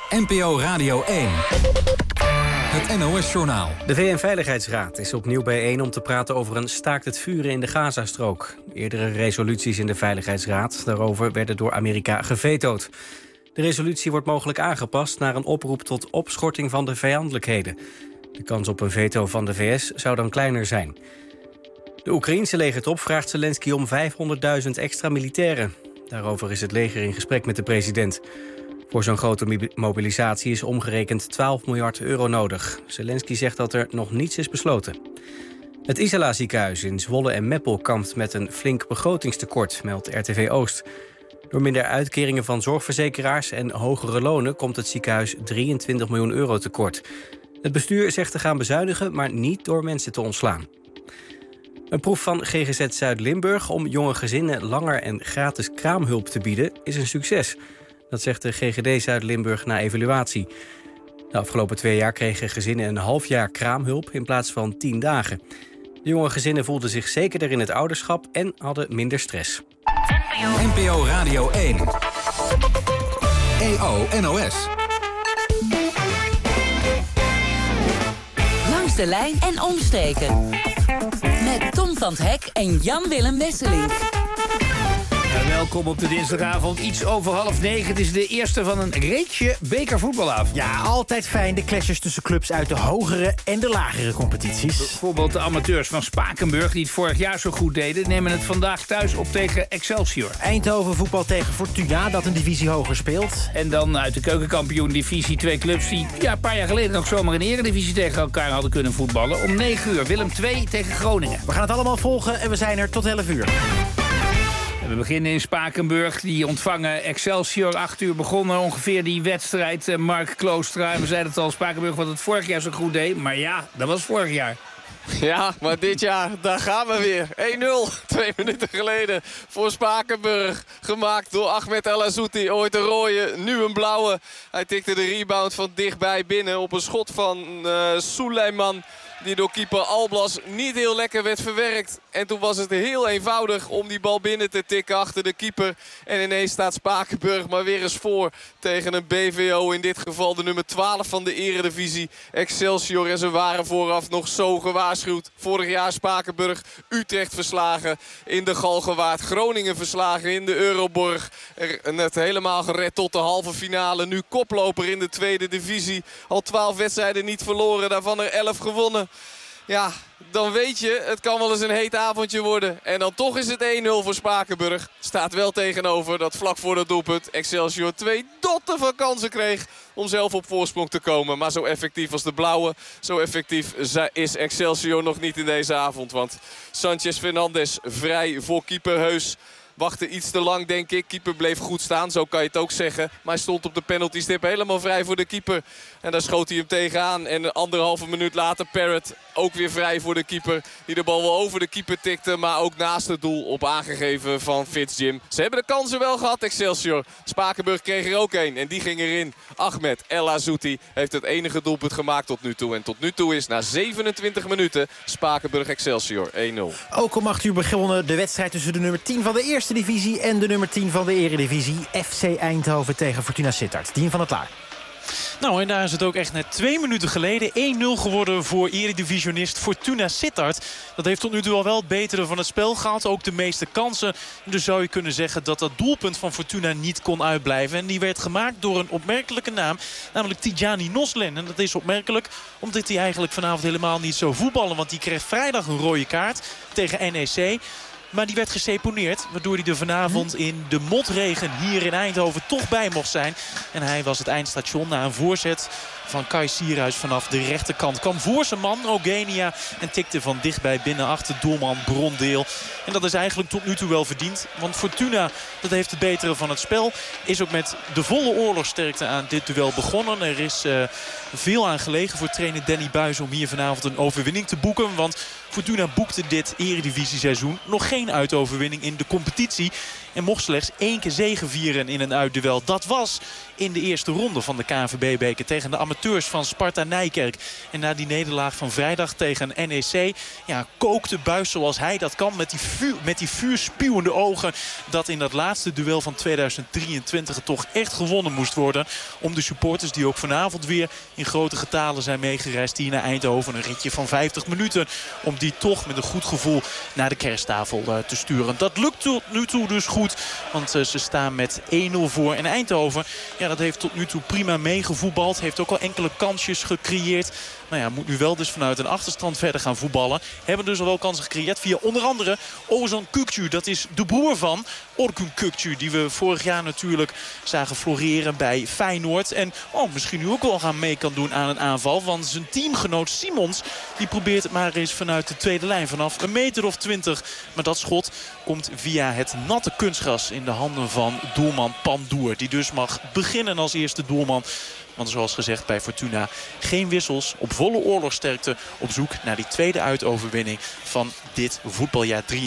NPO Radio 1. Het NOS-journaal. De VN-veiligheidsraad is opnieuw bijeen om te praten over een staakt het vuren in de Gazastrook. Eerdere resoluties in de Veiligheidsraad daarover werden door Amerika gevetood. De resolutie wordt mogelijk aangepast naar een oproep tot opschorting van de vijandelijkheden. De kans op een veto van de VS zou dan kleiner zijn. De Oekraïense legertop vraagt Zelensky om 500.000 extra militairen. Daarover is het leger in gesprek met de president. Voor zo'n grote mobilisatie is omgerekend 12 miljard euro nodig. Zelensky zegt dat er nog niets is besloten. Het Isala ziekenhuis in Zwolle en Meppel kampt met een flink begrotingstekort, meldt RTV Oost. Door minder uitkeringen van zorgverzekeraars en hogere lonen komt het ziekenhuis 23 miljoen euro tekort. Het bestuur zegt te gaan bezuinigen, maar niet door mensen te ontslaan. Een proef van GGZ Zuid-Limburg om jonge gezinnen langer en gratis kraamhulp te bieden is een succes. Dat zegt de GGD Zuid-Limburg na evaluatie. De afgelopen 2 jaar kregen gezinnen een half jaar kraamhulp in plaats van 10 dagen. De jonge gezinnen voelden zich zekerder in het ouderschap en hadden minder stress. NPO Radio 1. EO NOS. Langs de lijn en omstreken. Met Tom van 't Hek en Jan-Willem Wesseling. Welkom op de dinsdagavond, iets over 8:30. Het is de eerste van een reeksje bekervoetbalavond. Ja, altijd fijn, de clashes tussen clubs uit de hogere en de lagere competities. Bijvoorbeeld de amateurs van Spakenburg, die het vorig jaar zo goed deden, nemen het vandaag thuis op tegen Excelsior. Eindhoven voetbal tegen Fortuna, dat een divisie hoger speelt. En dan uit de keukenkampioen-divisie 2 clubs die een paar jaar geleden nog zomaar in de eredivisie tegen elkaar hadden kunnen voetballen. Om 9 uur Willem II tegen Groningen. We gaan het allemaal volgen en we zijn er tot 11 uur. We beginnen in Spakenburg. Die ontvangen Excelsior. 8 uur begonnen ongeveer die wedstrijd. Mark Kloostra. En we zeiden het al, Spakenburg wat het vorig jaar zo goed deed. Maar ja, dat was vorig jaar. Ja, maar dit jaar, daar gaan we weer. 1-0, 2 minuten geleden voor Spakenburg. Gemaakt door Ahmed El Azouti. Ooit een rode, nu een blauwe. Hij tikte de rebound van dichtbij binnen op een schot van Suleiman. Die door keeper Alblas niet heel lekker werd verwerkt. En toen was het heel eenvoudig om die bal binnen te tikken achter de keeper. En ineens staat Spakenburg maar weer eens voor tegen een BVO. In dit geval de nummer 12 van de eredivisie. Excelsior. En ze waren vooraf nog zo gewaarschuwd. Vorig jaar Spakenburg, Utrecht verslagen in de Galgenwaard. Groningen verslagen in de Euroborg. Het helemaal gered tot de halve finale. Nu koploper in de tweede divisie. Al 12 wedstrijden niet verloren. Daarvan er 11 gewonnen. Ja, dan weet je, het kan wel eens een heet avondje worden. En dan toch is het 1-0 voor Spakenburg. Staat wel tegenover dat vlak voor dat doelpunt Excelsior 2 dotten van kansen kreeg om zelf op voorsprong te komen. Maar zo effectief als de blauwe, zo effectief is Excelsior nog niet in deze avond. Want Sanchez Fernandes vrij voor keeper Heus. Wachtte iets te lang, denk ik. Keeper bleef goed staan, zo kan je het ook zeggen. Maar hij stond op de penaltystip helemaal vrij voor de keeper. En daar schoot hij hem tegenaan. En 1,5 minuut later Parrott ook weer vrij voor de keeper. Die de bal wel over de keeper tikte, maar ook naast het doel op aangegeven van Fitzjim. Ze hebben de kansen wel gehad, Excelsior. Spakenburg kreeg er ook een en die ging erin. Ahmed El Azouti heeft het enige doelpunt gemaakt tot nu toe. En tot nu toe is na 27 minuten Spakenburg Excelsior 1-0. Ook om 8 uur begonnen de wedstrijd tussen de nummer 10 van de eerste divisie en de nummer 10 van de eredivisie. FC Eindhoven tegen Fortuna Sittard. Dien van het Laar. Nou, en daar is het ook echt net 2 minuten geleden 1-0 geworden voor eredivisionist Fortuna Sittard. Dat heeft tot nu toe al wel het betere van het spel gehad. Ook de meeste kansen. Dus zou je kunnen zeggen dat dat doelpunt van Fortuna niet kon uitblijven. En die werd gemaakt door een opmerkelijke naam. Namelijk Tidjani Noslen. En dat is opmerkelijk omdat hij eigenlijk vanavond helemaal niet zou voetballen. Want die kreeg vrijdag een rode kaart tegen NEC. Maar die werd geseponeerd, waardoor hij er vanavond in de motregen hier in Eindhoven toch bij mocht zijn. En hij was het eindstation na een voorzet van Kai Sierhuis vanaf de rechterkant. Kwam voor zijn man, Ogenia, en tikte van dichtbij binnen achter doelman Brondeel. En dat is eigenlijk tot nu toe wel verdiend. Want Fortuna, dat heeft het betere van het spel. Is ook met de volle oorlogsterkte aan dit duel begonnen. Er is veel aan gelegen voor trainer Danny Buijs om hier vanavond een overwinning te boeken. Want Fortuna boekte dit eredivisie-seizoen nog geen geen uitoverwinning in de competitie. En mocht slechts 1 keer zegevieren in een uitduel. Dat was in de eerste ronde van de KNVB-beker tegen de amateurs van Sparta Nijkerk. En na die nederlaag van vrijdag tegen NEC... kookte Buijs zoals hij dat kan met die vuurspuwende ogen... dat in dat laatste duel van 2023 toch echt gewonnen moest worden. Om de supporters die ook vanavond weer in grote getalen zijn meegereisd hier naar Eindhoven. Een ritje van 50 minuten om die toch met een goed gevoel naar de kersttafel te sturen. Dat lukt tot nu toe dus goed, want ze staan met 1-0 voor. En Eindhoven, dat heeft tot nu toe prima meegevoetbald. Heeft ook al enkele kansjes gecreëerd. Moet nu wel dus vanuit een achterstand verder gaan voetballen. Hebben dus al wel kansen gecreëerd via onder andere Ozan Kukcu. Dat is de broer van Orkun Kukcu, die we vorig jaar natuurlijk zagen floreren bij Feyenoord. En misschien nu ook wel gaan mee kan doen aan een aanval. Want zijn teamgenoot Simons, die probeert het maar eens vanuit de tweede lijn. Vanaf 1,20 meter. Maar dat schot komt via het natte kunstgras in de handen van doelman Pandoer. Die dus mag beginnen als eerste doelman. Want zoals gezegd bij Fortuna geen wissels, op volle oorlogsterkte op zoek naar die tweede uitoverwinning van dit voetbaljaar 23-24.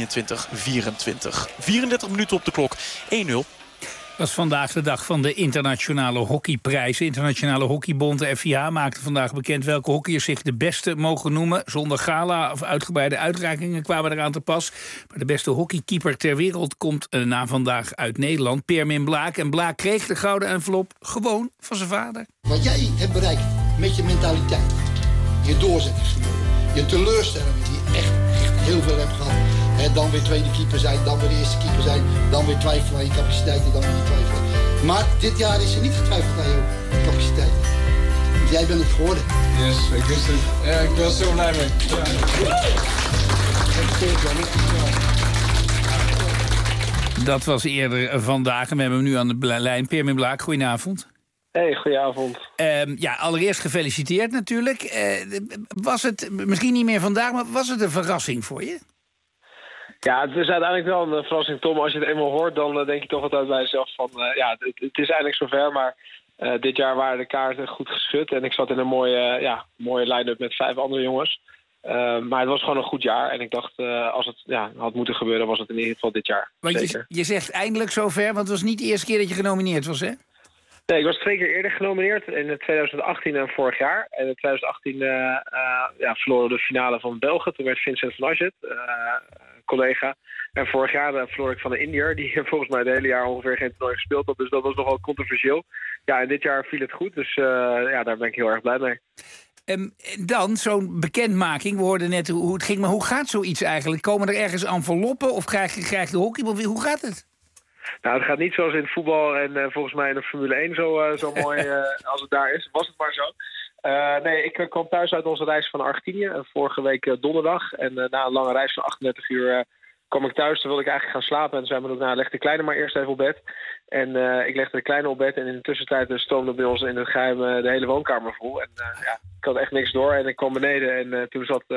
34 minuten op de klok, 1-0. Dat is vandaag de dag van de internationale hockeyprijzen. Internationale Hockeybond, de FIH, maakte vandaag bekend welke hockeyers zich de beste mogen noemen. Zonder gala of uitgebreide uitreikingen kwamen eraan te pas. Maar de beste hockeykeeper ter wereld komt na vandaag uit Nederland, Pirmin Blaak. En Blaak kreeg de gouden envelop gewoon van zijn vader. Wat jij hebt bereikt met je mentaliteit, je doorzettingsvermogen, je teleurstellingen die je echt heel veel hebt gehad. En dan weer tweede keeper zijn, dan weer eerste keeper zijn, dan weer twijfelen aan je capaciteiten, dan weer niet twijfelen. Maar dit jaar is er niet getwijfeld aan je capaciteit. Jij bent het geworden. Yes, ik wist het. Ja, ik ben zo blij mee. Ja. Dat was eerder vandaag en we hebben hem nu aan de lijn. Pirmin Blaak, goedenavond. Hey, goedenavond. Allereerst gefeliciteerd natuurlijk. Was het, misschien niet meer vandaag, maar was het een verrassing voor je? Ja, het is uiteindelijk wel een verrassing, Tom. Als je het eenmaal hoort, dan denk je toch altijd bij jezelf van... het is eindelijk zover, maar dit jaar waren de kaarten goed geschud. En ik zat in een mooie line-up met 5 andere jongens. Maar het was gewoon een goed jaar. En ik dacht, als het had moeten gebeuren, was het in ieder geval dit jaar. Want je zegt eindelijk zover, want het was niet de eerste keer dat je genomineerd was, hè? Nee, ik was 2 keer eerder genomineerd, in 2018 en vorig jaar. En in 2018 verloren we de finale van België. Toen werd Vincent van Aschet, collega. En vorig jaar verloor ik van een Indiër, die volgens mij het hele jaar ongeveer geen toernooi gespeeld had. Dus dat was nogal controversieel. Ja, en dit jaar viel het goed, dus daar ben ik heel erg blij mee. Dan zo'n bekendmaking, we hoorden net hoe het ging, maar hoe gaat zoiets eigenlijk? Komen er ergens enveloppen of krijg je de hockey? Hoe gaat het? Nou, het gaat niet zoals in het voetbal en volgens mij in de Formule 1 zo mooi als het daar is. Was het maar zo. Nee, ik kwam thuis uit onze reis van Argentinië. Vorige week donderdag. En na een lange reis van 38 uur kwam ik thuis. Toen wilde ik eigenlijk gaan slapen. En toen zei mijn ook, leg de kleine maar eerst even op bed. En ik legde de kleine op bed. En in de tussentijd stoomde bij ons in het geheim de hele woonkamer vol. En ik had echt niks door. En ik kwam beneden en toen zat...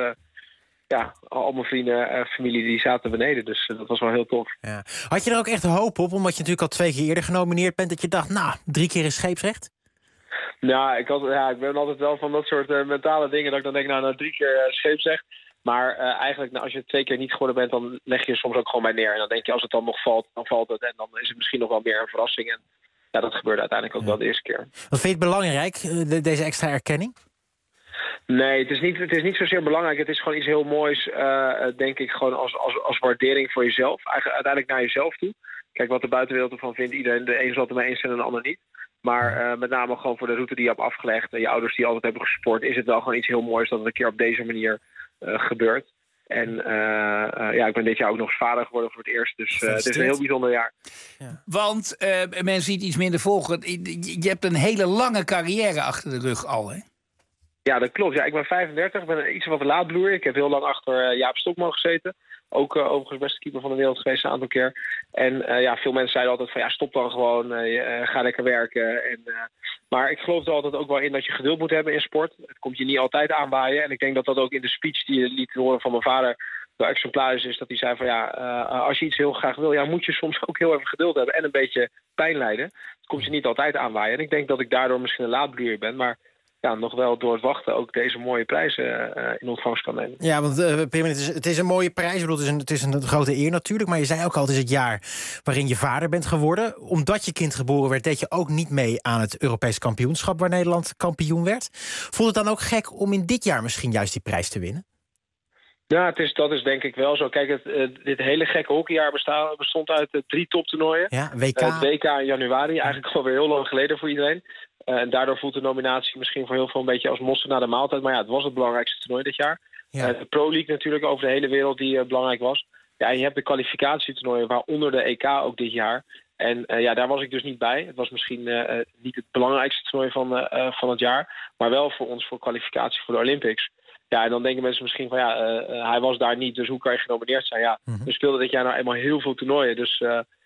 al mijn vrienden en familie die zaten beneden. Dus dat was wel heel tof. Ja. Had je er ook echt hoop op, omdat je natuurlijk al 2 keer eerder genomineerd bent, dat je dacht, 3 keer is scheepsrecht? Nou, ik ben altijd wel van dat soort mentale dingen, dat ik dan denk, 3 keer scheepsrecht. Maar eigenlijk, als je 2 keer niet geworden bent, dan leg je er soms ook gewoon bij neer. En dan denk je, als het dan nog valt, dan valt het. En dan is het misschien nog wel meer een verrassing. En dat gebeurde uiteindelijk ook wel de eerste keer. Wat vind je het belangrijk, deze extra erkenning? Nee, het is niet zozeer belangrijk. Het is gewoon iets heel moois, denk ik, gewoon als waardering voor jezelf. Uiteindelijk naar jezelf toe. Kijk, wat de buitenwereld ervan vindt, iedereen, de een zal het ermee eens zijn en de ander niet. Maar met name gewoon voor de route die je hebt afgelegd en je ouders die altijd hebben gesport, is het wel gewoon iets heel moois dat het een keer op deze manier gebeurt. En ik ben dit jaar ook nog eens vader geworden voor het eerst. Dus het is een heel bijzonder jaar. Ja. Want mensen die het iets minder volgen, je hebt een hele lange carrière achter de rug al, hè? Ja, dat klopt. Ja, ik ben 35, ik ben iets wat een laadbloeier. Ik heb heel lang achter Jaap Stokman gezeten. Ook overigens beste keeper van de wereld geweest een aantal keer. En veel mensen zeiden altijd van stop dan gewoon, ga lekker werken. Maar ik geloof er altijd ook wel in dat je geduld moet hebben in sport. Het komt je niet altijd aanwaaien. En ik denk dat dat ook in de speech die je liet horen van mijn vader wel exemplarisch is. Dat hij zei van als je iets heel graag wil, moet je soms ook heel even geduld hebben en een beetje pijn lijden. Het komt je niet altijd aanwaaien. En ik denk dat ik daardoor misschien een laadbloeier ben, maar nog wel door het wachten ook deze mooie prijzen in ontvangst kan nemen. Ja, want Pim, het is een mooie prijs. Ik bedoel, het is een grote eer natuurlijk. Maar je zei ook al, het is het jaar waarin je vader bent geworden. Omdat je kind geboren werd, deed je ook niet mee aan het Europees kampioenschap waar Nederland kampioen werd. Voelt het dan ook gek om in dit jaar misschien juist die prijs te winnen? Ja, dat is denk ik wel zo. Kijk, dit hele gekke hockeyjaar bestond uit 3 toptoernooien. Ja, WK. Het WK in januari, eigenlijk alweer heel lang geleden voor iedereen. En daardoor voelt de nominatie misschien voor heel veel een beetje als mosterd na de maaltijd. Maar ja, het was het belangrijkste toernooi dit jaar. Ja. De Pro League natuurlijk over de hele wereld die belangrijk was. Ja, en je hebt de kwalificatietoernooien, waaronder de EK ook dit jaar. En daar was ik dus niet bij. Het was misschien niet het belangrijkste toernooi van het jaar. Maar wel voor ons voor kwalificatie voor de Olympics. Ja, en dan denken mensen misschien van hij was daar niet, dus hoe kan je genomineerd zijn? Ja, we speelden dit jaar nou eenmaal heel veel toernooien. Dus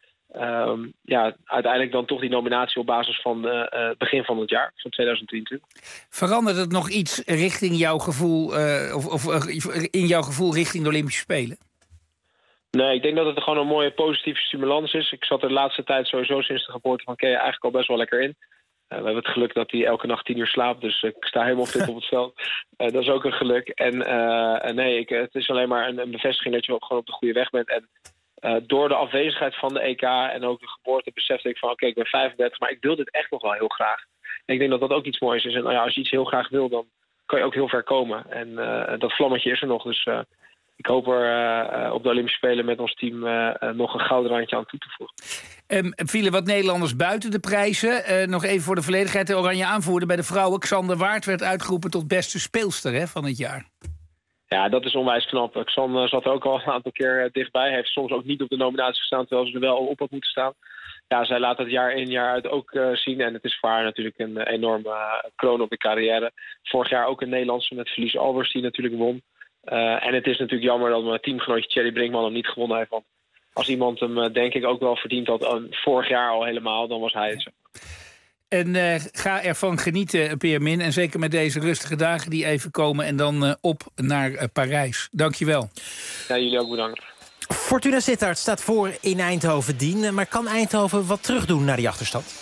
uiteindelijk dan toch die nominatie op basis van begin van het jaar, van 2023. Verandert het nog iets richting jouw gevoel, in jouw gevoel richting de Olympische Spelen? Nee, ik denk dat het gewoon een mooie positieve stimulans is. Ik zat er de laatste tijd sowieso sinds de geboorte van Kea eigenlijk al best wel lekker in. We hebben het geluk dat hij elke nacht 10 uur slaapt, dus ik sta helemaal fit op het veld. Dat is ook een geluk. En het is alleen maar een bevestiging dat je gewoon op de goede weg bent. En door de afwezigheid van de EK en ook de geboorte besefte ik van oké, ik ben 35, maar ik wil dit echt nog wel heel graag. En ik denk dat dat ook iets moois is. En als je iets heel graag wil, dan kan je ook heel ver komen. En dat vlammetje is er nog, dus ik hoop er op de Olympische Spelen met ons team nog een gouden randje aan toe te voegen. Vielen wat Nederlanders buiten de prijzen. Nog even voor de volledigheid. De oranje aanvoerder bij de vrouwen, Xander Waard, werd uitgeroepen tot beste speelster van het jaar. Ja, dat is onwijs knap. Xander zat er ook al een aantal keer dichtbij. Hij heeft soms ook niet op de nominatie gestaan, terwijl ze er wel op had moeten staan. Ja, zij laat het jaar in jaar uit ook zien. En het is voor haar natuurlijk een enorme kroon op de carrière. Vorig jaar ook een Nederlandse met Felice Albers die natuurlijk won. En het is natuurlijk jammer dat mijn teamgenootje Thierry Brinkman hem niet gewonnen heeft. Want als iemand hem denk ik ook wel verdiend had, vorig jaar al helemaal, dan was hij het zo. En ga ervan genieten, Peer Min. En zeker met deze rustige dagen die even komen. En dan op naar Parijs. Dank je wel. Ja, jullie ook bedankt. Fortuna Sittard staat voor in Eindhoven, Dien. Maar kan Eindhoven wat terugdoen naar die achterstand?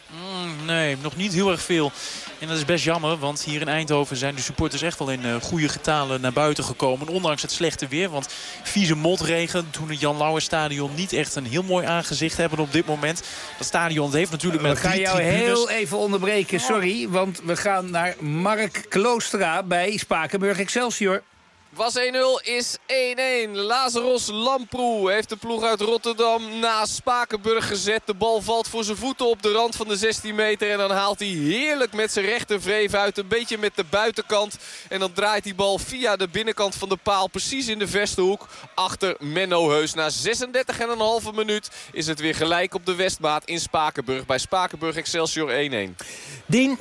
Nee, nog niet heel erg veel. En dat is best jammer, want hier in Eindhoven zijn de supporters echt wel in goede getalen naar buiten gekomen. Ondanks het slechte weer, want vieze motregen doen het Jan Lauwersstadion niet echt een heel mooi aangezicht hebben op dit moment. Dat stadion heeft natuurlijk met 3 tribunes. We gaan jou heel even onderbreken, sorry, want we gaan naar Mark Kloostra bij Spakenburg Excelsior. Was 1-0, is 1-1. Lazarus Lamproe heeft de ploeg uit Rotterdam naast Spakenburg gezet. De bal valt voor zijn voeten op de rand van de 16 meter. En dan haalt hij heerlijk met zijn rechtervreef uit. Een beetje met de buitenkant. En dan draait die bal via de binnenkant van de paal. Precies in de verste hoek achter Menno Heus. Na 36,5 minuut is het weer gelijk op de Westmaat in Spakenburg. Bij Spakenburg Excelsior 1-1. Dien.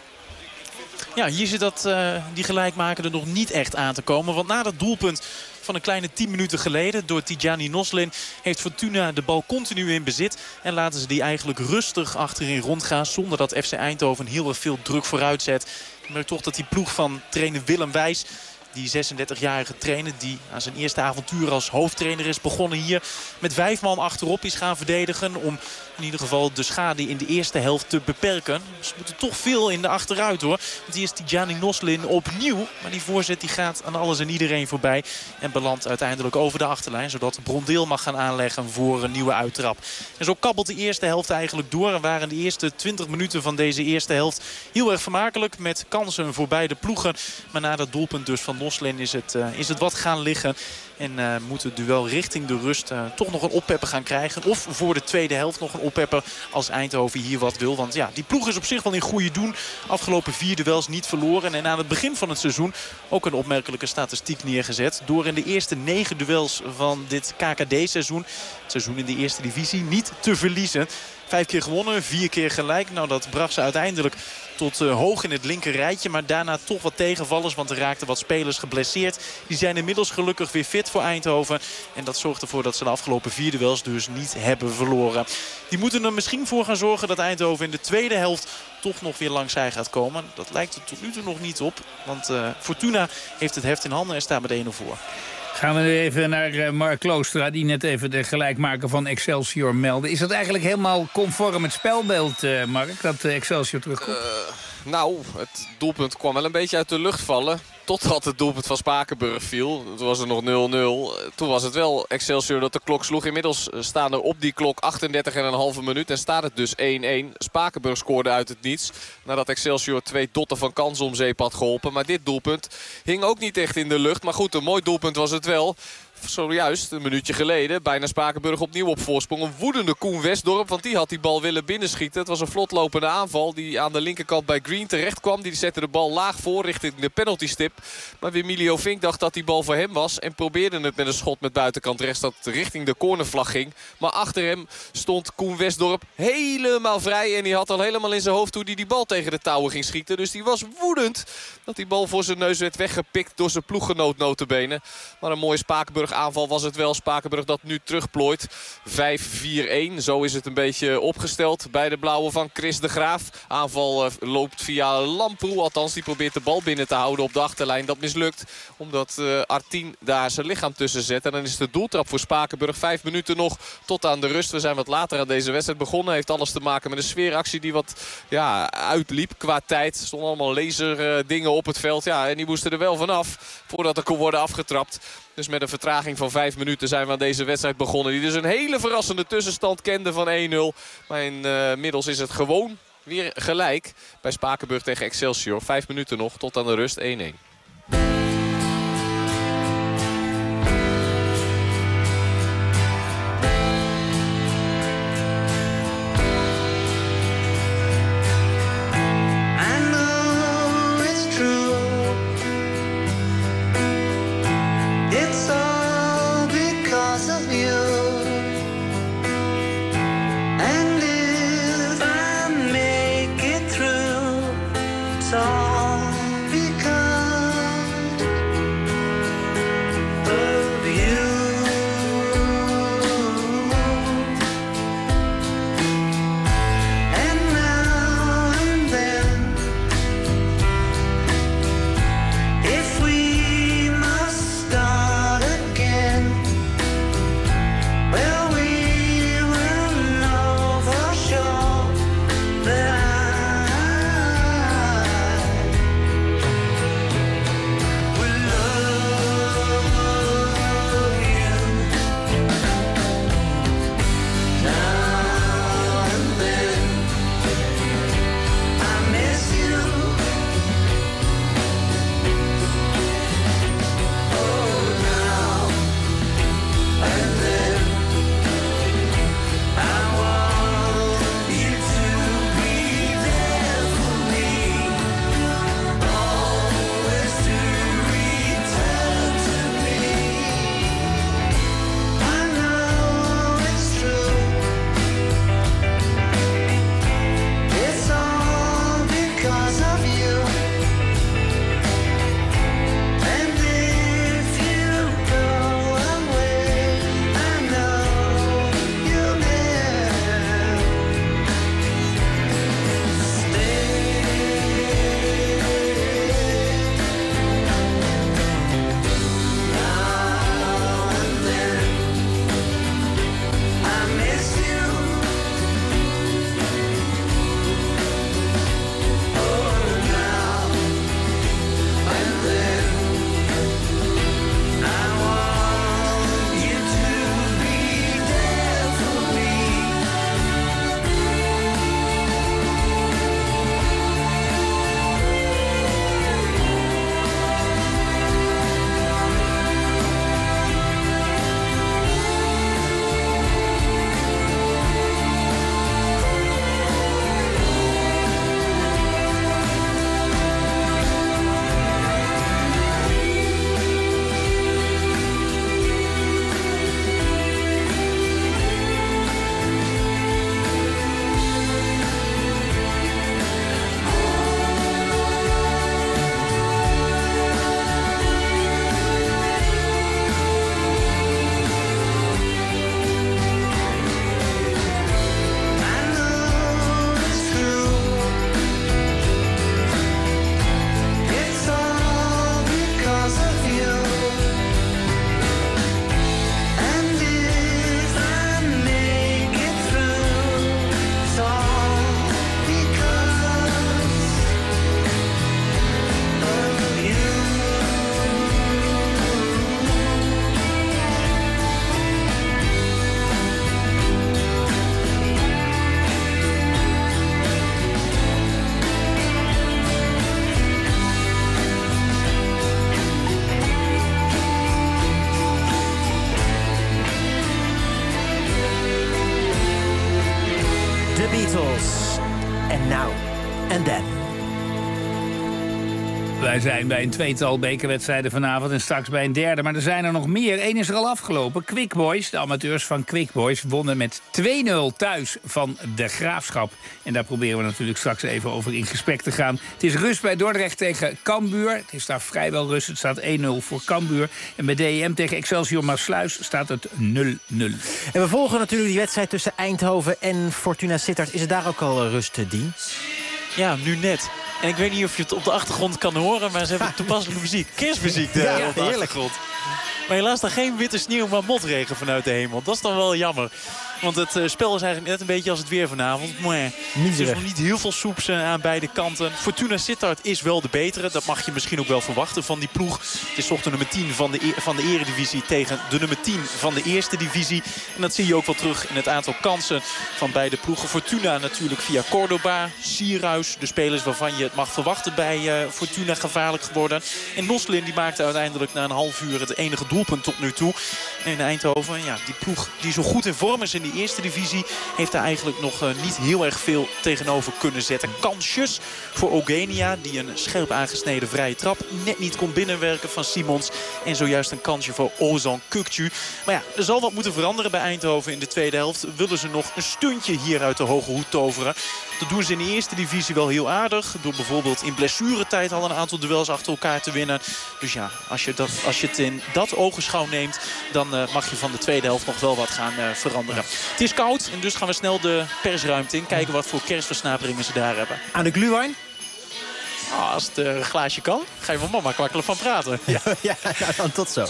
Ja, hier zit die gelijkmaker er nog niet echt aan te komen. Want na dat doelpunt van een kleine 10 minuten geleden door Tidjani Noslin heeft Fortuna de bal continu in bezit. En laten ze die eigenlijk rustig achterin rondgaan zonder dat FC Eindhoven heel erg veel druk vooruit zet. Maar toch dat die ploeg van trainer Willem Wijs, die 36-jarige trainer die aan zijn eerste avontuur als hoofdtrainer is begonnen hier, met 5 man achterop is gaan verdedigen om in ieder geval de schade in de eerste helft te beperken. Ze moeten toch veel in de achteruit hoor. Want hier is Tidjani Noslin opnieuw. Maar die voorzet die gaat aan alles en iedereen voorbij. En belandt uiteindelijk over de achterlijn. Zodat Brondeel mag gaan aanleggen voor een nieuwe uittrap. En zo kabbelt de eerste helft eigenlijk door. En waren de eerste 20 minuten van deze eerste helft heel erg vermakelijk. Met kansen voor beide ploegen. Maar na dat doelpunt dus van Noslin is het wat gaan liggen. En moet het duel richting de rust toch nog een oppepper gaan krijgen. Of voor de tweede helft nog een oppepper als Eindhoven hier wat wil. Want ja, die ploeg is op zich wel in goede doen. Afgelopen 4 duels niet verloren. En aan het begin van het seizoen ook een opmerkelijke statistiek neergezet. Door in de eerste 9 duels van dit KKD-seizoen, het seizoen in de eerste divisie, niet te verliezen. 5 keer gewonnen, 4 keer gelijk. Nou, dat bracht ze uiteindelijk tot hoog in het linker rijtje. Maar daarna toch wat tegenvallers, want er raakten wat spelers geblesseerd. Die zijn inmiddels gelukkig weer fit voor Eindhoven. En dat zorgt ervoor dat ze de afgelopen 4 duels dus niet hebben verloren. Die moeten er misschien voor gaan zorgen dat Eindhoven in de tweede helft toch nog weer langs zij gaat komen. Dat lijkt er tot nu toe nog niet op. Want Fortuna heeft het heft in handen en staat met 1-0 voor. Gaan we nu even naar Mark Kloostra, die net even de gelijkmaker van Excelsior meldde. Is dat eigenlijk helemaal conform het spelbeeld, Mark, dat Excelsior terugkomt? Nou, het doelpunt kwam wel een beetje uit de lucht vallen. Totdat het doelpunt van Spakenburg viel. Toen was er nog 0-0. Toen was het wel Excelsior dat de klok sloeg. Inmiddels staan er op die klok 38,5 minuut. En staat het dus 1-1. Spakenburg scoorde uit het niets. Nadat Excelsior 2 dotten van kansen om zeep had geholpen. Maar dit doelpunt hing ook niet echt in de lucht. Maar goed, een mooi doelpunt was het wel. Zojuist, een minuutje geleden, bijna Spakenburg opnieuw op voorsprong. Een woedende Koen Westdorp, want die had die bal willen binnenschieten. Het was een vlotlopende aanval die aan de linkerkant bij Green terecht kwam. Die zette de bal laag voor richting de penaltystip. Maar Emilio Vink dacht dat die bal voor hem was. En probeerde het met een schot met buitenkant rechts dat richting de cornervlag ging. Maar achter hem stond Koen Westdorp helemaal vrij. En die had al helemaal in zijn hoofd hoe hij die bal tegen de touwen ging schieten. Dus die was woedend dat die bal voor zijn neus werd weggepikt door zijn ploeggenoot notabene. Maar een mooie Spakenburg aanval was het wel. Spakenburg dat nu terugplooit. 5-4-1. Zo is het een beetje opgesteld bij de blauwe van Chris de Graaf. Aanval loopt via Lamproe. Althans, die probeert de bal binnen te houden op de achterlijn. Dat mislukt. Omdat Artien daar zijn lichaam tussen zet. En dan is het de doeltrap voor Spakenburg. 5 minuten nog tot aan de rust. We zijn wat later aan deze wedstrijd begonnen. Heeft alles te maken met een sfeeractie die wat uitliep qua tijd. Er stonden allemaal laserdingen op het veld. Ja, en die moesten er wel vanaf voordat er kon worden afgetrapt. Dus met een vertraging van 5 minuten zijn we aan deze wedstrijd begonnen. Die dus een hele verrassende tussenstand kende van 1-0. Maar inmiddels is het gewoon weer gelijk bij Spakenburg tegen Excelsior. 5 minuten nog tot aan de rust 1-1. All because Now and Then. Wij zijn bij een tweetal bekerwedstrijden vanavond en straks bij een derde. Maar er zijn er nog meer. Eén is er al afgelopen. Quick Boys, de amateurs van Quick Boys, wonnen met 2-0 thuis van de Graafschap. En daar proberen we natuurlijk straks even over in gesprek te gaan. Het is rust bij Dordrecht tegen Cambuur. Het is daar vrijwel rust. Het staat 1-0 voor Cambuur. En bij DEM tegen Excelsior Maasluis staat het 0-0. En we volgen natuurlijk die wedstrijd tussen Eindhoven en Fortuna Sittard. Is het daar ook al rust, Dien? Ja, nu net. En ik weet niet of je het op de achtergrond kan horen, maar ze hebben toepasselijke muziek. Kerstmuziek Ja, op de achtergrond. Maar helaas dan geen witte sneeuw, maar motregen vanuit de hemel. Dat is dan wel jammer. Want het spel is eigenlijk net een beetje als het weer vanavond. Maar er is nog niet heel veel soeps aan beide kanten. Fortuna Sittard is wel de betere. Dat mag je misschien ook wel verwachten van die ploeg. Het is toch de nummer 10 van de eredivisie tegen de nummer 10 van de eerste divisie. En dat zie je ook wel terug in het aantal kansen van beide ploegen. Fortuna natuurlijk via Cordoba, Sierhuis. De spelers waarvan je het mag verwachten bij Fortuna gevaarlijk geworden. En Noslin die maakte uiteindelijk na een half uur het enige doelpunt tot nu toe. En in Eindhoven, ja, die ploeg die zo goed in vorm is in de eerste divisie, heeft daar eigenlijk nog niet heel erg veel tegenover kunnen zetten. Kansjes voor Eugenia, die een scherp aangesneden vrije trap net niet kon binnenwerken van Simons. En zojuist een kansje voor Ozan Kukcu. Maar ja, er zal wat moeten veranderen bij Eindhoven in de tweede helft. Willen ze nog een stuntje hier uit de hoge hoed toveren? Dat doen ze in de eerste divisie wel heel aardig. Door bijvoorbeeld in blessuretijd al een aantal duels achter elkaar te winnen. Dus ja, als je het in dat ogenschouw neemt, dan mag je van de tweede helft nog wel wat gaan veranderen. Het is koud en dus gaan we snel de persruimte in. Kijken wat voor kerstversnaperingen ze daar hebben. Aan de glühwein? Als het een glaasje kan, ga je van mama kwakkelen van praten. Ja, dan tot zo.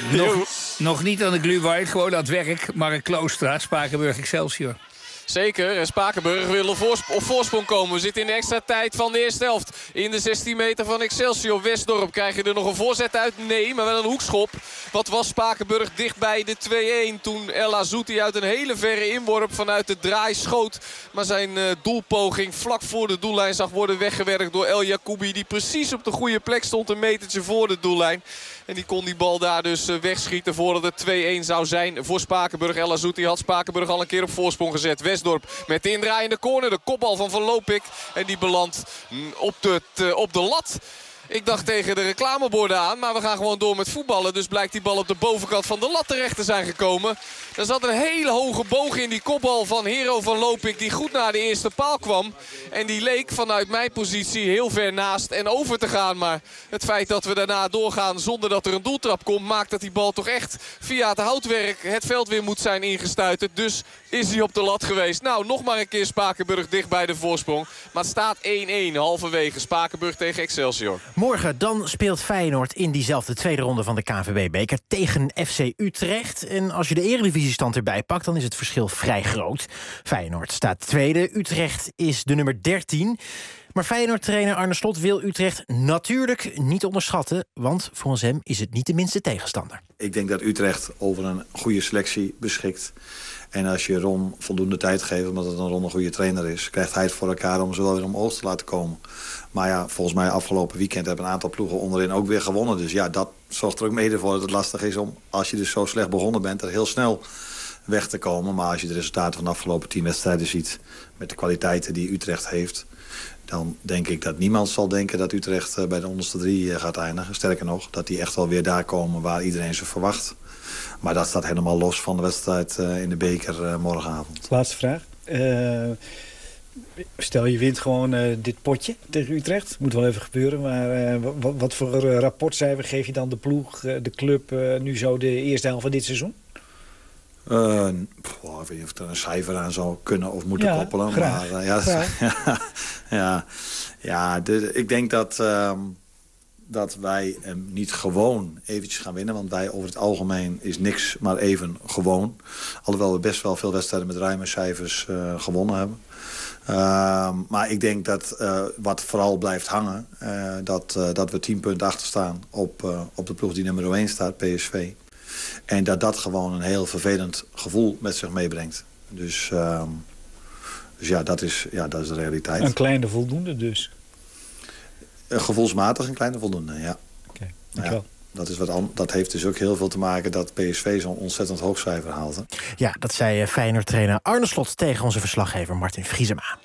Nog niet aan de glühwein, gewoon aan het werk. Mark Kloostra, Spakenburg Excelsior. Zeker, en Spakenburg wil op voorsprong komen. We zitten in de extra tijd van de eerste helft. In de 16 meter van Excelsior. Westdorp, krijg je er nog een voorzet uit? Nee, maar wel een hoekschop. Wat was Spakenburg dichtbij de 2-1 toen El Azouti uit een hele verre inworp vanuit de draai schoot. Maar zijn doelpoging vlak voor de doellijn zag worden weggewerkt door El Jacoubi. Die precies op de goede plek stond, een metertje voor de doellijn. En die kon die bal daar dus wegschieten voordat het 2-1 zou zijn voor Spakenburg. El Azouti had Spakenburg al een keer op voorsprong gezet. Westdorp met de indraaiende corner. De kopbal van Van Lopik. En die belandt op de lat. Ik dacht tegen de reclameborden aan, maar we gaan gewoon door met voetballen. Dus blijkt die bal op de bovenkant van de lat terecht te zijn gekomen. Er zat een hele hoge boog in die kopbal van Hero Van Lopik die goed naar de eerste paal kwam. En die leek vanuit mijn positie heel ver naast en over te gaan. Maar het feit dat we daarna doorgaan zonder dat er een doeltrap komt, maakt dat die bal toch echt via het houtwerk het veld weer moet zijn ingestuiterd. Dus is hij op de lat geweest. Nou, nog maar een keer Spakenburg dicht bij de voorsprong. Maar het staat 1-1 halverwege. Spakenburg tegen Excelsior. Morgen dan speelt Feyenoord in diezelfde tweede ronde van de KNVB-beker tegen FC Utrecht. En als je de eredivisiestand erbij pakt, dan is het verschil vrij groot. Feyenoord staat tweede, Utrecht is de nummer 13. Maar Feyenoord-trainer Arne Slot wil Utrecht natuurlijk niet onderschatten, want volgens hem is het niet de minste tegenstander. Ik denk dat Utrecht over een goede selectie beschikt. En als je Ron voldoende tijd geeft, omdat het een Ron een goede trainer is, krijgt hij het voor elkaar om ze wel weer omhoog te laten komen. Maar ja, volgens mij afgelopen weekend hebben een aantal ploegen onderin ook weer gewonnen. Dus ja, dat zorgt er ook mede voor dat het lastig is om, als je dus zo slecht begonnen bent, er heel snel weg te komen. Maar als je de resultaten van de afgelopen 10 wedstrijden ziet, met de kwaliteiten die Utrecht heeft, dan denk ik dat niemand zal denken dat Utrecht bij de onderste 3 gaat eindigen. Sterker nog, dat die echt wel weer daar komen waar iedereen ze verwacht. Maar dat staat helemaal los van de wedstrijd in de beker morgenavond. Laatste vraag. Stel je wint gewoon dit potje tegen Utrecht. Moet wel even gebeuren. Maar wat voor rapportcijfer geef je dan de ploeg, de club, nu zo de eerste helft van dit seizoen? Ik weet niet of ik er een cijfer aan zou kunnen of moeten koppelen. Graag. Maar ik denk dat wij hem niet gewoon eventjes gaan winnen. Want wij over het algemeen is niks maar even gewoon. Alhoewel we best wel veel wedstrijden met ruime cijfers gewonnen hebben. Maar ik denk dat wat vooral blijft hangen, dat we 10 punten achter staan op de ploeg die nummer 1 staat, PSV. En dat gewoon een heel vervelend gevoel met zich meebrengt. Dus ja, dat is de realiteit. Een kleine voldoende dus? Gevoelsmatig een kleine voldoende, ja. Oké, dankjewel. Ja, dat heeft dus ook heel veel te maken dat PSV zo'n ontzettend hoog cijfer haalde. Ja, dat zei Feyenoord-trainer Arne Slot tegen onze verslaggever Martin Vriesema.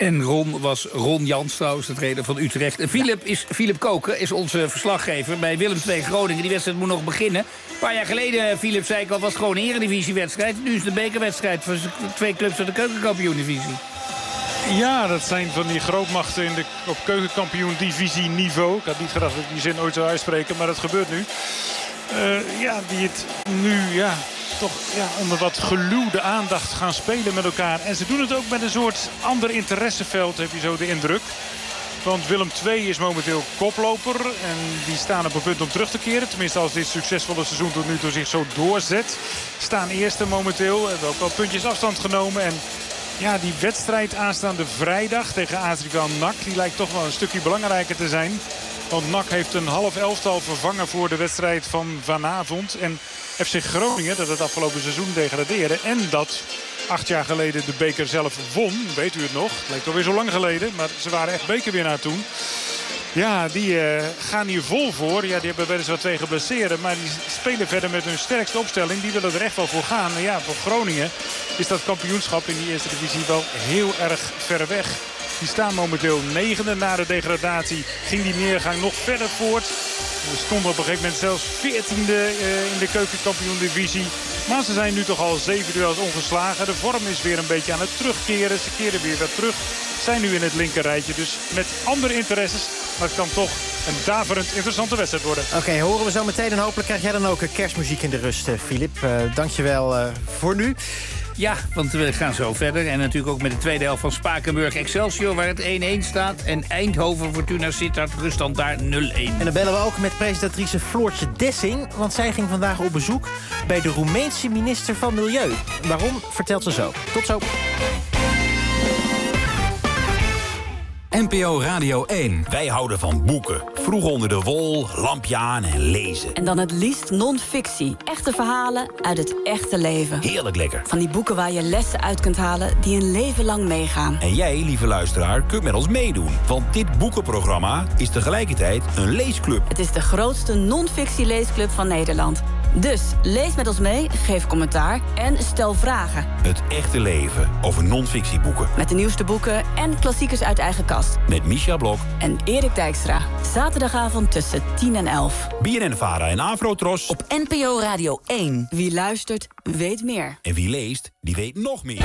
En Ron was Ron Jans trouwens, de trainer van Utrecht. En Philip Koken is onze verslaggever bij Willem II Groningen. Die wedstrijd moet nog beginnen. Een paar jaar geleden, Philip, zei ik al, was het gewoon een eredivisiewedstrijd. Nu is het een bekerwedstrijd voor 2 clubs uit de keukenkampioen-divisie. Ja, dat zijn van die grootmachten op keukenkampioen-divisie niveau. Ik had niet gedacht dat ik die zin ooit zou uitspreken, maar dat gebeurt nu. Die het nu toch onder wat geluwde aandacht gaan spelen met elkaar. En ze doen het ook met een soort ander interesseveld, heb je zo de indruk. Want Willem II is momenteel koploper. En die staan op een punt om terug te keren. Tenminste, als dit succesvolle seizoen tot nu toe zich zo doorzet. Staan eerste momenteel. Hebben ook wel puntjes afstand genomen. En ja, die wedstrijd aanstaande vrijdag tegen AZ NAC, die lijkt toch wel een stukje belangrijker te zijn. Want NAC heeft een half elftal vervangen voor de wedstrijd van vanavond. En FC Groningen, dat het afgelopen seizoen degradeerde. En dat 8 jaar geleden de beker zelf won. Weet u het nog? Het leek alweer zo lang geleden. Maar ze waren echt bekerwinnaar toen. Ja, die gaan hier vol voor. Ja, die hebben weliswaar 2 geblesseerd. Maar die spelen verder met hun sterkste opstelling. Die willen er echt wel voor gaan. En ja, voor Groningen is dat kampioenschap in die eerste divisie wel heel erg ver weg. Die staan momenteel 9e na de degradatie. Ging die neergang nog verder voort. We stonden op een gegeven moment zelfs 14e in de keukenkampioen-divisie. Maar ze zijn nu toch al 7 duels ongeslagen. De vorm is weer een beetje aan het terugkeren. Ze keren weer wat terug. Zijn nu in het linkerrijtje. Dus met andere interesses. Maar het kan toch een daverend interessante wedstrijd worden. Oké, horen we zo meteen. En hopelijk krijg jij dan ook kerstmuziek in de rust, Filip. Dank je wel voor nu. Ja, want we gaan zo verder. En natuurlijk ook met de tweede helft van Spakenburg Excelsior, waar het 1-1 staat. En Eindhoven Fortuna Sittard, ruststand daar 0-1. En dan bellen we ook met presentatrice Floortje Dessing. Want zij ging vandaag op bezoek bij de Roemeense minister van Milieu. Waarom, vertelt ze zo. Tot zo. NPO Radio 1. Wij houden van boeken. Vroeg onder de wol, lampje aan en lezen. En dan het liefst non-fictie. Echte verhalen uit het echte leven. Heerlijk lekker. Van die boeken waar je lessen uit kunt halen die een leven lang meegaan. En jij, lieve luisteraar, kunt met ons meedoen. Want dit boekenprogramma is tegelijkertijd een leesclub. Het is de grootste non-fictie leesclub van Nederland. Dus lees met ons mee, geef commentaar en stel vragen. Het echte leven over non-fictieboeken. Met de nieuwste boeken en klassiekers uit eigen kast. Met Misha Blok en Erik Dijkstra. Zaterdagavond tussen 10 en 11. BNN-Vara en Afrotros. Op NPO Radio 1. Wie luistert, weet meer. En wie leest, die weet nog meer.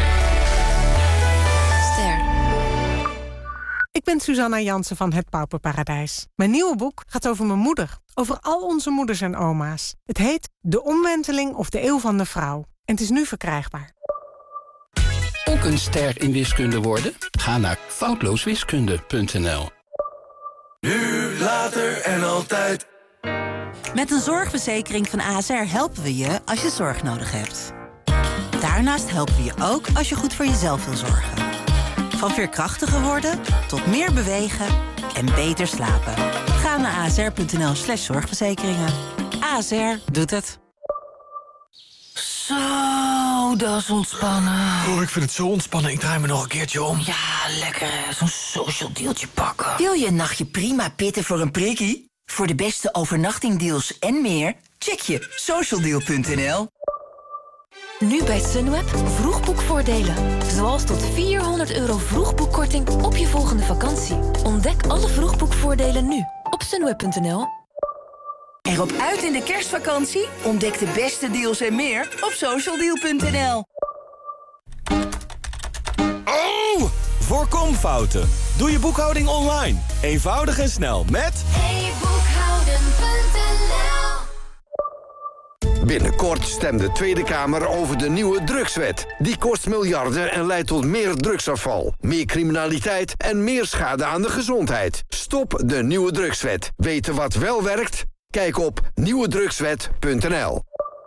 Ster. Ik ben Susanna Jansen van Het Pauperparadijs. Mijn nieuwe boek gaat over mijn moeder. Over al onze moeders en oma's. Het heet De Omwenteling of de Eeuw van de Vrouw. En het is nu verkrijgbaar. Ook een ster in wiskunde worden? Ga naar foutlooswiskunde.nl. Nu, later en altijd. Met een zorgverzekering van ASR helpen we je als je zorg nodig hebt. Daarnaast helpen we je ook als je goed voor jezelf wil zorgen. Van veerkrachtiger worden tot meer bewegen en beter slapen. Ga naar asr.nl/zorgverzekeringen. ASR doet het. Zo, dat is ontspannen. Oh, ik vind het zo ontspannen. Ik draai me nog een keertje om. Ja, lekker zo'n social dealtje pakken. Wil je een nachtje prima pitten voor een prikkie? Voor de beste overnachtingdeals en meer, check je socialdeal.nl. Nu bij Sunweb vroegboekvoordelen. Zoals tot €400 vroegboekkorting op je volgende vakantie. Ontdek alle vroegboekvoordelen nu op sunweb.nl. Erop uit in de kerstvakantie? Ontdek de beste deals en meer op socialdeal.nl. Oh! Voorkom fouten. Doe je boekhouding online. Eenvoudig en snel met... Binnenkort stemt de Tweede Kamer over de nieuwe drugswet. Die kost miljarden en leidt tot meer drugsafval, meer criminaliteit en meer schade aan de gezondheid. Stop de nieuwe drugswet. Weten wat wel werkt? Kijk op nieuwedrugswet.nl.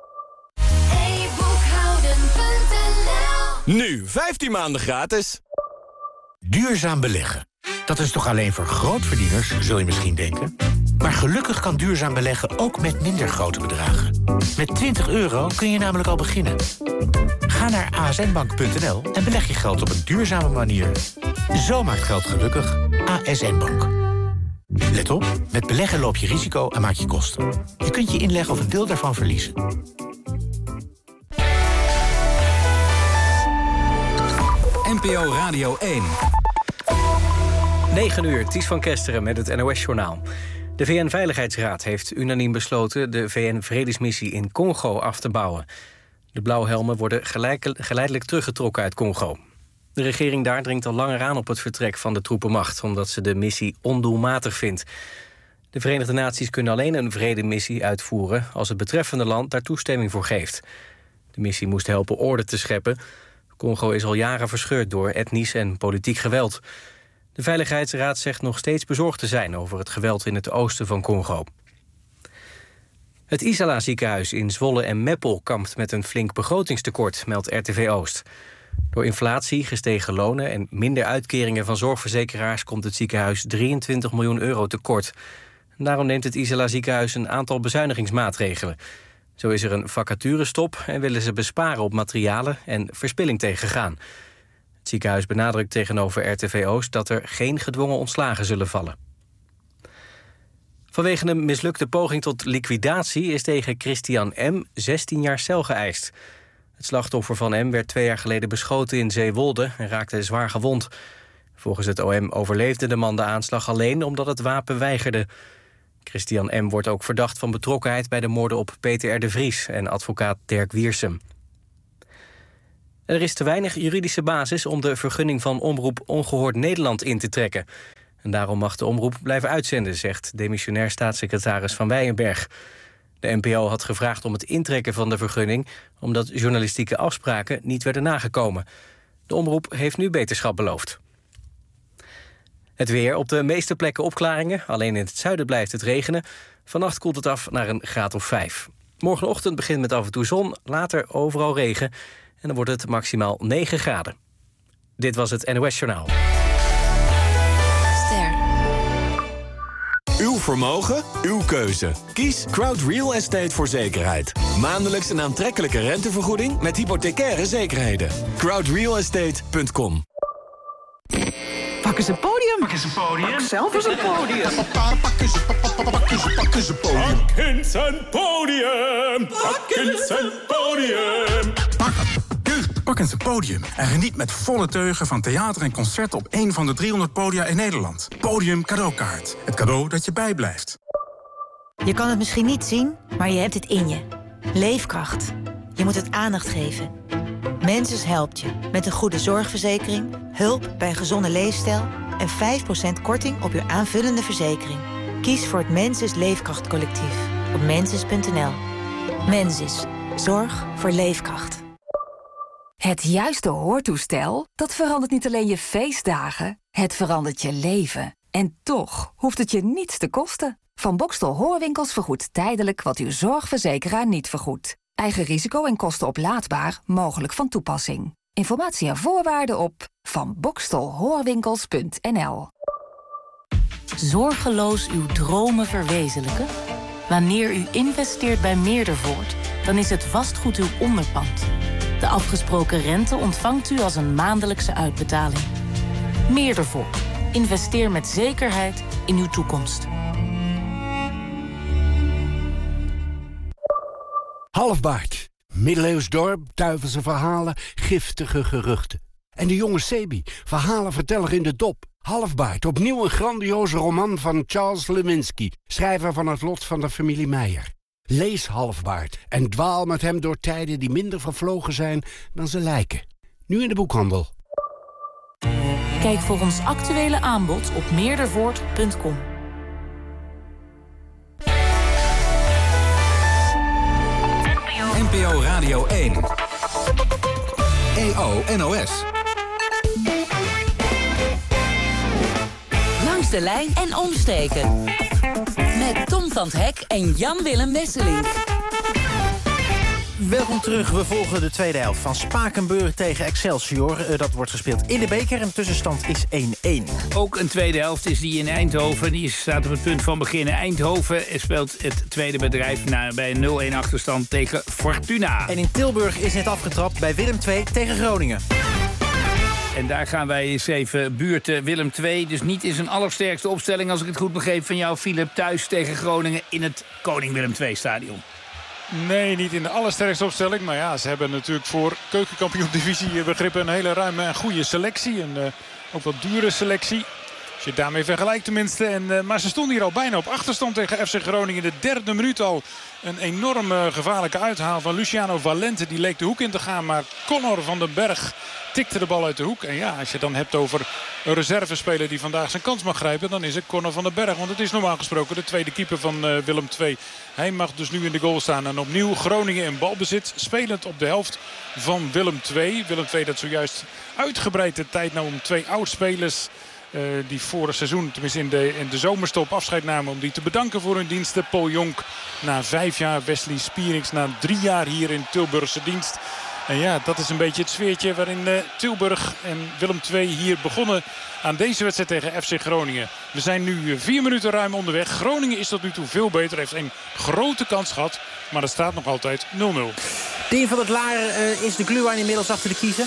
Nu 15 maanden gratis. Duurzaam beleggen. Dat is toch alleen voor grootverdieners, zul je misschien denken? Maar gelukkig kan duurzaam beleggen ook met minder grote bedragen. Met €20 kun je namelijk al beginnen. Ga naar asnbank.nl en beleg je geld op een duurzame manier. Zo maakt geld gelukkig. ASN Bank. Let op, met beleggen loop je risico en maak je kosten. Je kunt je inleggen of een deel daarvan verliezen. NPO Radio 1. 9:00, Ties van Kesteren met het NOS-journaal. De VN-veiligheidsraad heeft unaniem besloten de VN-vredesmissie in Congo af te bouwen. De blauwhelmen worden geleidelijk teruggetrokken uit Congo. De regering daar dringt al langer aan op het vertrek van de troepenmacht, omdat ze de missie ondoelmatig vindt. De Verenigde Naties kunnen alleen een vredemissie uitvoeren als het betreffende land daar toestemming voor geeft. De missie moest helpen orde te scheppen. Congo is al jaren verscheurd door etnisch en politiek geweld. De Veiligheidsraad zegt nog steeds bezorgd te zijn over het geweld in het oosten van Congo. Het Isala ziekenhuis in Zwolle en Meppel kampt met een flink begrotingstekort, meldt RTV Oost. Door inflatie, gestegen lonen en minder uitkeringen van zorgverzekeraars komt het ziekenhuis 23 miljoen euro tekort. Daarom neemt het Isala ziekenhuis een aantal bezuinigingsmaatregelen. Zo is er een vacaturestop en willen ze besparen op materialen en verspilling tegengaan. Het ziekenhuis benadrukt tegenover RTV Oost dat er geen gedwongen ontslagen zullen vallen. Vanwege een mislukte poging tot liquidatie is tegen Christian M. 16 jaar cel geëist. Het slachtoffer van M. werd 2 jaar geleden beschoten in Zeewolde en raakte zwaar gewond. Volgens het OM overleefde de man de aanslag alleen omdat het wapen weigerde. Christian M. wordt ook verdacht van betrokkenheid bij de moorden op Peter R. de Vries en advocaat Dirk Wiersum. Er is te weinig juridische basis om de vergunning van Omroep Ongehoord Nederland in te trekken. En daarom mag de omroep blijven uitzenden, zegt demissionair staatssecretaris Van Weijenberg. De NPO had gevraagd om het intrekken van de vergunning omdat journalistieke afspraken niet werden nagekomen. De omroep heeft nu beterschap beloofd. Het weer, op de meeste plekken opklaringen. Alleen in het zuiden blijft het regenen. Vannacht koelt het af naar een graad of 5. Morgenochtend begint met af en toe zon, later overal regen. En dan wordt het maximaal 9 graden. Dit was het NOS Journaal. Uw vermogen, uw keuze. Kies Crowd Real Estate voor zekerheid. Maandelijks een aantrekkelijke rentevergoeding met hypothecaire zekerheden. crowdrealestate.com. Pak eens een podium. Pak eens een podium. Pak zelf eens een podium. Pak eens een podium. Pak eens een podium. Pak eens een podium. Pak eens een podium en geniet met volle teugen van theater en concerten op een van de 300 podia in Nederland. Podium cadeaukaart. Het cadeau dat je bijblijft. Je kan het misschien niet zien, maar je hebt het in je. Leefkracht. Je moet het aandacht geven. Mensis helpt je met een goede zorgverzekering, hulp bij een gezonde leefstijl en 5% korting op je aanvullende verzekering. Kies voor het Mensis Leefkrachtcollectief op mensis.nl. Mensis. Zorg voor leefkracht. Het juiste hoortoestel, dat verandert niet alleen je feestdagen, het verandert je leven. En toch hoeft het je niets te kosten. Van Boxtel Hoorwinkels vergoedt tijdelijk wat uw zorgverzekeraar niet vergoedt. Eigen risico en kosten oplaadbaar, mogelijk van toepassing. Informatie en voorwaarden op vanboxtelhoorwinkels.nl. Zorgeloos uw dromen verwezenlijken? Wanneer u investeert bij Meerdervoort, dan is het vastgoed uw onderpand. De afgesproken rente ontvangt u als een maandelijkse uitbetaling. Meerdervoort. Investeer met zekerheid in uw toekomst. Halfbaard. Middeleeuws dorp, duivelse verhalen, giftige geruchten. En de jonge Sebi, verhalenverteller in de dop. Halfbaard, opnieuw een grandioze roman van Charles Lewinsky, schrijver van Het lot van de familie Meijer. Lees Halfbaard en dwaal met hem door tijden die minder vervlogen zijn dan ze lijken. Nu in de boekhandel. Kijk voor ons actuele aanbod op meerdervoort.com. NPO Radio 1. EO NOS. Langs de lijn en omsteken. Met Tom van 't Hek en Jan-Willem Wesseling. Welkom terug. We volgen de tweede helft van Spakenburg tegen Excelsior. Dat wordt gespeeld in de beker en de tussenstand is 1-1. Ook een tweede helft is die in Eindhoven. Die staat op het punt van beginnen. Eindhoven speelt het tweede bedrijf bij een 0-1 achterstand tegen Fortuna. En in Tilburg is net afgetrapt bij Willem II tegen Groningen. En daar gaan wij eens even buurten. Willem II, dus niet in zijn allersterkste opstelling, als ik het goed begreep van jou, Philip, thuis tegen Groningen in het Koning Willem II-stadion. Nee, niet in de allersterkste opstelling. Maar ja, ze hebben natuurlijk voor keukenkampioen-divisie begrippen een hele ruime en goede selectie. En ook wat dure selectie. Als je het daarmee vergelijkt tenminste. Maar ze stonden hier al bijna op achterstand tegen FC Groningen. In de 3e minuut al een enorm gevaarlijke uithaal van Luciano Valente. Die leek de hoek in te gaan, maar Connor van den Berg tikte de bal uit de hoek. En ja, als je het dan hebt over een reservespeler die vandaag zijn kans mag grijpen, dan is het Connor van den Berg. Want het is normaal gesproken de tweede keeper van Willem II. Hij mag dus nu in de goal staan. En opnieuw Groningen in balbezit. Spelend op de helft van Willem II. Willem II dat zojuist uitgebreid de tijd nam om 2 oudspelers die vorig seizoen, tenminste in de zomerstop, afscheid namen om die te bedanken voor hun diensten. Paul Jonk na 5 jaar, Wesley Spierings na 3 jaar hier in Tilburgse dienst. En ja, dat is een beetje het sfeertje waarin Tilburg en Willem II hier begonnen aan deze wedstrijd tegen FC Groningen. We zijn nu 4 minuten ruim onderweg. Groningen is tot nu toe veel beter, heeft een grote kans gehad, maar er staat nog altijd 0-0. Dien van het Laar, is de glühwein inmiddels achter de kiezen?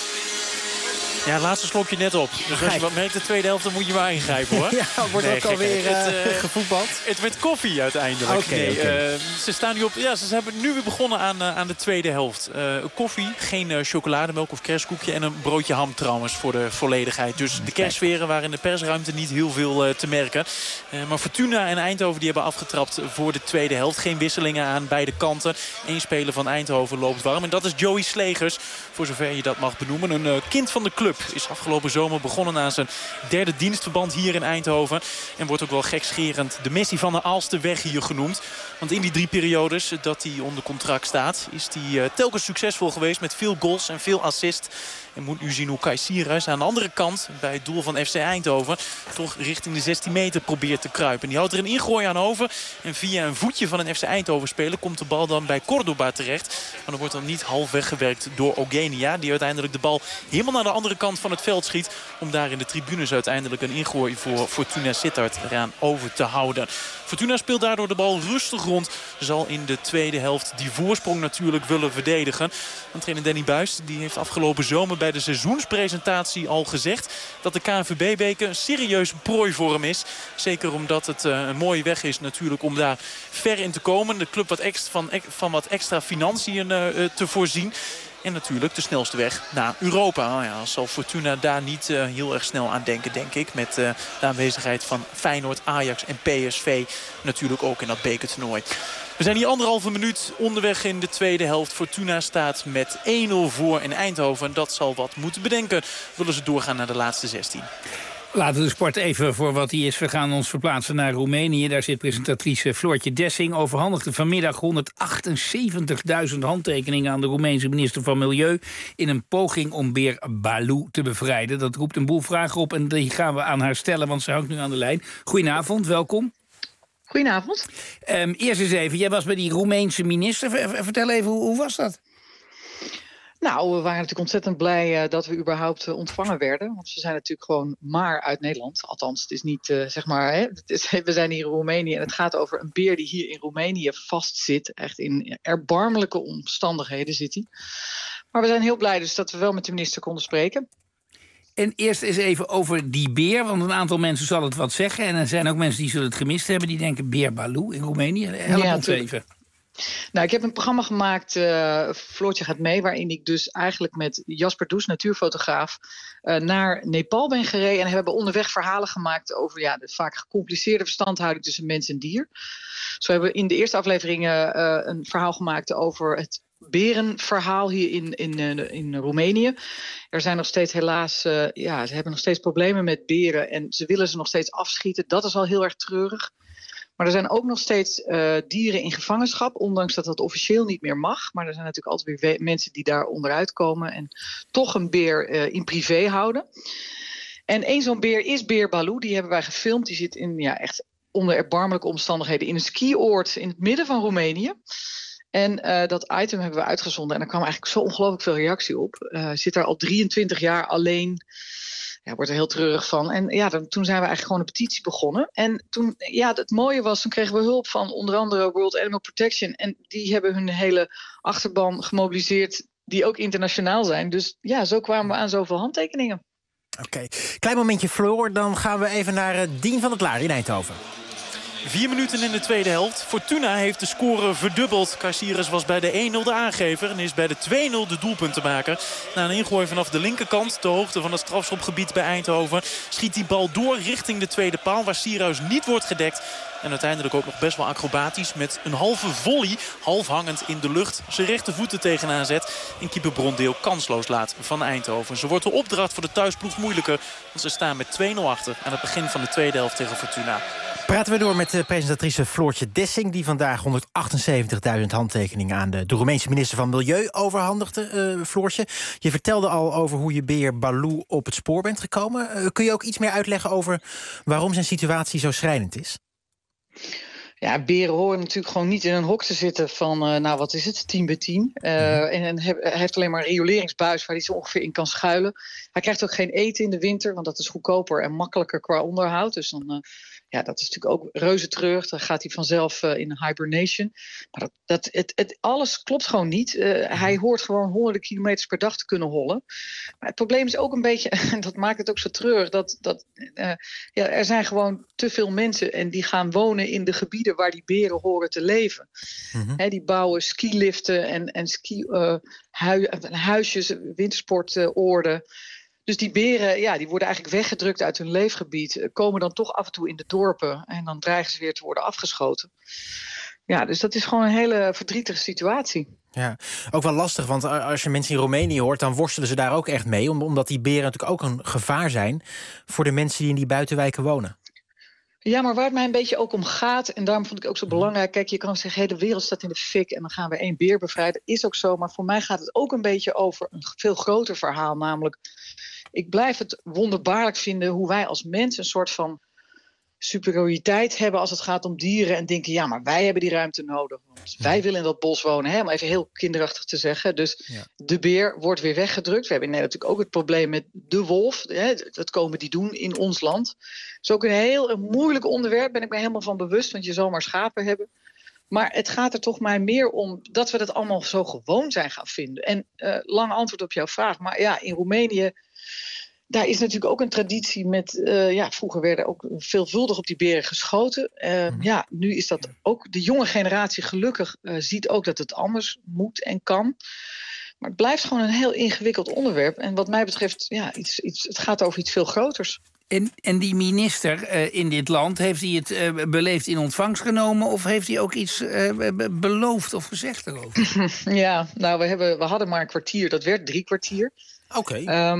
Ja, het laatste slokje net op. Dus als je wat merkt de tweede helft, dan moet je maar ingrijpen, hoor. Ja, wordt ook alweer gevoetbald. Het werd koffie uiteindelijk. Okay. Ze staan nu op. Ja, ze hebben nu weer begonnen aan de tweede helft. Koffie, geen chocolademelk of kerstkoekje en een broodje ham trouwens voor de volledigheid. Dus de kerstsferen waren in de persruimte niet heel veel te merken. Maar Fortuna en Eindhoven die hebben afgetrapt voor de tweede helft. Geen wisselingen aan beide kanten. 1 speler van Eindhoven loopt warm. En dat is Joey Slegers, voor zover je dat mag benoemen. Een kind van de club. Is afgelopen zomer begonnen aan zijn 3e dienstverband hier in Eindhoven. En wordt ook wel gekscherend de Messi van de Aalsterweg hier genoemd. Want in die 3 periodes dat hij onder contract staat, is hij telkens succesvol geweest met veel goals en veel assists. En moet nu zien hoe Kai Sierhuis aan de andere kant, bij het doel van FC Eindhoven, toch richting de 16 meter probeert te kruipen. Die houdt er een ingooi aan over. En via een voetje van een FC Eindhoven speler komt de bal dan bij Cordoba terecht. Maar dan wordt dan niet half weggewerkt door Ogenia, die uiteindelijk de bal helemaal naar de andere kant van het veld schiet. Om daar in de tribunes uiteindelijk een ingooi voor Fortuna Sittard eraan over te houden. Fortuna speelt daardoor de bal rustig rond. Zal in de tweede helft die voorsprong natuurlijk willen verdedigen. Want trainer Danny Buijs die heeft afgelopen zomer bij de seizoenspresentatie al gezegd dat de KNVB-beker een serieuze prooi voor hem is. Zeker omdat het een mooie weg is natuurlijk om daar ver in te komen. De club van wat extra financiën te voorzien. En natuurlijk de snelste weg naar Europa. Nou ja, zal Fortuna daar niet heel erg snel aan denken, denk ik. Met de aanwezigheid van Feyenoord, Ajax en PSV natuurlijk ook in dat bekertoernooi. We zijn hier 1,5 minuut onderweg in de tweede helft. Fortuna staat met 1-0 voor in Eindhoven. Dat zal wat moeten bedenken. Willen ze doorgaan naar de laatste 16. Laten we de sport even voor wat die is. We gaan ons verplaatsen naar Roemenië. Daar zit presentatrice Floortje Dessing. Overhandigde vanmiddag 178.000 handtekeningen aan de Roemeense minister van Milieu in een poging om beer Balou te bevrijden. Dat roept een boel vragen op en die gaan we aan haar stellen, want ze hangt nu aan de lijn. Goedenavond, welkom. Goedenavond. Eerst eens even, jij was bij die Roemeense minister. Vertel even, hoe was dat? Nou, we waren natuurlijk ontzettend blij dat we überhaupt ontvangen werden. Want ze zijn natuurlijk gewoon maar uit Nederland. Althans, het is niet, zeg maar... Hè, we zijn hier in Roemenië en het gaat over een beer die hier in Roemenië vastzit. Echt in erbarmelijke omstandigheden zit hij. Maar we zijn heel blij dus dat we wel met de minister konden spreken. En eerst eens even over die beer, want een aantal mensen zal het wat zeggen. En er zijn ook mensen die zullen het gemist hebben. Die denken beer Balou in Roemenië. Help ons even. Nou, ik heb een programma gemaakt, Floortje gaat mee, waarin ik dus eigenlijk met Jasper Does, natuurfotograaf, naar Nepal ben gereden. En hebben onderweg verhalen gemaakt over de vaak gecompliceerde verstandhouding tussen mens en dier. Zo hebben we in de eerste afleveringen een verhaal gemaakt over het berenverhaal hier in Roemenië. Er zijn nog steeds helaas, ze hebben nog steeds problemen met beren en ze willen ze nog steeds afschieten. Dat is al heel erg treurig. Maar er zijn ook nog steeds dieren in gevangenschap, ondanks dat dat officieel niet meer mag. Maar er zijn natuurlijk altijd weer mensen die daar onderuit komen en toch een beer in privé houden. En één zo'n beer is beer Balou, die hebben wij gefilmd. Die zit in echt onder erbarmelijke omstandigheden in een skioord in het midden van Roemenië. En dat item hebben we uitgezonden en daar kwam eigenlijk zo ongelooflijk veel reactie op. Zit daar al 23 jaar alleen. Ja, wordt er heel treurig van. En toen zijn we eigenlijk gewoon een petitie begonnen. En toen, het mooie was, toen kregen we hulp van onder andere World Animal Protection. En die hebben hun hele achterban gemobiliseerd, die ook internationaal zijn. Dus zo kwamen we aan zoveel handtekeningen. Oké. Klein momentje, Floor. Dan gaan we even naar Dien van het Laar in Eindhoven. 4 minuten in de tweede helft. Fortuna heeft de score verdubbeld. Caceres was bij de 1-0 de aangever en is bij de 2-0 de doelpuntenmaker. Na een ingooi vanaf de linkerkant, de hoogte van het strafschopgebied bij Eindhoven, schiet die bal door richting de tweede paal, waar Sierhuis niet wordt gedekt. En uiteindelijk ook nog best wel acrobatisch met een halve volley, half hangend in de lucht, zijn rechtervoeten tegenaan zet en keeper Brondeel kansloos laat van Eindhoven. Zo wordt de opdracht voor de thuisploeg moeilijker, want ze staan met 2-0 achter aan het begin van de tweede helft tegen Fortuna. Praten we door met de presentatrice Floortje Dessing, die vandaag 178.000 handtekeningen aan de Roemeense minister van Milieu overhandigde. Floortje, je vertelde al over hoe je beer Balou op het spoor bent gekomen. Kun je ook iets meer uitleggen over waarom zijn situatie zo schrijnend is? Ja, beren horen natuurlijk gewoon niet in een hok te zitten van, 10 bij 10. En hij heeft alleen maar een rioleringsbuis waar hij zo ongeveer in kan schuilen. Hij krijgt ook geen eten in de winter, want dat is goedkoper en makkelijker qua onderhoud. Dus dan, dat is natuurlijk ook reuze treurig. Dan gaat hij vanzelf in hibernation. Maar alles klopt gewoon niet. Hij hoort gewoon honderden kilometers per dag te kunnen hollen. Maar het probleem is ook een beetje, en dat maakt het ook zo treurig, er zijn gewoon te veel mensen en die gaan wonen in de gebieden waar die beren horen te leven. Die bouwen skiliften en huisjes, wintersportoorden. Dus die beren, die worden eigenlijk weggedrukt uit hun leefgebied, komen dan toch af en toe in de dorpen en dan dreigen ze weer te worden afgeschoten. Ja, dus dat is gewoon een hele verdrietige situatie. Ja, ook wel lastig, want als je mensen in Roemenië hoort, dan worstelen ze daar ook echt mee, omdat die beren natuurlijk ook een gevaar zijn voor de mensen die in die buitenwijken wonen. Ja, maar waar het mij een beetje ook om gaat, en daarom vond ik ook zo belangrijk, kijk, je kan zeggen, de wereld staat in de fik en dan gaan we 1 beer bevrijden. Is ook zo, maar voor mij gaat het ook een beetje over een veel groter verhaal, namelijk, ik blijf het wonderbaarlijk vinden hoe wij als mensen een soort van superioriteit hebben als het gaat om dieren en denken, ja, maar wij hebben die ruimte nodig, want wij willen in dat bos wonen, om even heel kinderachtig te zeggen. Dus de beer wordt weer weggedrukt. We hebben in Nederland natuurlijk ook het probleem met de wolf. Dat komen die doen in ons land. Het is ook een moeilijk onderwerp, ben ik me helemaal van bewust, want je zal maar schapen hebben. Maar het gaat er toch maar meer om dat we dat allemaal zo gewoon zijn gaan vinden. En lang antwoord op jouw vraag, maar ja, in Roemenië, daar is natuurlijk ook een traditie met, vroeger werden ook veelvuldig op die beren geschoten. Nu is dat ook, de jonge generatie gelukkig ziet ook dat het anders moet en kan. Maar het blijft gewoon een heel ingewikkeld onderwerp. En wat mij betreft, het gaat over iets veel groters. En die minister in dit land, heeft hij het beleefd in ontvangst genomen, of heeft hij ook iets beloofd of gezegd erover? Ja, nou, we hadden maar een kwartier, dat werd 3 kwartier. Oké.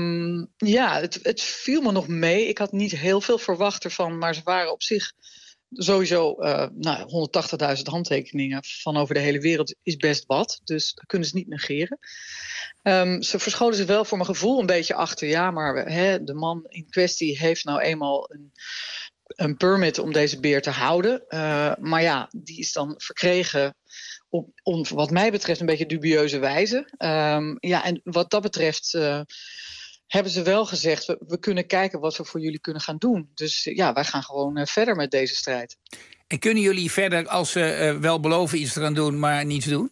Het viel me nog mee. Ik had niet heel veel verwacht ervan, maar ze waren op zich sowieso 180.000 handtekeningen van over de hele wereld is best wat. Dus dat kunnen ze niet negeren. Ze verscholen zich wel voor mijn gevoel een beetje achter. Ja, maar de man in kwestie heeft nou eenmaal een permit om deze beer te houden. Maar ja, die is dan verkregen op wat mij betreft een beetje dubieuze wijze. En wat dat betreft hebben ze wel gezegd, we kunnen kijken wat we voor jullie kunnen gaan doen. Dus wij gaan gewoon verder met deze strijd. En kunnen jullie verder, als ze wel beloven iets te gaan doen, maar niets doen?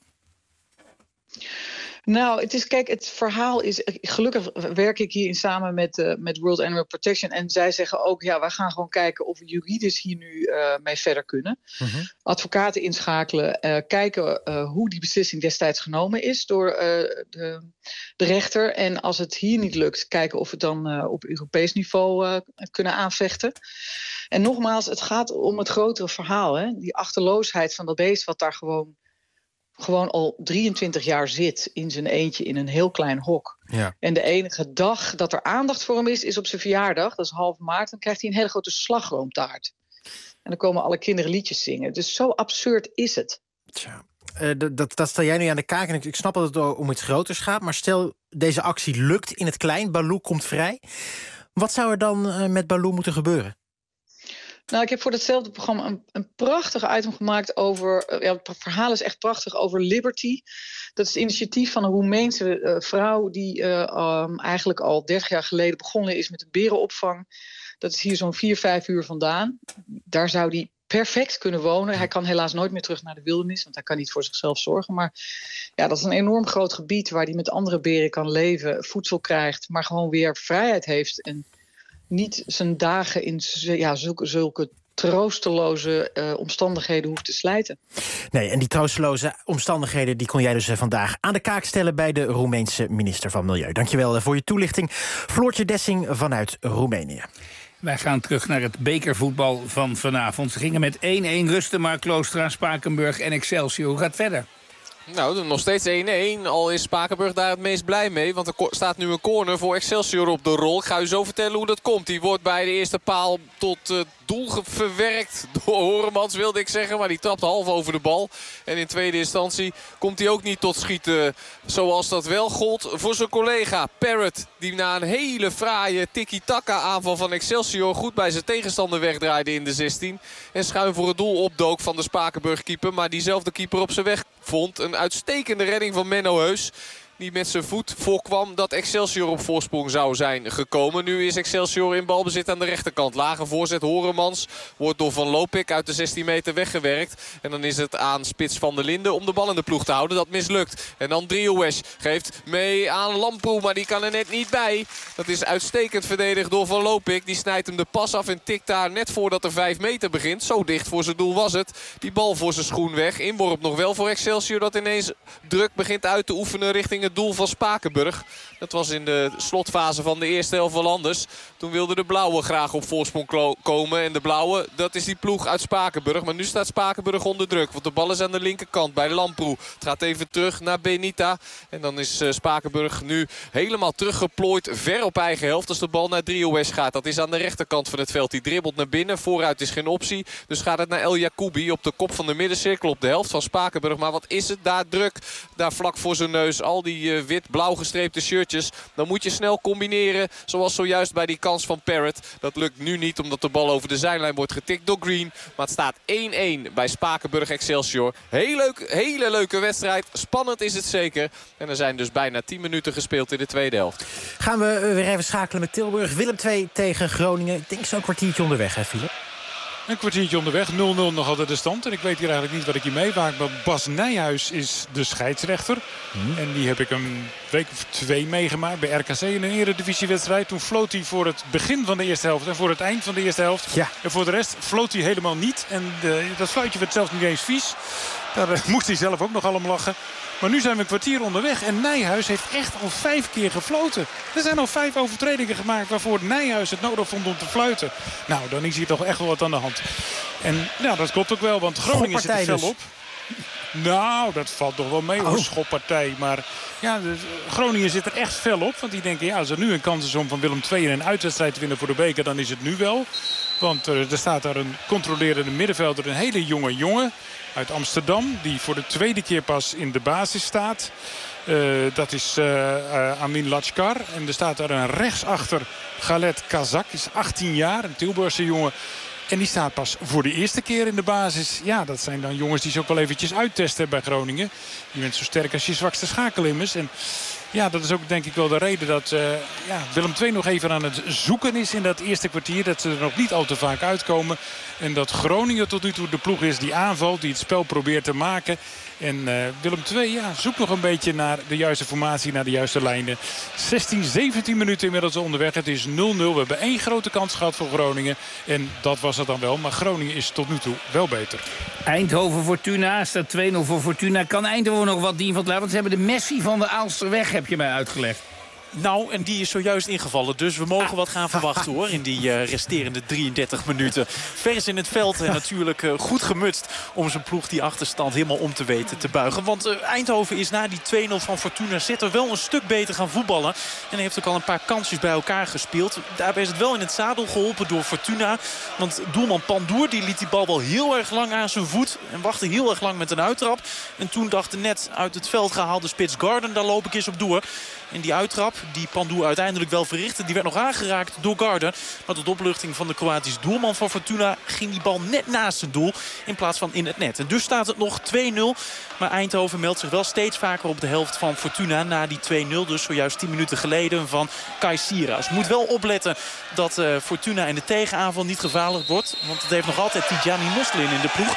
Nou, het verhaal is, gelukkig werk ik hierin samen met World Animal Protection. En zij zeggen ook, wij gaan gewoon kijken of we juridisch hier nu mee verder kunnen. Advocaten inschakelen, kijken hoe die beslissing destijds genomen is door de rechter. En als het hier niet lukt, kijken of we het dan op Europees niveau kunnen aanvechten. En nogmaals, het gaat om het grotere verhaal. Die achterloosheid van dat beest wat daar gewoon al 23 jaar zit in zijn eentje in een heel klein hok. Ja. En de enige dag dat er aandacht voor hem is op zijn verjaardag. Dat is half maart. Dan krijgt hij een hele grote slagroomtaart. En dan komen alle kinderen liedjes zingen. Dus zo absurd is het. Tja. Dat stel jij nu aan de kaak. En ik snap dat het om iets groters gaat. Maar stel, deze actie lukt in het klein. Balou komt vrij. Wat zou er dan met Balou moeten gebeuren? Nou, ik heb voor datzelfde programma een prachtig item gemaakt over, het verhaal is echt prachtig, over Liberty. Dat is het initiatief van een Roemeense vrouw die eigenlijk al 30 jaar geleden begonnen is met een berenopvang. Dat is hier zo'n 4-5 uur vandaan. Daar zou die perfect kunnen wonen. Hij kan helaas nooit meer terug naar de wildernis, want hij kan niet voor zichzelf zorgen. Maar dat is een enorm groot gebied waar hij met andere beren kan leven, voedsel krijgt, maar gewoon weer vrijheid heeft en niet zijn dagen in zulke troosteloze omstandigheden hoeft te slijten. Nee, en die troosteloze omstandigheden die kon jij dus vandaag aan de kaak stellen bij de Roemeense minister van Milieu. Dankjewel voor je toelichting. Floortje Dessing vanuit Roemenië. Wij gaan terug naar het bekervoetbal van vanavond. Ze gingen met 1-1 rusten, maar Kloostra, Spakenburg en Excelsior. Hoe gaat het verder? Nou, nog steeds 1-1. Al is Spakenburg daar het meest blij mee. Want er staat nu een corner voor Excelsior op de rol. Ik ga u zo vertellen hoe dat komt. Die wordt bij de eerste paal tot doel verwerkt door Horemans, wilde ik zeggen. Maar die trapt half over de bal. En in tweede instantie komt hij ook niet tot schieten. Zoals dat wel gold voor zijn collega Parrott. Die na een hele fraaie tiki-taka aanval van Excelsior goed bij zijn tegenstander wegdraaide in de 16. En schuin voor het doel opdook van de Spakenburg keeper. Maar diezelfde keeper op zijn weg vond. Een uitstekende redding van Menno Heus. Die met zijn voet voorkwam dat Excelsior op voorsprong zou zijn gekomen. Nu is Excelsior in balbezit aan de rechterkant. Lage voorzet Horemans wordt door Van Lopik uit de 16 meter weggewerkt. En dan is het aan spits Van der Linden om de bal in de ploeg te houden. Dat mislukt. En dan Driehues geeft mee aan Lamproe, maar die kan er net niet bij. Dat is uitstekend verdedigd door Van Lopik. Die snijdt hem de pas af en tikt daar net voordat er 5 meter begint. Zo dicht voor zijn doel was het. Die bal voor zijn schoen weg. Inworp nog wel voor Excelsior dat ineens druk begint uit te oefenen richting het doel van Spakenburg. Dat was in de slotfase van de eerste helft wel anders. Toen wilde de blauwe graag op voorsprong komen. En de blauwe, dat is die ploeg uit Spakenburg. Maar nu staat Spakenburg onder druk. Want de bal is aan de linkerkant bij Lamproe. Het gaat even terug naar Benita. En dan is Spakenburg nu helemaal teruggeplooid. Ver op eigen helft als de bal naar Driehues gaat. Dat is aan de rechterkant van het veld. Die dribbelt naar binnen. Vooruit is geen optie. Dus gaat het naar El Jacoubi op de kop van de middencirkel. Op de helft van Spakenburg. Maar wat is het daar druk. Daar vlak voor zijn neus. Al die wit-blauw gestreepte shirtjes. Dan moet je snel combineren. Zoals zojuist bij die kans van Parrott. Dat lukt nu niet omdat de bal over de zijlijn wordt getikt door Green. Maar het staat 1-1 bij Spakenburg Excelsior. Hele leuke wedstrijd. Spannend is het zeker. En er zijn dus bijna 10 minuten gespeeld in de tweede helft. Gaan we weer even schakelen met Tilburg. Willem II tegen Groningen. Ik denk zo'n kwartiertje onderweg, hè, Philip? Een kwartiertje onderweg, 0-0 nog altijd de stand. En ik weet hier eigenlijk niet wat ik hier meemaak. Maar Bas Nijhuis is de scheidsrechter. En die heb ik een week of 2 meegemaakt bij RKC in een eredivisiewedstrijd. Toen floot hij voor het begin van de eerste helft en voor het eind van de eerste helft. Ja. En voor de rest floot hij helemaal niet. En dat fluitje werd zelfs niet eens vies. Daar moest hij zelf ook nog om lachen. Maar nu zijn we een kwartier onderweg en Nijhuis heeft echt al 5 keer gefloten. Er zijn al 5 overtredingen gemaakt waarvoor Nijhuis het nodig vond om te fluiten. Nou, dan is hier toch echt wel wat aan de hand. En ja, dat klopt ook wel, want Groningen zit er fel op. Nou, dat valt toch wel mee, hoor, schoppartij. Maar ja, Groningen zit er echt fel op. Want die denken, ja, als er nu een kans is om van Willem II in een uitwedstrijd te winnen voor de beker, dan is het nu wel. Want er staat daar een controlerende middenvelder, een hele jonge jongen uit Amsterdam, die voor de 2e keer pas in de basis staat. Dat is Amin Lachkar. En er staat daar een rechtsachter, Galet Kazak, is 18 jaar, een Tilburgse jongen. En die staat pas voor de eerste keer in de basis. Ja, dat zijn dan jongens die ze ook wel eventjes uittesten bij Groningen. Je bent zo sterk als je zwakste schakel immers. En ja, dat is ook denk ik wel de reden dat Willem II nog even aan het zoeken is in dat eerste kwartier. Dat ze er nog niet al te vaak uitkomen. En dat Groningen tot nu toe de ploeg is die aanvalt, die het spel probeert te maken. En Willem II zoekt nog een beetje naar de juiste formatie, naar de juiste lijnen. 16, 17 minuten inmiddels onderweg. Het is 0-0. We hebben 1 grote kans gehad voor Groningen. En dat was het dan wel. Maar Groningen is tot nu toe wel beter. Eindhoven-Fortuna staat 2-0 voor Fortuna. Kan Eindhoven nog wat dienen van het laten? Want ze hebben de Messi van de Aalsterweg, heb je mij uitgelegd. Nou, en die is zojuist ingevallen. Dus we mogen wat gaan verwachten, hoor, in die resterende 33 minuten. Vers in het veld en natuurlijk goed gemutst om zijn ploeg die achterstand helemaal om te weten te buigen. Want Eindhoven is na die 2-0 van Fortuna Sittard wel een stuk beter gaan voetballen. En heeft ook al een paar kansjes bij elkaar gespeeld. Daarbij is het wel in het zadel geholpen door Fortuna. Want doelman Pandoer die liet die bal wel heel erg lang aan zijn voet. En wachtte heel erg lang met een uittrap. En toen dacht de net uit het veld gehaalde spits Garden, daar loop ik eens op door. En die uittrap die Pandoer uiteindelijk wel verrichtte, die werd nog aangeraakt door Garden. Maar tot opluchting van de Kroatische doelman van Fortuna ging die bal net naast het doel in plaats van in het net. En dus staat het nog 2-0. Maar Eindhoven meldt zich wel steeds vaker op de helft van Fortuna na die 2-0. Dus zojuist 10 minuten geleden van Kai Sierhuis. Moet wel opletten dat Fortuna in de tegenaanval niet gevaarlijk wordt. Want het heeft nog altijd Tidjani Moslin in de ploeg.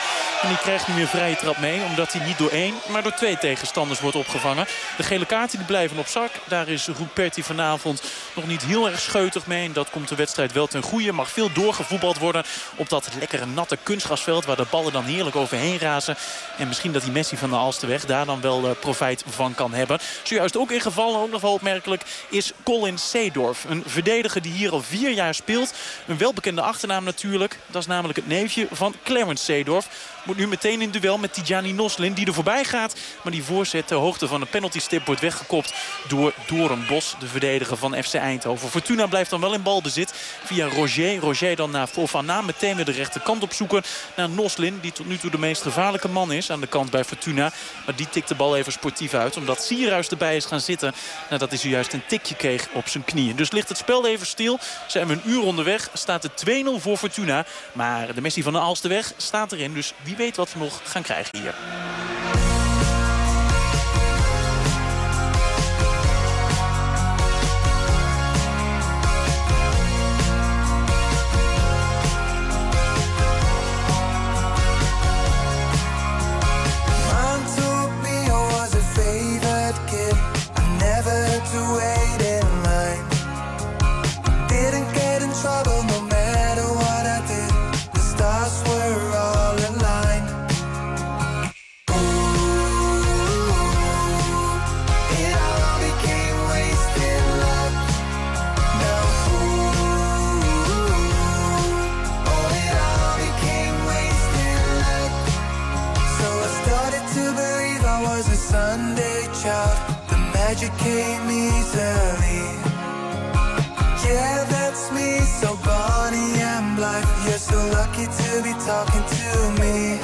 En die krijgt nu weer vrije trap mee. Omdat hij niet door 1, maar door 2 tegenstanders wordt opgevangen. De gele kaarten die blijven op zak. Daar is Ruperti vanavond nog niet heel erg scheutig mee. En dat komt de wedstrijd wel ten goede. Mag veel doorgevoetbald worden op dat lekkere natte kunstgrasveld. Waar de ballen dan heerlijk overheen razen. En misschien dat die Messi van de Alsterweg daar dan wel profijt van kan hebben. Zojuist ook ingevallen, ook nog wel opmerkelijk, is Colin Seedorf. Een verdediger die hier al 4 jaar speelt. Een welbekende achternaam natuurlijk. Dat is namelijk het neefje van Clarence Seedorf. Moet nu meteen in duel met Tijani Noslin die er voorbij gaat. Maar die voorzet ter hoogte van de penaltystip wordt weggekopt door Doornbos, de verdediger van FC Eindhoven. Fortuna blijft dan wel in balbezit via Roger. Roger dan naar Fofana meteen weer de rechterkant opzoeken naar Noslin. Die tot nu toe de meest gevaarlijke man is aan de kant bij Fortuna. Maar die tikt de bal even sportief uit. Omdat Sierhuis erbij is gaan zitten nadat hij zojuist een tikje kreeg op zijn knieën. Dus ligt het spel even stil. Zijn we een uur onderweg. Staat het 2-0 voor Fortuna. Maar de Messi van de Alsterweg staat erin. Dus wie weet wat we nog gaan krijgen hier. Magic came easily. Yeah, that's me, so Bonnie and Blythe. You're so lucky to be talking to me.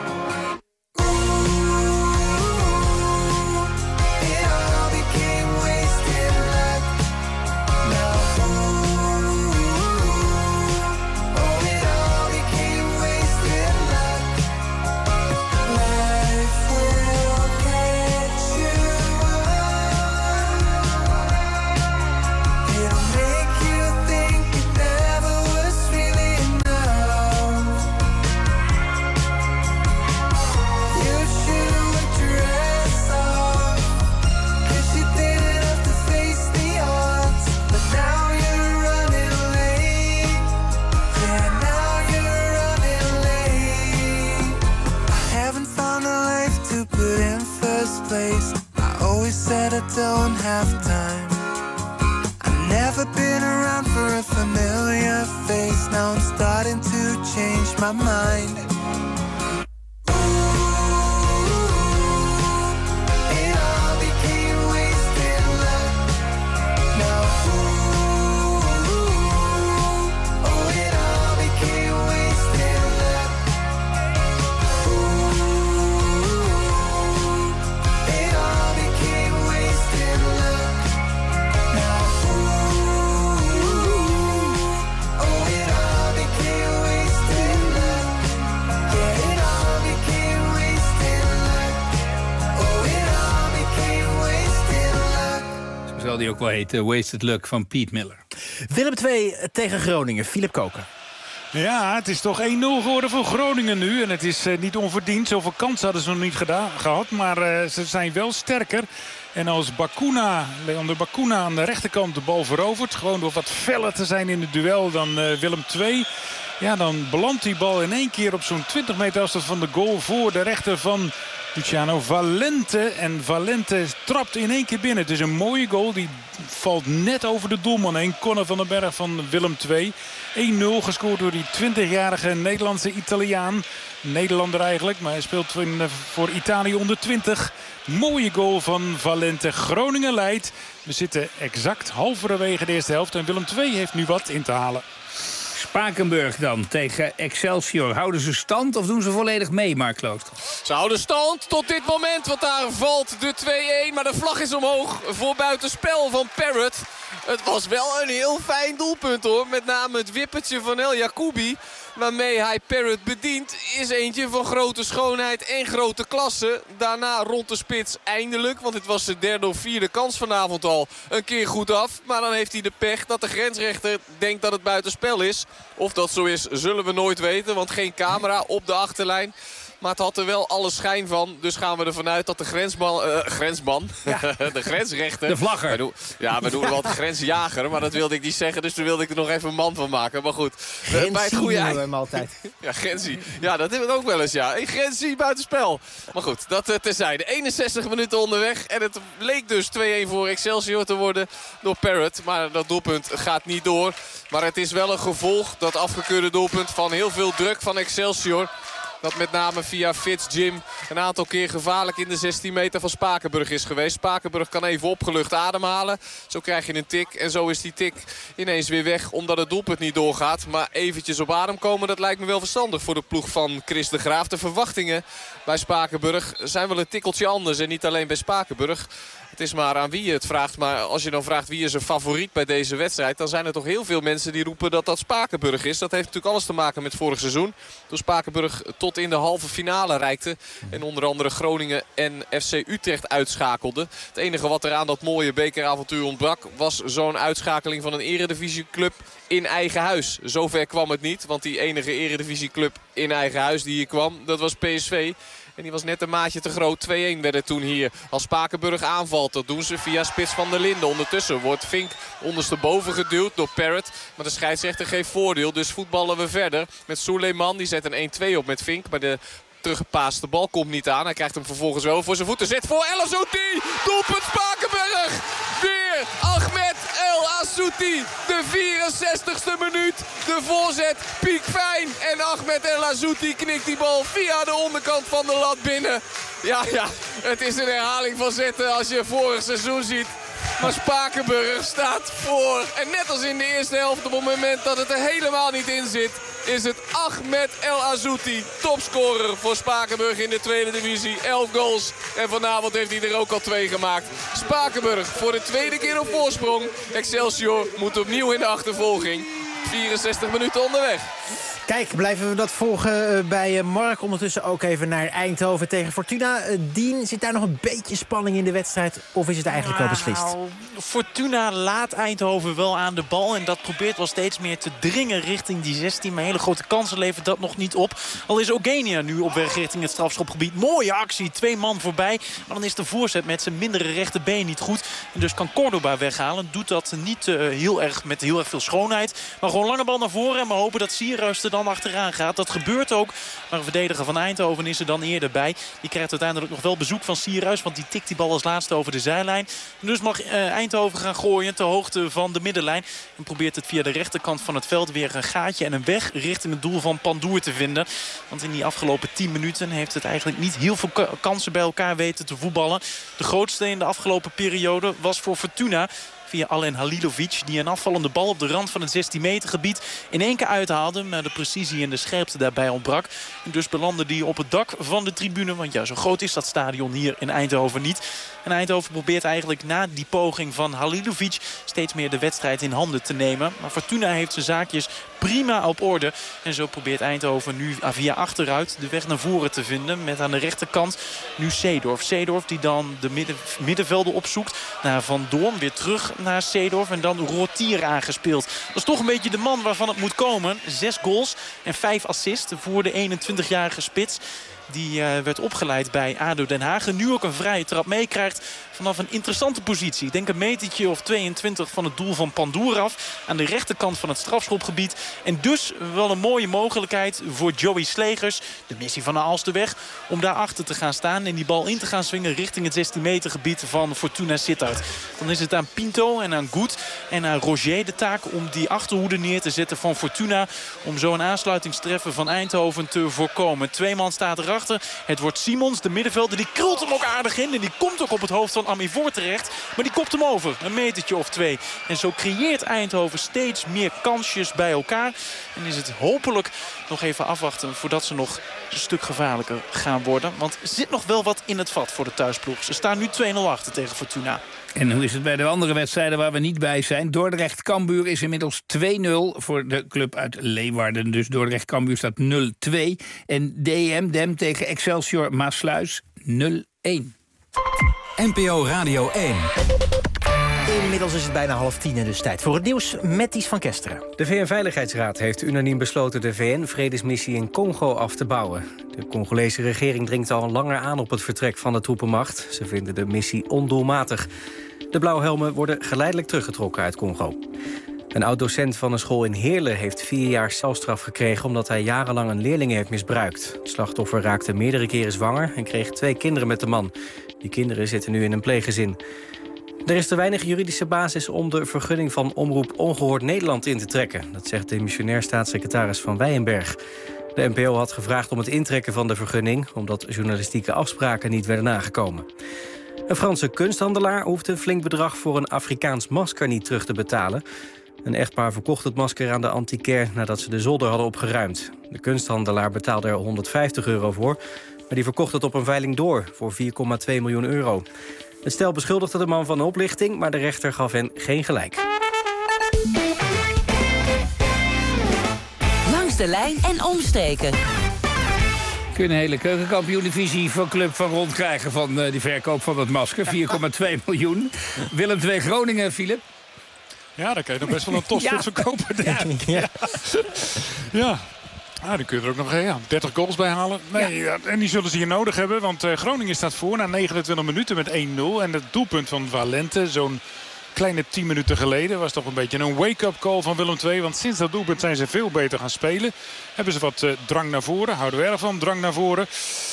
Don't have time. I've never been around for a familiar face. Now I'm starting to change my mind. Die ook wel heet Wasted Luck van Piet Miller. Willem II tegen Groningen. Philip Koken. Ja, het is toch 1-0 geworden voor Groningen nu. En het is niet onverdiend. Zoveel kansen hadden ze nog niet gehad. Maar ze zijn wel sterker. En als Leander Bacuna aan de rechterkant de bal verovert. Gewoon door wat feller te zijn in het duel dan Willem II. Ja, dan belandt die bal in één keer op zo'n 20 meter afstand van de goal voor de rechter van Luciano Valente. En Valente trapt in één keer binnen. Het is een mooie goal. Die valt net over de doelman heen. Conor van den Berg van Willem II. 1-0 gescoord door die 20-jarige Nederlandse Italiaan. Nederlander eigenlijk, maar hij speelt voor Italië onder 20. Mooie goal van Valente. Groningen leidt. We zitten exact halverwege de eerste helft. En Willem II heeft nu wat in te halen. Spakenburg dan tegen Excelsior. Houden ze stand of doen ze volledig mee, Mark Klooster? Ze houden stand tot dit moment, want daar valt de 2-1. Maar de vlag is omhoog voor buitenspel van Parrott. Het was wel een heel fijn doelpunt hoor. Met name het wippertje van El Jacoubi, waarmee hij Parrott bedient, is eentje van grote schoonheid en grote klasse. Daarna rond de spits eindelijk, want het was zijn derde of vierde kans vanavond al, een keer goed af. Maar dan heeft hij de pech dat de grensrechter denkt dat het buitenspel is. Of dat zo is, zullen we nooit weten, want geen camera op de achterlijn. Maar het had er wel alle schijn van. Dus gaan we ervan uit dat de grensman, ja. De grensrechter... De vlagger. We doen wel de grensjager, maar dat wilde ik niet zeggen. Dus toen wilde ik er nog even een man van maken. Maar goed. Bij het goede hebben we hem altijd. Ja, Grensie. Ja, dat hebben we ook wel eens, ja. Grensie buitenspel. Maar goed, dat terzijde. 61 minuten onderweg. En het leek dus 2-1 voor Excelsior te worden door Parrott. Maar dat doelpunt gaat niet door. Maar het is wel een gevolg, dat afgekeurde doelpunt, van heel veel druk van Excelsior. Dat met name via Fitz-Jim een aantal keer gevaarlijk in de 16 meter van Spakenburg is geweest. Spakenburg kan even opgelucht ademhalen. Zo krijg je een tik en zo is die tik ineens weer weg omdat het doelpunt niet doorgaat. Maar eventjes op adem komen, dat lijkt me wel verstandig voor de ploeg van Chris de Graaf. De verwachtingen bij Spakenburg zijn wel een tikkeltje anders en niet alleen bij Spakenburg. Het is maar aan wie je het vraagt. Maar als je dan vraagt wie is een favoriet bij deze wedstrijd, dan zijn er toch heel veel mensen die roepen dat dat Spakenburg is. Dat heeft natuurlijk alles te maken met vorig seizoen. Toen Spakenburg tot in de halve finale reikte. En onder andere Groningen en FC Utrecht uitschakelde. Het enige wat er aan dat mooie bekeravontuur ontbrak was zo'n uitschakeling van een eredivisieclub in eigen huis. Zover kwam het niet. Want die enige eredivisieclub in eigen huis die hier kwam, dat was PSV. En die was net een maatje te groot. 2-1 werd het toen hier. Als Spakenburg aanvalt, dat doen ze via Spits van der Linden. Ondertussen wordt Vink ondersteboven geduwd door Parrott. Maar de scheidsrechter geeft voordeel. Dus voetballen we verder met Suleiman. Die zet een 1-2 op met Vink. Maar de teruggepaaste bal komt niet aan. Hij krijgt hem vervolgens wel voor zijn voeten. Zet voor El Azzouti. Doelpunt Spakenburg. Weer Ahmed El Azzouti. De 64ste minuut. De voorzet. Piekfijn. En Ahmed El Azzouti knikt die bal via de onderkant van de lat binnen. Ja, het is een herhaling van zetten als je vorig seizoen ziet. Maar Spakenburg staat voor. En net als in de eerste helft, op het moment dat het er helemaal niet in zit, is het Ahmed El Azzouti, topscorer voor Spakenburg in de tweede divisie. 11 goals. En vanavond heeft hij er ook al 2 gemaakt. Spakenburg voor de tweede keer op voorsprong. Excelsior moet opnieuw in de achtervolging. 64 minuten onderweg. Kijk, blijven we dat volgen bij Mark. Ondertussen ook even naar Eindhoven tegen Fortuna. Dien, zit daar nog een beetje spanning in de wedstrijd? Of is het eigenlijk al beslist? Fortuna laat Eindhoven wel aan de bal. En dat probeert wel steeds meer te dringen richting die 16. Maar hele grote kansen levert dat nog niet op. Al is Ogenia nu op weg richting het strafschopgebied. Mooie actie, 2 man voorbij. Maar dan is de voorzet met zijn mindere rechterbeen niet goed. En dus kan Cordoba weghalen. Doet dat niet met heel erg veel schoonheid. Maar gewoon lange bal naar voren. En we hopen dat Sierhuis er dan achteraan gaat. Dat gebeurt ook. Maar een verdediger van Eindhoven is er dan eerder bij. Die krijgt uiteindelijk nog wel bezoek van Sierhuis. Want die tikt die bal als laatste over de zijlijn. En dus mag Eindhoven gaan gooien ter hoogte van de middenlijn. En probeert het via de rechterkant van het veld weer een gaatje en een weg richting het doel van Pandoer te vinden. Want in die afgelopen 10 minuten heeft het eigenlijk niet heel veel kansen bij elkaar weten te voetballen. De grootste in de afgelopen periode was voor Fortuna via Alen Halilovic, die een afvallende bal op de rand van het 16 meter gebied in één keer uithaalde. Maar de precisie en de scherpte daarbij ontbrak. En dus belandde die op het dak van de tribune. Want ja, zo groot is dat stadion hier in Eindhoven niet. En Eindhoven probeert eigenlijk na die poging van Halilovic steeds meer de wedstrijd in handen te nemen. Maar Fortuna heeft zijn zaakjes prima op orde. En zo probeert Eindhoven nu via achteruit de weg naar voren te vinden. Met aan de rechterkant nu Seedorf. Seedorf die dan de middenvelden opzoekt naar Van Doorn. Weer terug naar Seedorf en dan Rotier aangespeeld. Dat is toch een beetje de man waarvan het moet komen. 6 goals en 5 assists voor de 21-jarige spits. Die werd opgeleid bij ADO Den Haag. En nu ook een vrije trap meekrijgt vanaf een interessante positie. Ik denk een metertje of 22 van het doel van Pandoer af. Aan de rechterkant van het strafschopgebied. En dus wel een mooie mogelijkheid voor Joey Slegers, de missie van de Aalsterweg, om daarachter te gaan staan en die bal in te gaan swingen richting het 16 meter gebied van Fortuna Sittard. Dan is het aan Pinto en aan Goed en aan Roger de taak om die achterhoede neer te zetten van Fortuna. Om zo een aansluitingstreffer van Eindhoven te voorkomen. 2 man staat erachter. Het wordt Simons, de middenvelder. Die krult hem ook aardig in. En die komt ook op het hoofd van Amivoor terecht. Maar die kopt hem over. Een metertje of 2. En zo creëert Eindhoven steeds meer kansjes bij elkaar. En is het hopelijk nog even afwachten voordat ze nog een stuk gevaarlijker gaan worden. Want er zit nog wel wat in het vat voor de thuisploeg. Ze staan nu 2-0 achter tegen Fortuna. En hoe is het bij de andere wedstrijden waar we niet bij zijn? Dordrecht-Cambuur is inmiddels 2-0 voor de club uit Leeuwarden. Dus Dordrecht-Cambuur staat 0-2. En Dem tegen Excelsior Maasluis 0-1. NPO Radio 1. Inmiddels is het bijna 9:30 en dus tijd voor het nieuws met Ties van Kesteren. De VN-veiligheidsraad heeft unaniem besloten de VN-vredesmissie in Congo af te bouwen. De Congolese regering dringt al langer aan op het vertrek van de troepenmacht. Ze vinden de missie ondoelmatig. De blauwhelmen worden geleidelijk teruggetrokken uit Congo. Een oud-docent van een school in Heerlen heeft 4 jaar celstraf gekregen omdat hij jarenlang een leerling heeft misbruikt. Het slachtoffer raakte meerdere keren zwanger en kreeg 2 kinderen met de man. Die kinderen zitten nu in een pleeggezin. Er is te weinig juridische basis om de vergunning van Omroep Ongehoord Nederland in te trekken. Dat zegt demissionair staatssecretaris Van Weyenberg. De NPO had gevraagd om het intrekken van de vergunning, omdat journalistieke afspraken niet werden nagekomen. Een Franse kunsthandelaar hoeft een flink bedrag voor een Afrikaans masker niet terug te betalen. Een echtpaar verkocht het masker aan de antiquaire nadat ze de zolder hadden opgeruimd. De kunsthandelaar betaalde er €150 voor, maar die verkocht het op een veiling door voor €4,2 miljoen. Het stel beschuldigde de man van oplichting, maar de rechter gaf hen geen gelijk. Langs de lijn en omstreken. Kun je een hele keukenkampioen-divisie van Club van Rond krijgen van die verkoop van dat masker. 4,2 miljoen. Willem II Groningen, Philip. Ja, daar kan je nog best wel een topsport verkopen, denk ik. Ja. Ah, dan kun je er ook nog 30 goals bij halen. Nee, en die zullen ze hier nodig hebben. Want Groningen staat voor na 29 minuten met 1-0. En het doelpunt van Valente, zo'n kleine 10 minuten geleden, was toch een beetje een wake-up call van Willem II. Want sinds dat doelpunt zijn ze veel beter gaan spelen. Hebben ze wat drang naar voren. Houden we erg van, drang naar voren.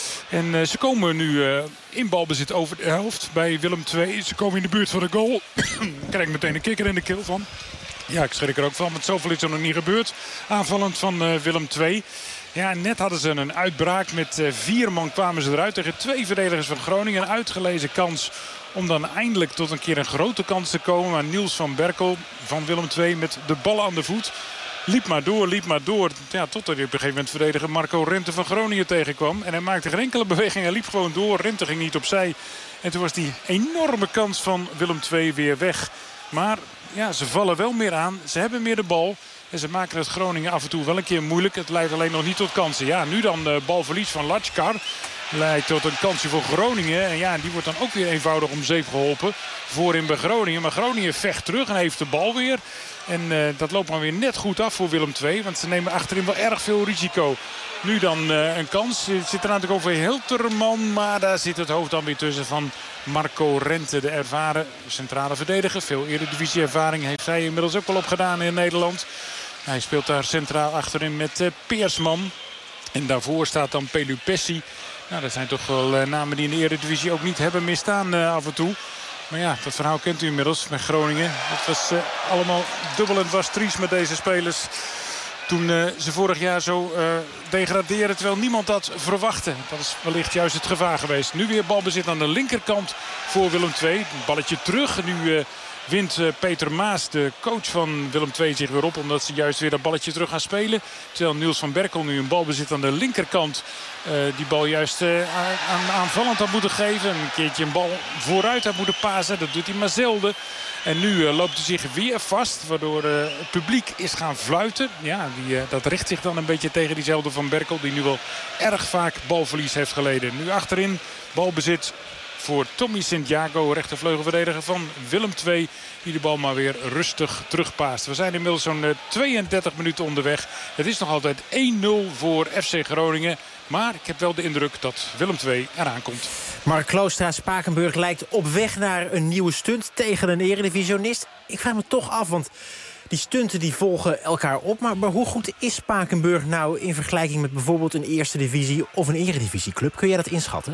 En ze komen nu in balbezit over de helft bij Willem II. Ze komen in de buurt van de goal. Krijg ik meteen een kikker in de keel van. Ja, ik schrik er ook van, want zoveel is er nog niet gebeurd. Aanvallend van Willem II. Ja, net hadden ze een uitbraak. Met 4 man kwamen ze eruit tegen 2 verdedigers van Groningen. Een uitgelezen kans om dan eindelijk tot een keer een grote kans te komen. Maar Niels van Berkel van Willem II met de bal aan de voet. Liep maar door. Ja, totdat hij op een gegeven moment verdediger Marco Rente van Groningen tegenkwam. En hij maakte geen enkele beweging. Hij liep gewoon door. Rente ging niet opzij. En toen was die enorme kans van Willem II weer weg. Maar ja, ze vallen wel meer aan. Ze hebben meer de bal. En ze maken het Groningen af en toe wel een keer moeilijk. Het leidt alleen nog niet tot kansen. Ja, nu dan balverlies van Latskar. Leidt tot een kansje voor Groningen. En ja, die wordt dan ook weer eenvoudig om zeep geholpen. Voorin bij Groningen. Maar Groningen vecht terug en heeft de bal weer. En dat loopt maar weer net goed af voor Willem II. Want ze nemen achterin wel erg veel risico. Nu dan een kans. Het zit er natuurlijk over Hilterman. Maar daar zit het hoofd dan weer tussen van Marco Rente. De ervaren centrale verdediger. Veel eredivisie ervaring heeft hij inmiddels ook wel opgedaan in Nederland. Hij speelt daar centraal achterin met Peersman. En daarvoor staat dan Pelupessi. Nou, dat zijn toch wel namen die in de eredivisie ook niet hebben misstaan af en toe. Maar ja, dat verhaal kent u inmiddels met Groningen. Het was allemaal dubbel en was triest met deze spelers. Toen ze vorig jaar zo degradeerden, terwijl niemand dat verwachtte. Dat is wellicht juist het gevaar geweest. Nu weer balbezit aan de linkerkant voor Willem II. Een balletje terug. Nu wint Peter Maas, de coach van Willem II, zich weer op. Omdat ze juist weer dat balletje terug gaan spelen. Terwijl Niels van Berkel nu een balbezit aan de linkerkant. Die bal juist aanvallend had moeten geven. Een keertje een bal vooruit had moeten pasen. Dat doet hij maar zelden. En nu loopt hij zich weer vast. Waardoor het publiek is gaan fluiten. Ja, dat richt zich dan een beetje tegen diezelfde Van Berkel. Die nu wel erg vaak balverlies heeft geleden. Nu achterin balbezit voor Tommy Santiago, rechtervleugelverdediger van Willem II. Die de bal maar weer rustig terugpaast. We zijn inmiddels zo'n 32 minuten onderweg. Het is nog altijd 1-0 voor FC Groningen. Maar ik heb wel de indruk dat Willem II eraan komt. Mark Kloostra, Spakenburg lijkt op weg naar een nieuwe stunt tegen een eredivisionist. Ik vraag me toch af, want die stunten die volgen elkaar op. Maar hoe goed is Spakenburg nou in vergelijking met bijvoorbeeld een eerste divisie of een eredivisieclub? Kun jij dat inschatten?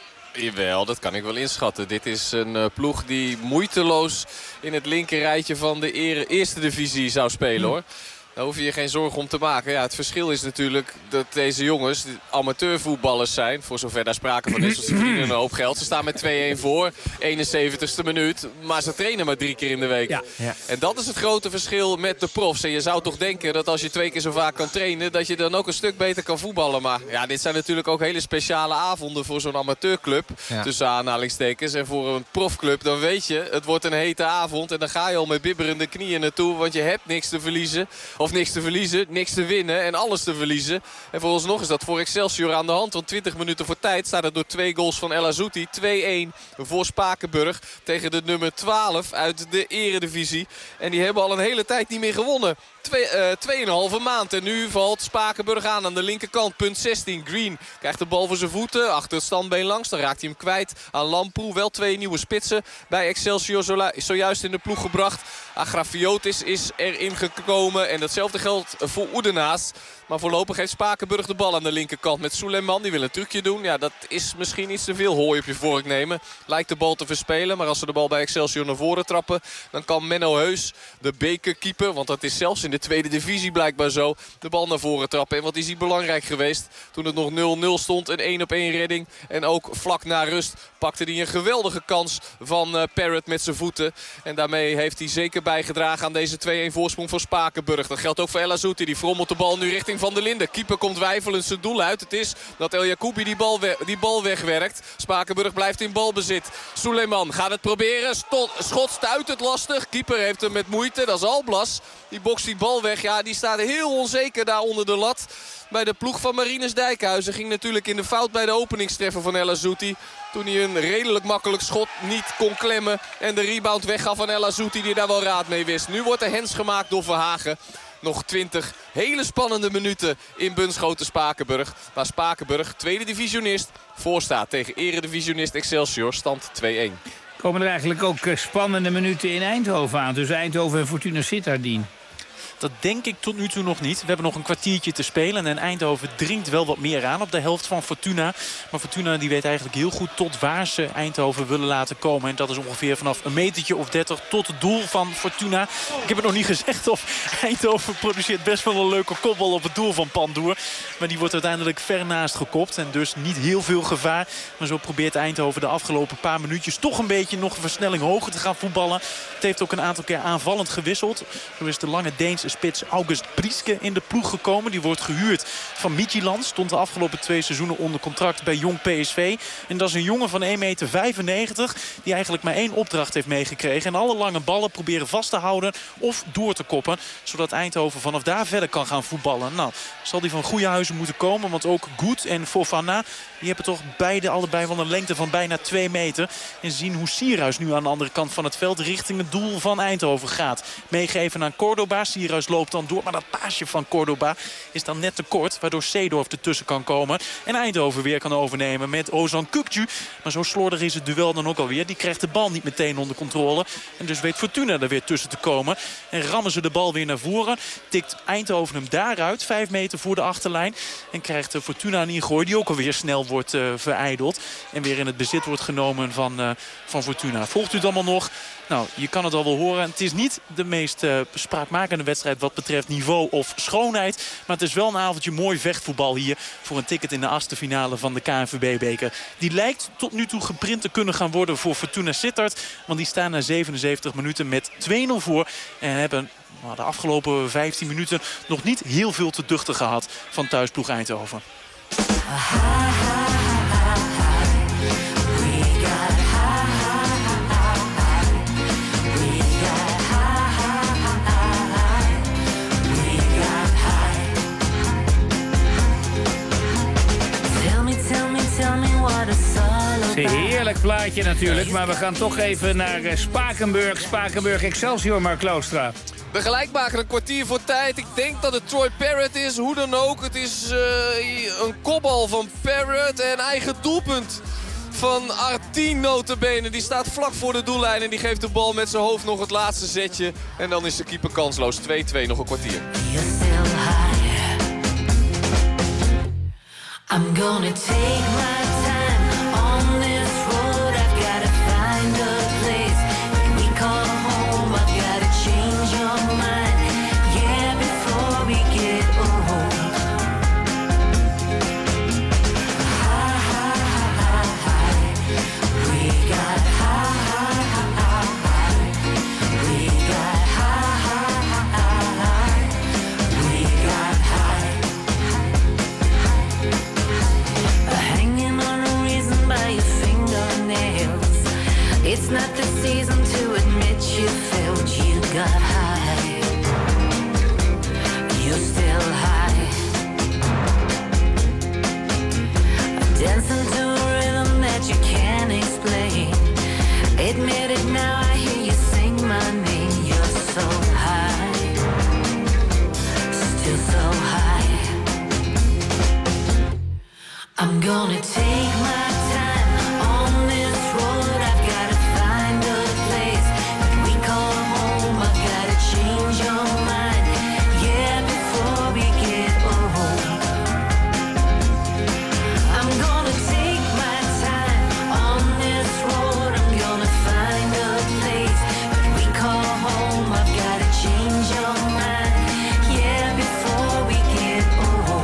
Jawel, dat kan ik wel inschatten. Dit is een ploeg die moeiteloos in het linkerrijtje van de eerste divisie zou spelen, hoor. Daar hoef je je geen zorgen om te maken. Ja, het verschil is natuurlijk dat deze jongens amateurvoetballers zijn. Voor zover daar sprake van is. Want ze verdienen een hoop geld. Ze staan met 2-1 voor. 71ste minuut. Maar ze trainen maar 3 keer in de week. Ja. En dat is het grote verschil met de profs. En je zou toch denken dat als je 2 keer zo vaak kan trainen, dat je dan ook een stuk beter kan voetballen. Maar ja, dit zijn natuurlijk ook hele speciale avonden voor zo'n amateurclub. Ja. Tussen aanhalingstekens. En voor een profclub, dan weet je, het wordt een hete avond. En dan ga je al met bibberende knieën naartoe. Want je hebt niks te verliezen. Of Of niks te verliezen, niks te winnen en alles te verliezen. En vooralsnog is dat voor Excelsior aan de hand. Want 20 minuten voor tijd staat het door 2 goals van El Azzouti. 2-1 voor Spakenburg tegen de nummer 12 uit de eredivisie. En die hebben al een hele tijd niet meer gewonnen. 2,5 maand. En nu valt Spakenburg aan de linkerkant. Punt 16. Green krijgt de bal voor zijn voeten. Achter het standbeen langs. Dan raakt hij hem kwijt aan Lamproe. Wel 2 nieuwe spitsen bij Excelsior zojuist in de ploeg gebracht. Agrafiotis is erin gekomen. En datzelfde geldt voor Oedenaas. Maar voorlopig heeft Spakenburg de bal aan de linkerkant met Suleiman. Die wil een trucje doen. Ja, dat is misschien iets te veel hooi op je vork nemen. Lijkt de bal te verspelen. Maar als ze de bal bij Excelsior naar voren trappen, dan kan Menno Heus, de bekerkeeper, want dat is zelfs in de tweede divisie blijkbaar zo, de bal naar voren trappen. En wat is hier belangrijk geweest toen het nog 0-0 stond. Een 1-op-1 redding. En ook vlak na rust pakte hij een geweldige kans van Parrott met zijn voeten. En daarmee heeft hij zeker bijgedragen aan deze 2-1 voorsprong voor Spakenburg. Dat geldt ook voor El Azzouti. Die frommelt de bal nu richting Van der Linden. Keeper komt weifelend zijn doel uit. Het is dat El Jacoubi die bal wegwerkt. Spakenburg blijft in balbezit. Suleiman gaat het proberen. Schot stuit het lastig. Keeper heeft hem met moeite. Dat is Alblas. Die bokst die bal weg. Ja, die staat heel onzeker daar onder de lat. Bij de ploeg van Marinus Dijkhuizen ging natuurlijk in de fout bij de openingstreffer van El Azzouti. Toen hij een redelijk makkelijk schot niet kon klemmen. En de rebound weggaf aan El Azzouti die daar wel raad mee wist. Nu wordt er hens gemaakt door Verhagen. Nog 20 hele spannende minuten in Bunschoten Spakenburg. Waar Spakenburg, tweede divisionist, voorstaat tegen eredivisionist Excelsior. Stand 2-1. Komen er eigenlijk ook spannende minuten in Eindhoven aan? Tussen Eindhoven en Fortuna Sittard. Dat denk ik tot nu toe nog niet. We hebben nog een kwartiertje te spelen. En Eindhoven dringt wel wat meer aan op de helft van Fortuna. Maar Fortuna die weet eigenlijk heel goed tot waar ze Eindhoven willen laten komen. En dat is ongeveer vanaf een metertje of 30 tot het doel van Fortuna. Ik heb het nog niet gezegd of Eindhoven produceert best wel een leuke kopbal op het doel van Pandoer. Maar die wordt uiteindelijk ver naast gekopt. En dus niet heel veel gevaar. Maar zo probeert Eindhoven de afgelopen paar minuutjes toch een beetje nog een versnelling hoger te gaan voetballen. Het heeft ook een aantal keer aanvallend gewisseld. Zo is de lange Deense spits August Prieske in de ploeg gekomen. Die wordt gehuurd van Midtjylland. Stond de afgelopen 2 seizoenen onder contract bij Jong PSV. En dat is een jongen van 1,95 meter die eigenlijk maar 1 opdracht heeft meegekregen. En alle lange ballen proberen vast te houden of door te koppen. Zodat Eindhoven vanaf daar verder kan gaan voetballen. Nou, zal die van goede huizen moeten komen. Want ook Goed en Fofana, die hebben toch allebei van een lengte van bijna 2 meter. En zien hoe Sierhuis nu aan de andere kant van het veld richting het doel van Eindhoven gaat. Meegeven aan Cordoba. Sierhuis loopt dan door, maar dat paasje van Cordoba is dan net te kort, waardoor Seedorf ertussen kan komen. En Eindhoven weer kan overnemen met Ozan Kukcu. Maar zo slordig is het duel dan ook alweer. Die krijgt de bal niet meteen onder controle. En dus weet Fortuna er weer tussen te komen. En rammen ze de bal weer naar voren. Tikt Eindhoven hem daaruit, 5 meter voor de achterlijn. En krijgt Fortuna een ingooi die ook alweer snel wordt verijdeld. En weer in het bezit wordt genomen van Fortuna. Volgt u het allemaal nog? Nou, je kan het al wel horen. Het is niet de meest spraakmakende wedstrijd wat betreft niveau of schoonheid. Maar het is wel een avondje mooi vechtvoetbal hier voor een ticket in de 8e finale van de KNVB-beker. Die lijkt tot nu toe geprint te kunnen gaan worden voor Fortuna Sittard. Want die staan na 77 minuten met 2-0 voor. En hebben de afgelopen 15 minuten nog niet heel veel te duchten gehad van thuisploeg Eindhoven. Een heerlijk plaatje natuurlijk, maar we gaan toch even naar Spakenburg. Spakenburg Excelsior, Mark Kloostra. De gelijkmaker een kwartier voor tijd. Ik denk dat het Troy Parrott is. Hoe dan ook. Het is een kopbal van Parrott en eigen doelpunt van Artien notabene. Die staat vlak voor de doellijn en die geeft de bal met zijn hoofd nog het laatste zetje. En dan is de keeper kansloos. 2-2, nog een kwartier. I'm gonna take my time on this road. I've gotta find a place that we call home. I've gotta change your mind, yeah, before we get old. High, high, high, high. We got high, high, high, high. We got high, high, high, high. We got high. Hanging I'm gonna take my time on this road. I've gotta find a place that we call home. I've gotta change your mind, yeah, before we get old. I'm gonna take my time on this road. I'm gonna find a place that we call home. I've gotta change your mind, yeah, before we get old.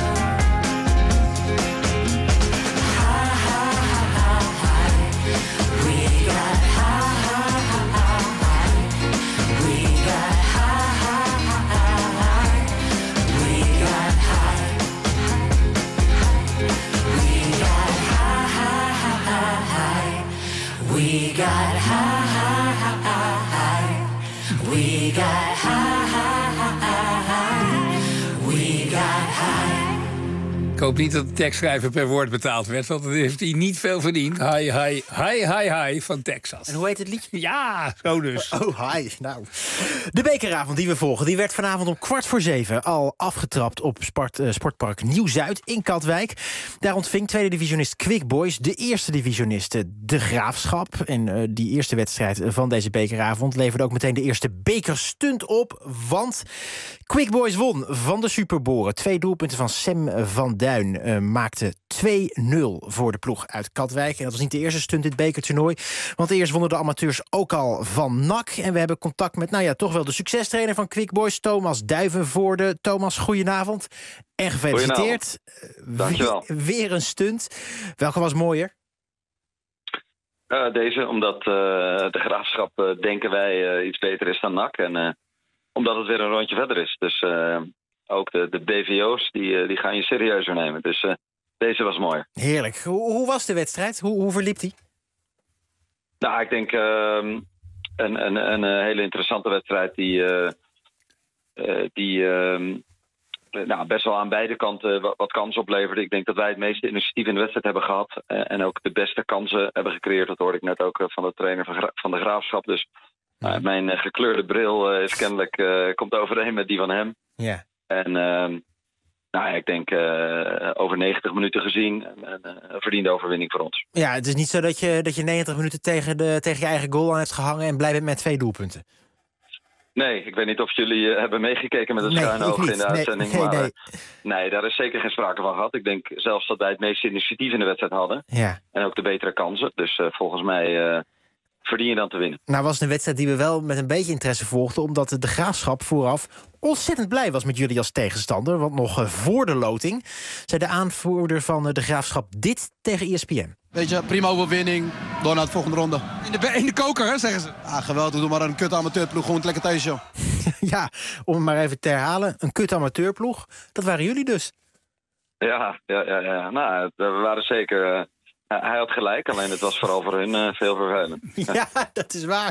We got high, we got high, we got high. Ik hoop niet dat de tekstschrijver per woord betaald werd, want dan heeft hij niet veel verdiend. Hi, hi, hi, hi, hi van Texas. En hoe heet het liedje? Ja, zo dus. Oh, hi. Nou. De bekeravond die we volgen, die werd vanavond om 6:15 al afgetrapt op Sportpark Nieuw-Zuid in Katwijk. Daar ontving tweede divisionist Quick Boys de eerste divisionisten De Graafschap. En die eerste wedstrijd van deze bekeravond leverde ook meteen de eerste bekerstunt op. Want Quick Boys won van de Superboren. 2 doelpunten van Sam van Duin maakte 2-0 voor de ploeg uit Katwijk. En dat was niet de eerste stunt in het bekertoernooi. Want eerst wonnen de amateurs ook al van NAC. En we hebben contact met, toch wel de succestrainer van Quick Boys, Thomas Duivenvoorde. Thomas, goedenavond. En gefeliciteerd. Dankjewel. Weer een stunt. Welke was mooier? Deze, omdat de Graafschap, denken wij, iets beter is dan NAC. En omdat het weer een rondje verder is. Dus ook de BVO's, die gaan je serieuzer nemen. Dus deze was mooi. Heerlijk. Hoe was de wedstrijd? Hoe verliep die? Nou, ik denk een hele interessante wedstrijd die best wel aan beide kanten wat kansen opleverde. Ik denk dat wij het meeste initiatief in de wedstrijd hebben gehad. En ook de beste kansen hebben gecreëerd. Dat hoorde ik net ook van de trainer van de Graafschap. Dus mijn gekleurde bril is kennelijk komt overeen met die van hem. Ja. En ik denk over 90 minuten gezien een verdiende overwinning voor ons. Ja, het is niet zo dat je 90 minuten tegen je eigen goal aan hebt gehangen en blij bent met 2 doelpunten. Nee, ik weet niet of jullie hebben meegekeken met een schuin oog in de uitzending. Nee, daar is zeker geen sprake van gehad. Ik denk zelfs dat wij het meeste initiatief in de wedstrijd hadden. Ja. En ook de betere kansen. Dus volgens mij verdien je dan te winnen. Nou was het een wedstrijd die we wel met een beetje interesse volgden, omdat de Graafschap vooraf ontzettend blij was met jullie als tegenstander. Want nog voor de loting zei de aanvoerder van de Graafschap dit tegen ESPN. Weet je, prima overwinning, door naar de volgende ronde. In de koker, hè, zeggen ze. Ah, geweldig, doe maar een kut amateurploeg, gewoon lekker thuis, joh. Ja, om het maar even te herhalen, een kut amateurploeg, dat waren jullie dus. Ja. Nou, we waren zeker... hij had gelijk, alleen het was vooral voor hun veel vervelend. Ja, dat is waar.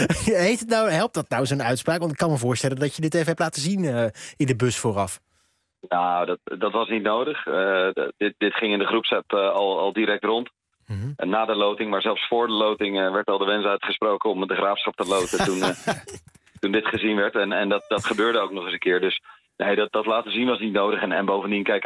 Helpt dat nou zo'n uitspraak? Want ik kan me voorstellen dat je dit even hebt laten zien in de bus vooraf. Nou, dat was niet nodig. Dit ging in de groepsapp al direct rond. Mm-hmm. En na de loting, maar zelfs voor de loting werd al de wens uitgesproken om de Graafschap te loten toen dit gezien werd. En dat gebeurde ook nog eens een keer. Dus nee, dat laten zien was niet nodig. En bovendien, kijk,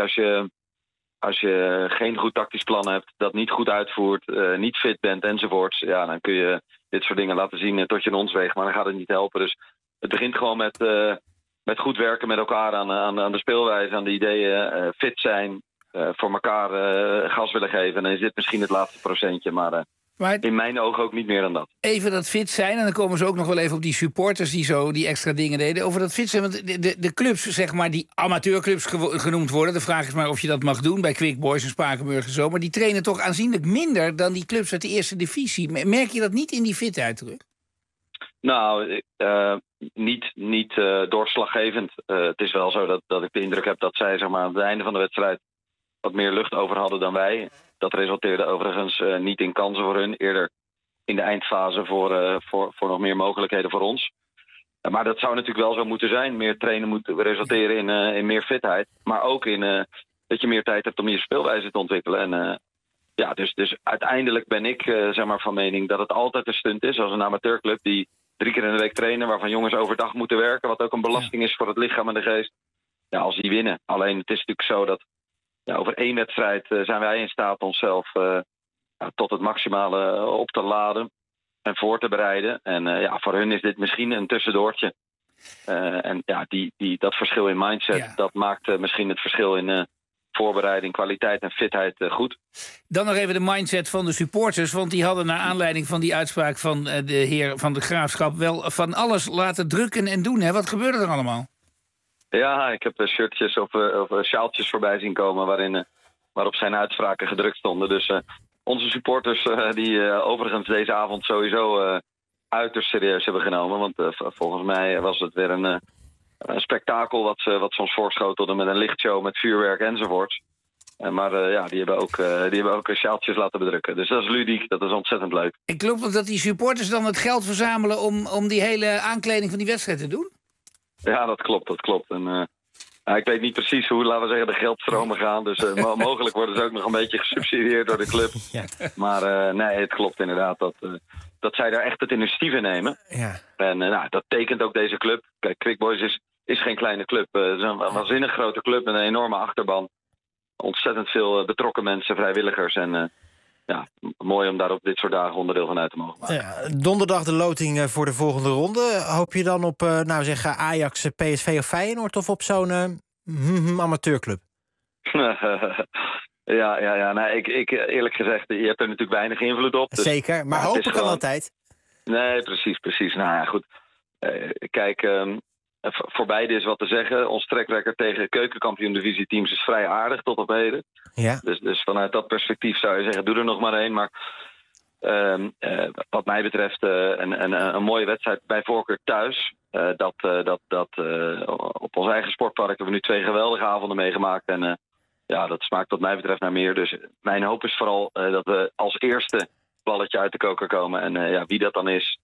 als je geen goed tactisch plan hebt, dat niet goed uitvoert, niet fit bent enzovoorts, ja, dan kun je dit soort dingen laten zien tot je in ons weegt, maar dan gaat het niet helpen. Dus het begint gewoon met goed werken met elkaar aan de speelwijze, aan de ideeën, fit zijn, voor elkaar gas willen geven. En dan is dit misschien het laatste procentje, maar in mijn ogen ook niet meer dan dat. Even dat fit zijn, en dan komen ze ook nog wel even op die supporters die extra dingen deden. Over dat fit zijn, want de clubs, zeg maar, die amateurclubs genoemd worden. De vraag is maar of je dat mag doen bij Quick Boys en Spakenburg en zo. Maar die trainen toch aanzienlijk minder dan die clubs uit de eerste divisie. Merk je dat niet in die fitheid terug? Nou, niet doorslaggevend. Het is wel zo dat ik de indruk heb dat zij, zeg maar, aan het einde van de wedstrijd wat meer lucht over hadden dan wij. Dat resulteerde overigens niet in kansen voor hun. Eerder in de eindfase voor nog meer mogelijkheden voor ons. Maar dat zou natuurlijk wel zo moeten zijn. Meer trainen moet resulteren in meer fitheid. Maar ook in dat je meer tijd hebt om je speelwijze te ontwikkelen. En dus uiteindelijk ben ik van mening dat het altijd een stunt is. Als een amateurclub die 3 keer in de week trainen, waarvan jongens overdag moeten werken. Wat ook een belasting is voor het lichaam en de geest. Ja, als die winnen. Alleen het is natuurlijk zo dat over 1 wedstrijd zijn wij in staat onszelf tot het maximale op te laden en voor te bereiden. En voor hun is dit misschien een tussendoortje. En dat verschil in mindset, dat maakt misschien het verschil in voorbereiding, kwaliteit en fitheid goed. Dan nog even de mindset van de supporters. Want die hadden naar aanleiding van die uitspraak van de heer van de Graafschap wel van alles laten drukken en doen. Hè? Wat gebeurde er allemaal? Ja, ik heb shirtjes of sjaaltjes voorbij zien komen waarop zijn uitspraken gedrukt stonden. Dus onze supporters die overigens deze avond sowieso uiterst serieus hebben genomen. Want volgens mij was het weer een spektakel wat ze ons voorschotelden met een lichtshow, met vuurwerk enzovoorts. Maar die hebben ook sjaaltjes laten bedrukken. Dus dat is ludiek, dat is ontzettend leuk. En klopt het dat die supporters dan het geld verzamelen om die hele aankleding van die wedstrijd te doen? Ja, dat klopt. En, ik weet niet precies hoe, laten we zeggen, de geldstromen gaan. Dus mogelijk worden ze ook nog een beetje gesubsidieerd door de club. Ja. Maar nee, het klopt inderdaad dat zij daar echt het initiatief in nemen. Ja. En dat tekent ook deze club. Kijk, Quick Boys is geen kleine club. Het is een waanzinnig grote club met een enorme achterban. Ontzettend veel betrokken mensen, vrijwilligers. En mooi om daar op dit soort dagen onderdeel van uit te mogen maken. Ja, donderdag de loting voor de volgende ronde. Hoop je dan op Ajax, PSV of Feyenoord of op zo'n amateurclub? Ik eerlijk gezegd, je hebt er natuurlijk weinig invloed op. Dus, zeker, maar hopen kan altijd. Nee, precies. Nou ja, goed. Kijk, voor beide is wat te zeggen. Ons trackrecord tegen keukenkampioen-divisieteams is vrij aardig tot op heden. Ja. Dus vanuit dat perspectief zou je zeggen, doe er nog maar 1. Maar wat mij betreft een mooie wedstrijd bij voorkeur thuis. Op ons eigen sportpark hebben we nu 2 geweldige avonden meegemaakt. En dat smaakt wat mij betreft naar meer. Dus mijn hoop is vooral dat we als eerste balletje uit de koker komen. En wie dat dan is,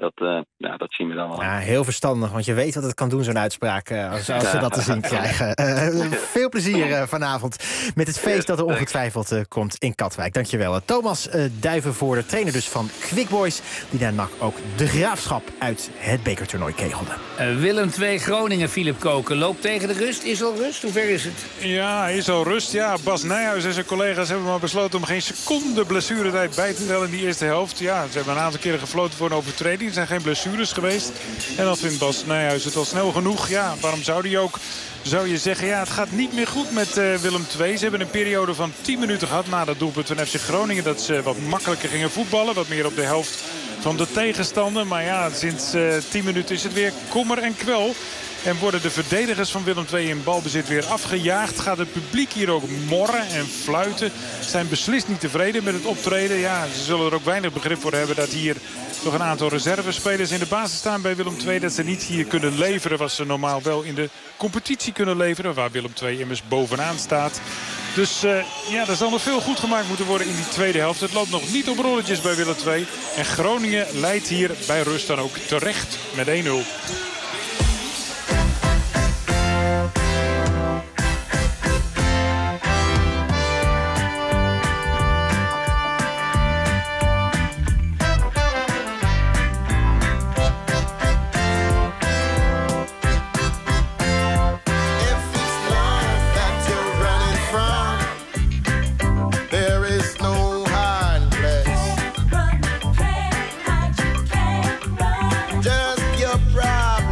dat zien we dan wel. Ja, heel verstandig, want je weet wat het kan doen, zo'n uitspraak, als ze dat te zien krijgen. Veel plezier vanavond met het feest dat er ongetwijfeld komt in Katwijk. Dankjewel. Thomas Duivenvoorder, trainer dus van Quick Boys, die naar NAC ook de Graafschap uit het bekertoernooi kegelde. Willem II Groningen, Philip Koken, loopt tegen de rust. Is al rust? Hoe ver is het? Ja, is al rust. Ja, Bas Nijhuis en zijn collega's hebben maar besloten om geen seconde blessuretijd bij te tellen in die eerste helft. Ja, ze hebben een aantal keren gefloten voor een overtreding. Er zijn geen blessures geweest. En dan vindt Bas Nijhuis het al snel genoeg. Ja, waarom zou die ook? Zou je zeggen, het gaat niet meer goed met Willem II. Ze hebben een periode van 10 minuten gehad na dat doelpunt van FC Groningen. Dat ze wat makkelijker gingen voetballen. Wat meer op de helft van de tegenstander. Maar sinds 10 minuten is het weer kommer en kwel. En worden de verdedigers van Willem II in balbezit weer afgejaagd. Gaat het publiek hier ook morren en fluiten. Zijn beslist niet tevreden met het optreden. Ja, ze zullen er ook weinig begrip voor hebben dat hier nog een aantal reservespelers in de basis staan bij Willem II. Dat ze niet hier kunnen leveren wat ze normaal wel in de competitie kunnen leveren. Waar Willem II immers bovenaan staat. Dus er zal nog veel goed gemaakt moeten worden in die tweede helft. Het loopt nog niet op rolletjes bij Willem II. En Groningen leidt hier bij rust dan ook terecht met 1-0. Just your problem.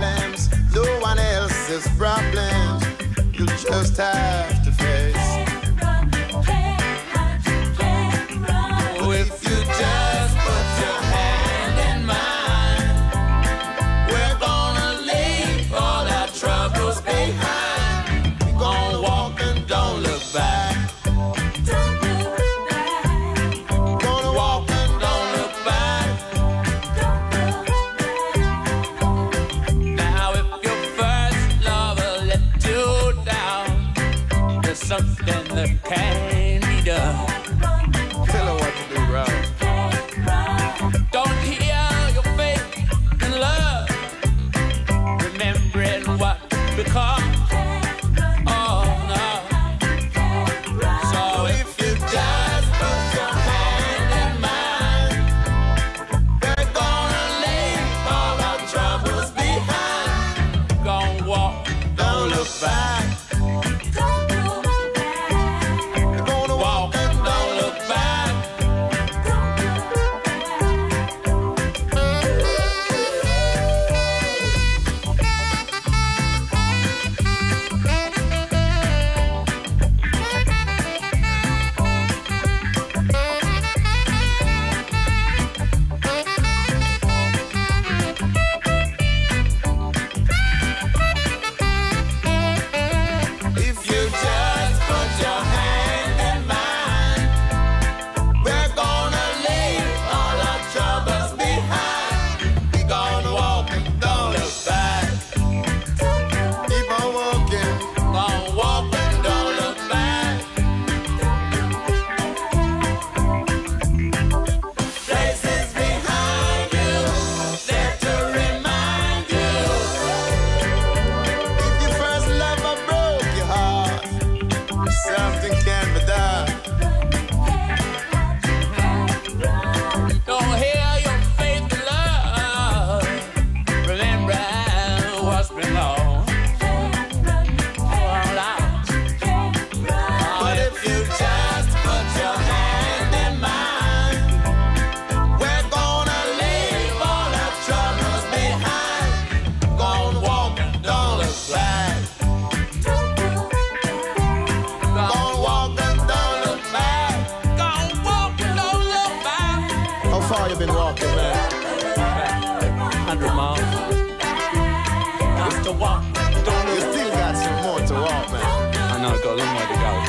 you been walking, man? 100 miles. Just to walk. You still got some more to walk, man. I know, I've got a long way to go.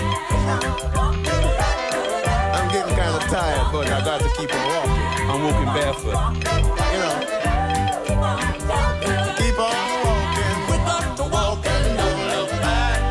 I'm getting kind of tired, but I got to keep on walking. I'm walking barefoot. You know. Keep on walking. We got to walk and don't look back.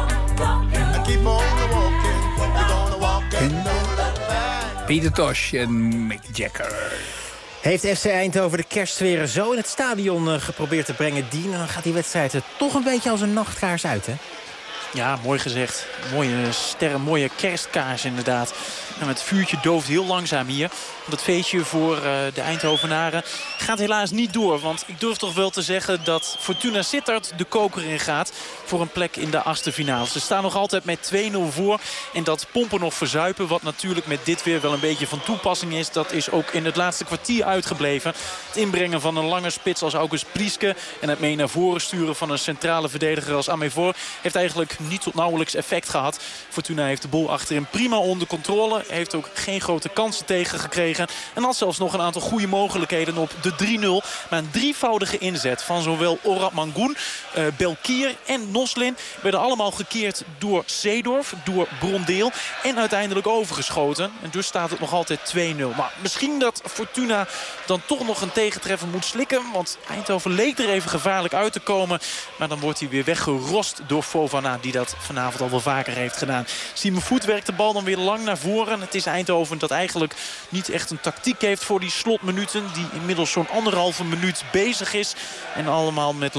Keep on walking. We're gonna walk and don't look back. Pieter Tosh en Mick Jagger. Heeft FC Eindhoven de kerstsfeer zo in het stadion geprobeerd te brengen, Dien? En dan gaat die wedstrijd er toch een beetje als een nachtkaars uit, hè? Ja, mooi gezegd. Mooie sterren, mooie kerstkaars inderdaad. En het vuurtje dooft heel langzaam hier. Dat feestje voor de Eindhovenaren gaat helaas niet door. Want ik durf toch wel te zeggen dat Fortuna Sittard de koker in gaat voor een plek in de achtste finale. Ze staan nog altijd met 2-0 voor. En dat pompen nog verzuipen, wat natuurlijk met dit weer wel een beetje van toepassing is. Dat is ook in het laatste kwartier uitgebleven. Het inbrengen van een lange spits als August Prieske en het mee naar voren sturen van een centrale verdediger als Amévor heeft eigenlijk niet tot nauwelijks effect gehad. Fortuna heeft de boel achterin prima onder controle. Heeft ook geen grote kansen tegen gekregen. En had zelfs nog een aantal goede mogelijkheden op de 3-0. Maar een drievoudige inzet van zowel Orad Mangoen, Belkier en Noslin werden allemaal gekeerd door Seedorf, door Brondeel en uiteindelijk overgeschoten. En dus staat het nog altijd 2-0. Maar misschien dat Fortuna dan toch nog een tegentreffer moet slikken. Want Eindhoven leek er even gevaarlijk uit te komen. Maar dan wordt hij weer weggerost door Fofana, die dat vanavond al wel vaker heeft gedaan. Simon Voet werkt de bal dan weer lang naar voren. Het is Eindhoven dat eigenlijk niet echt een tactiek heeft voor die slotminuten. Die inmiddels zo'n 1,5 minuut bezig is. En allemaal met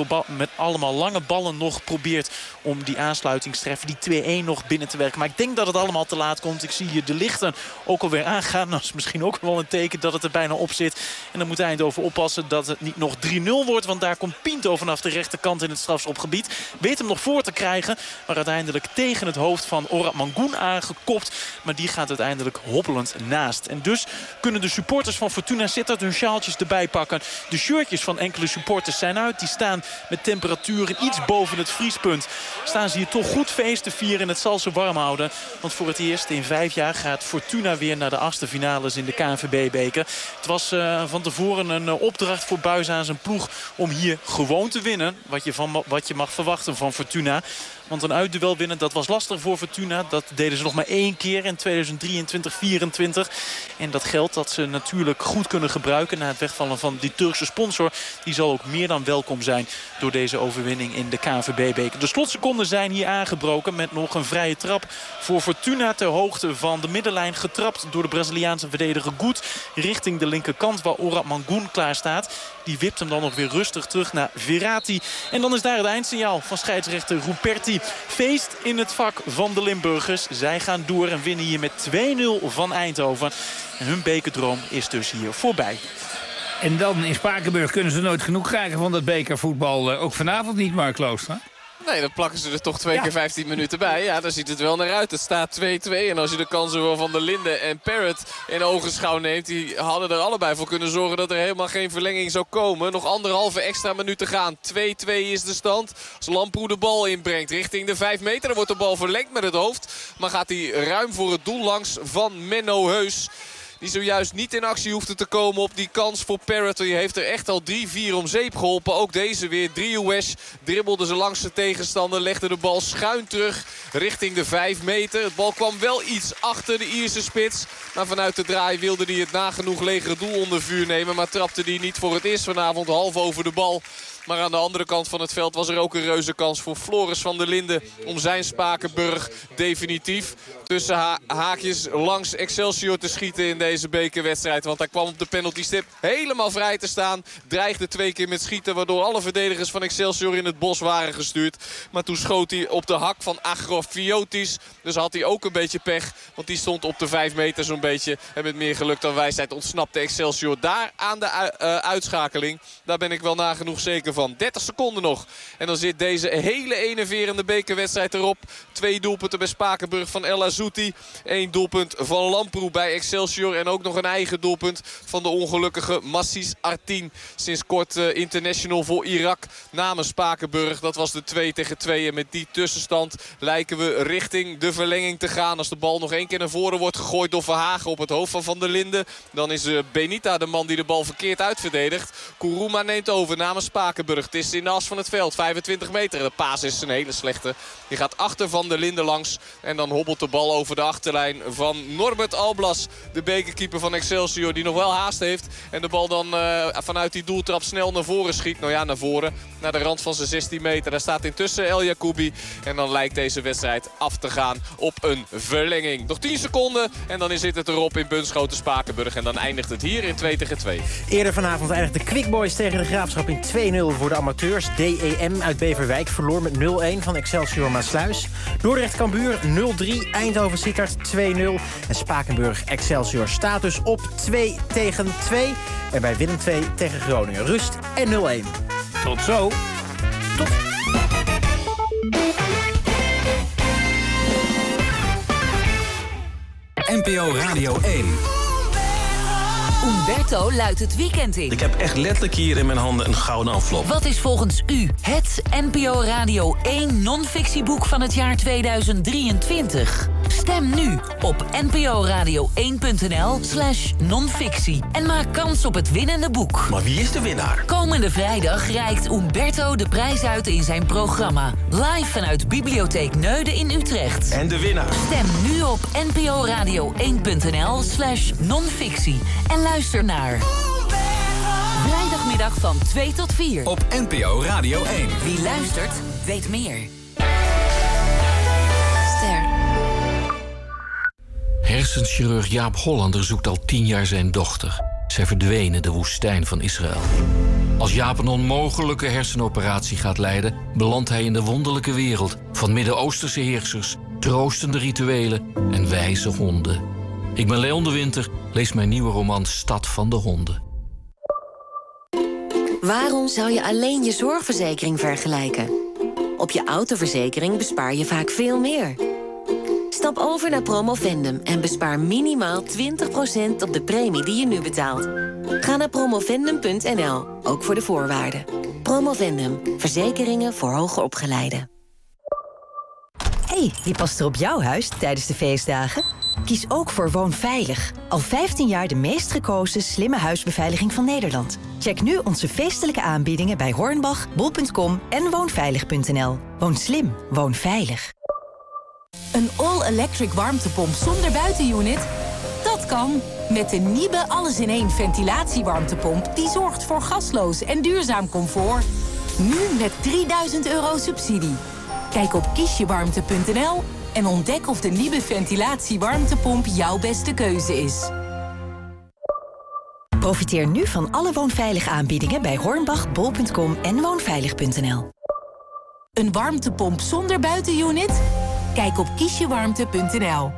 lange ballen nog probeert om die aansluitingstreffer, die 2-1 nog binnen te werken. Maar ik denk dat het allemaal te laat komt. Ik zie hier de lichten ook alweer aangaan. Dat is misschien ook wel een teken dat het er bijna op zit. En dan moet Eindhoven oppassen dat het niet nog 3-0 wordt. Want daar komt Pinto vanaf de rechterkant in het strafschopgebied. Weet hem nog voor te krijgen. Maar uiteindelijk tegen het hoofd van Orad Mangoen aangekopt. Maar die gaat uiteindelijk hoppelend naast. En dus kunnen de supporters van Fortuna Sittard hun sjaaltjes erbij pakken. De shirtjes van enkele supporters zijn uit. Die staan met temperaturen iets boven het vriespunt. Staan ze hier toch goed feest te vieren. Het zal ze warm houden. Want voor het eerst in 5 jaar gaat Fortuna weer naar de achtste finales in de KNVB-beker. Het was van tevoren een opdracht voor Buijs aan zijn ploeg om hier gewoon te winnen. Wat je mag verwachten van Fortuna. Want een uitduel winnen, dat was lastig voor Fortuna. Dat deden ze nog maar 1 keer in 2023-24. En dat geld dat ze natuurlijk goed kunnen gebruiken na het wegvallen van die Turkse sponsor. Die zal ook meer dan welkom zijn door deze overwinning in de KNVB-beker. De slotseconden zijn hier aangebroken met nog een vrije trap voor Fortuna ter hoogte van de middenlijn. Getrapt door de Braziliaanse verdediger Goed richting de linkerkant waar Orad Mangoen klaar staat. Die wipt hem dan nog weer rustig terug naar Verratti. En dan is daar het eindsignaal van scheidsrechter Ruperti. Feest in het vak van de Limburgers. Zij gaan door en winnen hier met 2-0 van Eindhoven. En hun bekerdroom is dus hier voorbij. En dan in Spakenburg kunnen ze nooit genoeg krijgen van dat bekervoetbal. Ook vanavond niet, Mark Klooster. Nee, dan plakken ze er toch 2 keer 15 minuten bij. Ja, daar ziet het wel naar uit. Het staat 2-2. En als je de kansen van de Linden en Parrott in ogenschouw neemt... die hadden er allebei voor kunnen zorgen dat er helemaal geen verlenging zou komen. Nog 1,5 extra minuut te gaan. 2-2 is de stand. Als Lamproe de bal inbrengt richting de 5 meter... dan wordt de bal verlengd met het hoofd. Maar gaat hij ruim voor het doel langs van Menno Heus... die zojuist niet in actie hoefde te komen op die kans voor Parrott. Die heeft er echt al 3-4 om zeep geholpen. Ook deze weer. Driehues dribbelde ze langs de tegenstander. Legde de bal schuin terug richting de 5 meter. Het bal kwam wel iets achter de Ierse spits. Maar vanuit de draai wilde hij het nagenoeg legere doel onder vuur nemen. Maar trapte hij niet voor het eerst vanavond half over de bal. Maar aan de andere kant van het veld was er ook een reuze kans voor Floris van der Linden. Om zijn Spakenburg definitief tussen haakjes langs Excelsior te schieten in deze bekerwedstrijd. Want hij kwam op de penaltystip helemaal vrij te staan. Dreigde 2 keer met schieten waardoor alle verdedigers van Excelsior in het bos waren gestuurd. Maar toen schoot hij op de hak van Agrofiotis. Dus had hij ook een beetje pech. Want die stond op de 5 meter zo'n beetje. En met meer geluk dan wijsheid ontsnapte Excelsior daar aan de uitschakeling. Daar ben ik wel nagenoeg zeker van. 30 seconden nog. En dan zit deze hele enerverende bekerwedstrijd erop. 2 doelpunten bij Spakenburg van El Mazzuti. 1 doelpunt van Lamproe bij Excelsior. En ook nog een eigen doelpunt van de ongelukkige Massis Artin. Sinds kort international voor Irak namens Spakenburg. Dat was de 2-2. En met die tussenstand lijken we richting de verlenging te gaan. Als de bal nog 1 keer naar voren wordt gegooid door Verhagen op het hoofd van Van der Linden. Dan is Benita de man die de bal verkeerd uitverdedigt. Kourouma neemt over namens Spakenburg. Het is in de as van het veld. 25 meter. De paas is een hele slechte. Die gaat achter Van der Linden langs. En dan hobbelt de bal over de achterlijn van Norbert Alblas. De bekerkeeper van Excelsior die nog wel haast heeft. En de bal dan vanuit die doeltrap snel naar voren schiet. Nou ja, naar voren. Naar de rand van zijn 16 meter. Daar staat intussen El Jacoubi. En dan lijkt deze wedstrijd af te gaan op een verlenging. Nog 10 seconden en dan zit het erop in Bunschoten Spakenburg. En dan eindigt het hier in 2-2. Eerder vanavond eindigde Quick Boys tegen de Graafschap in 2-0 voor de amateurs. DEM uit Beverwijk verloor met 0-1 van Excelsior Maasluis. Dordrecht Cambuur 0-3, Eindhoven Sittard 2-0. En Spakenburg Excelsior staat dus op 2-2. En bij Willem 2 tegen Groningen rust en 0-1. Tot zo. Tot. NPO Radio 1. Umberto luidt het weekend in. Ik heb echt letterlijk hier in mijn handen een gouden envelop. Wat is volgens u het NPO Radio 1 non-fictieboek van het jaar 2023? Stem nu op nporadio1.nl/nonfictie en maak kans op het winnende boek. Maar wie is de winnaar? Komende vrijdag reikt Umberto de prijs uit in zijn programma. Live vanuit Bibliotheek Neude in Utrecht. En de winnaar? Stem nu op nporadio1.nl/nonfictie en luister naar vrijdagmiddag van 2 tot 4 op NPO Radio 1. Wie luistert, weet meer. Hersenchirurg Jaap Hollander zoekt al 10 jaar zijn dochter. Zij verdween in de woestijn van Israël. Als Jaap een onmogelijke hersenoperatie gaat leiden, belandt hij in de wonderlijke wereld van Midden-Oosterse heersers, troostende rituelen en wijze honden. Ik ben Leon de Winter, lees mijn nieuwe roman Stad van de Honden. Waarom zou je alleen je zorgverzekering vergelijken? Op je autoverzekering bespaar je vaak veel meer. Stap over naar Promovendum en bespaar minimaal 20% op de premie die je nu betaalt. Ga naar promovendum.nl, ook voor de voorwaarden. Promovendum, verzekeringen voor hoger opgeleiden. Hey, wie past er op jouw huis tijdens de feestdagen? Kies ook voor Woonveilig. Al 15 jaar de meest gekozen slimme huisbeveiliging van Nederland. Check nu onze feestelijke aanbiedingen bij Hornbach, bol.com en woonveilig.nl. Woon slim, woon veilig. Een all-electric warmtepomp zonder buitenunit? Dat kan. Met de Niebe alles-in-één ventilatiewarmtepomp die zorgt voor gasloos en duurzaam comfort. Nu met €3000 subsidie. Kijk op kiesjewarmte.nl en ontdek of de Niebe ventilatiewarmtepomp jouw beste keuze is. Profiteer nu van alle Woonveilig aanbiedingen bij Hornbach, bol.com en woonveilig.nl. Een warmtepomp zonder buitenunit? Kijk op kiesjewarmte.nl.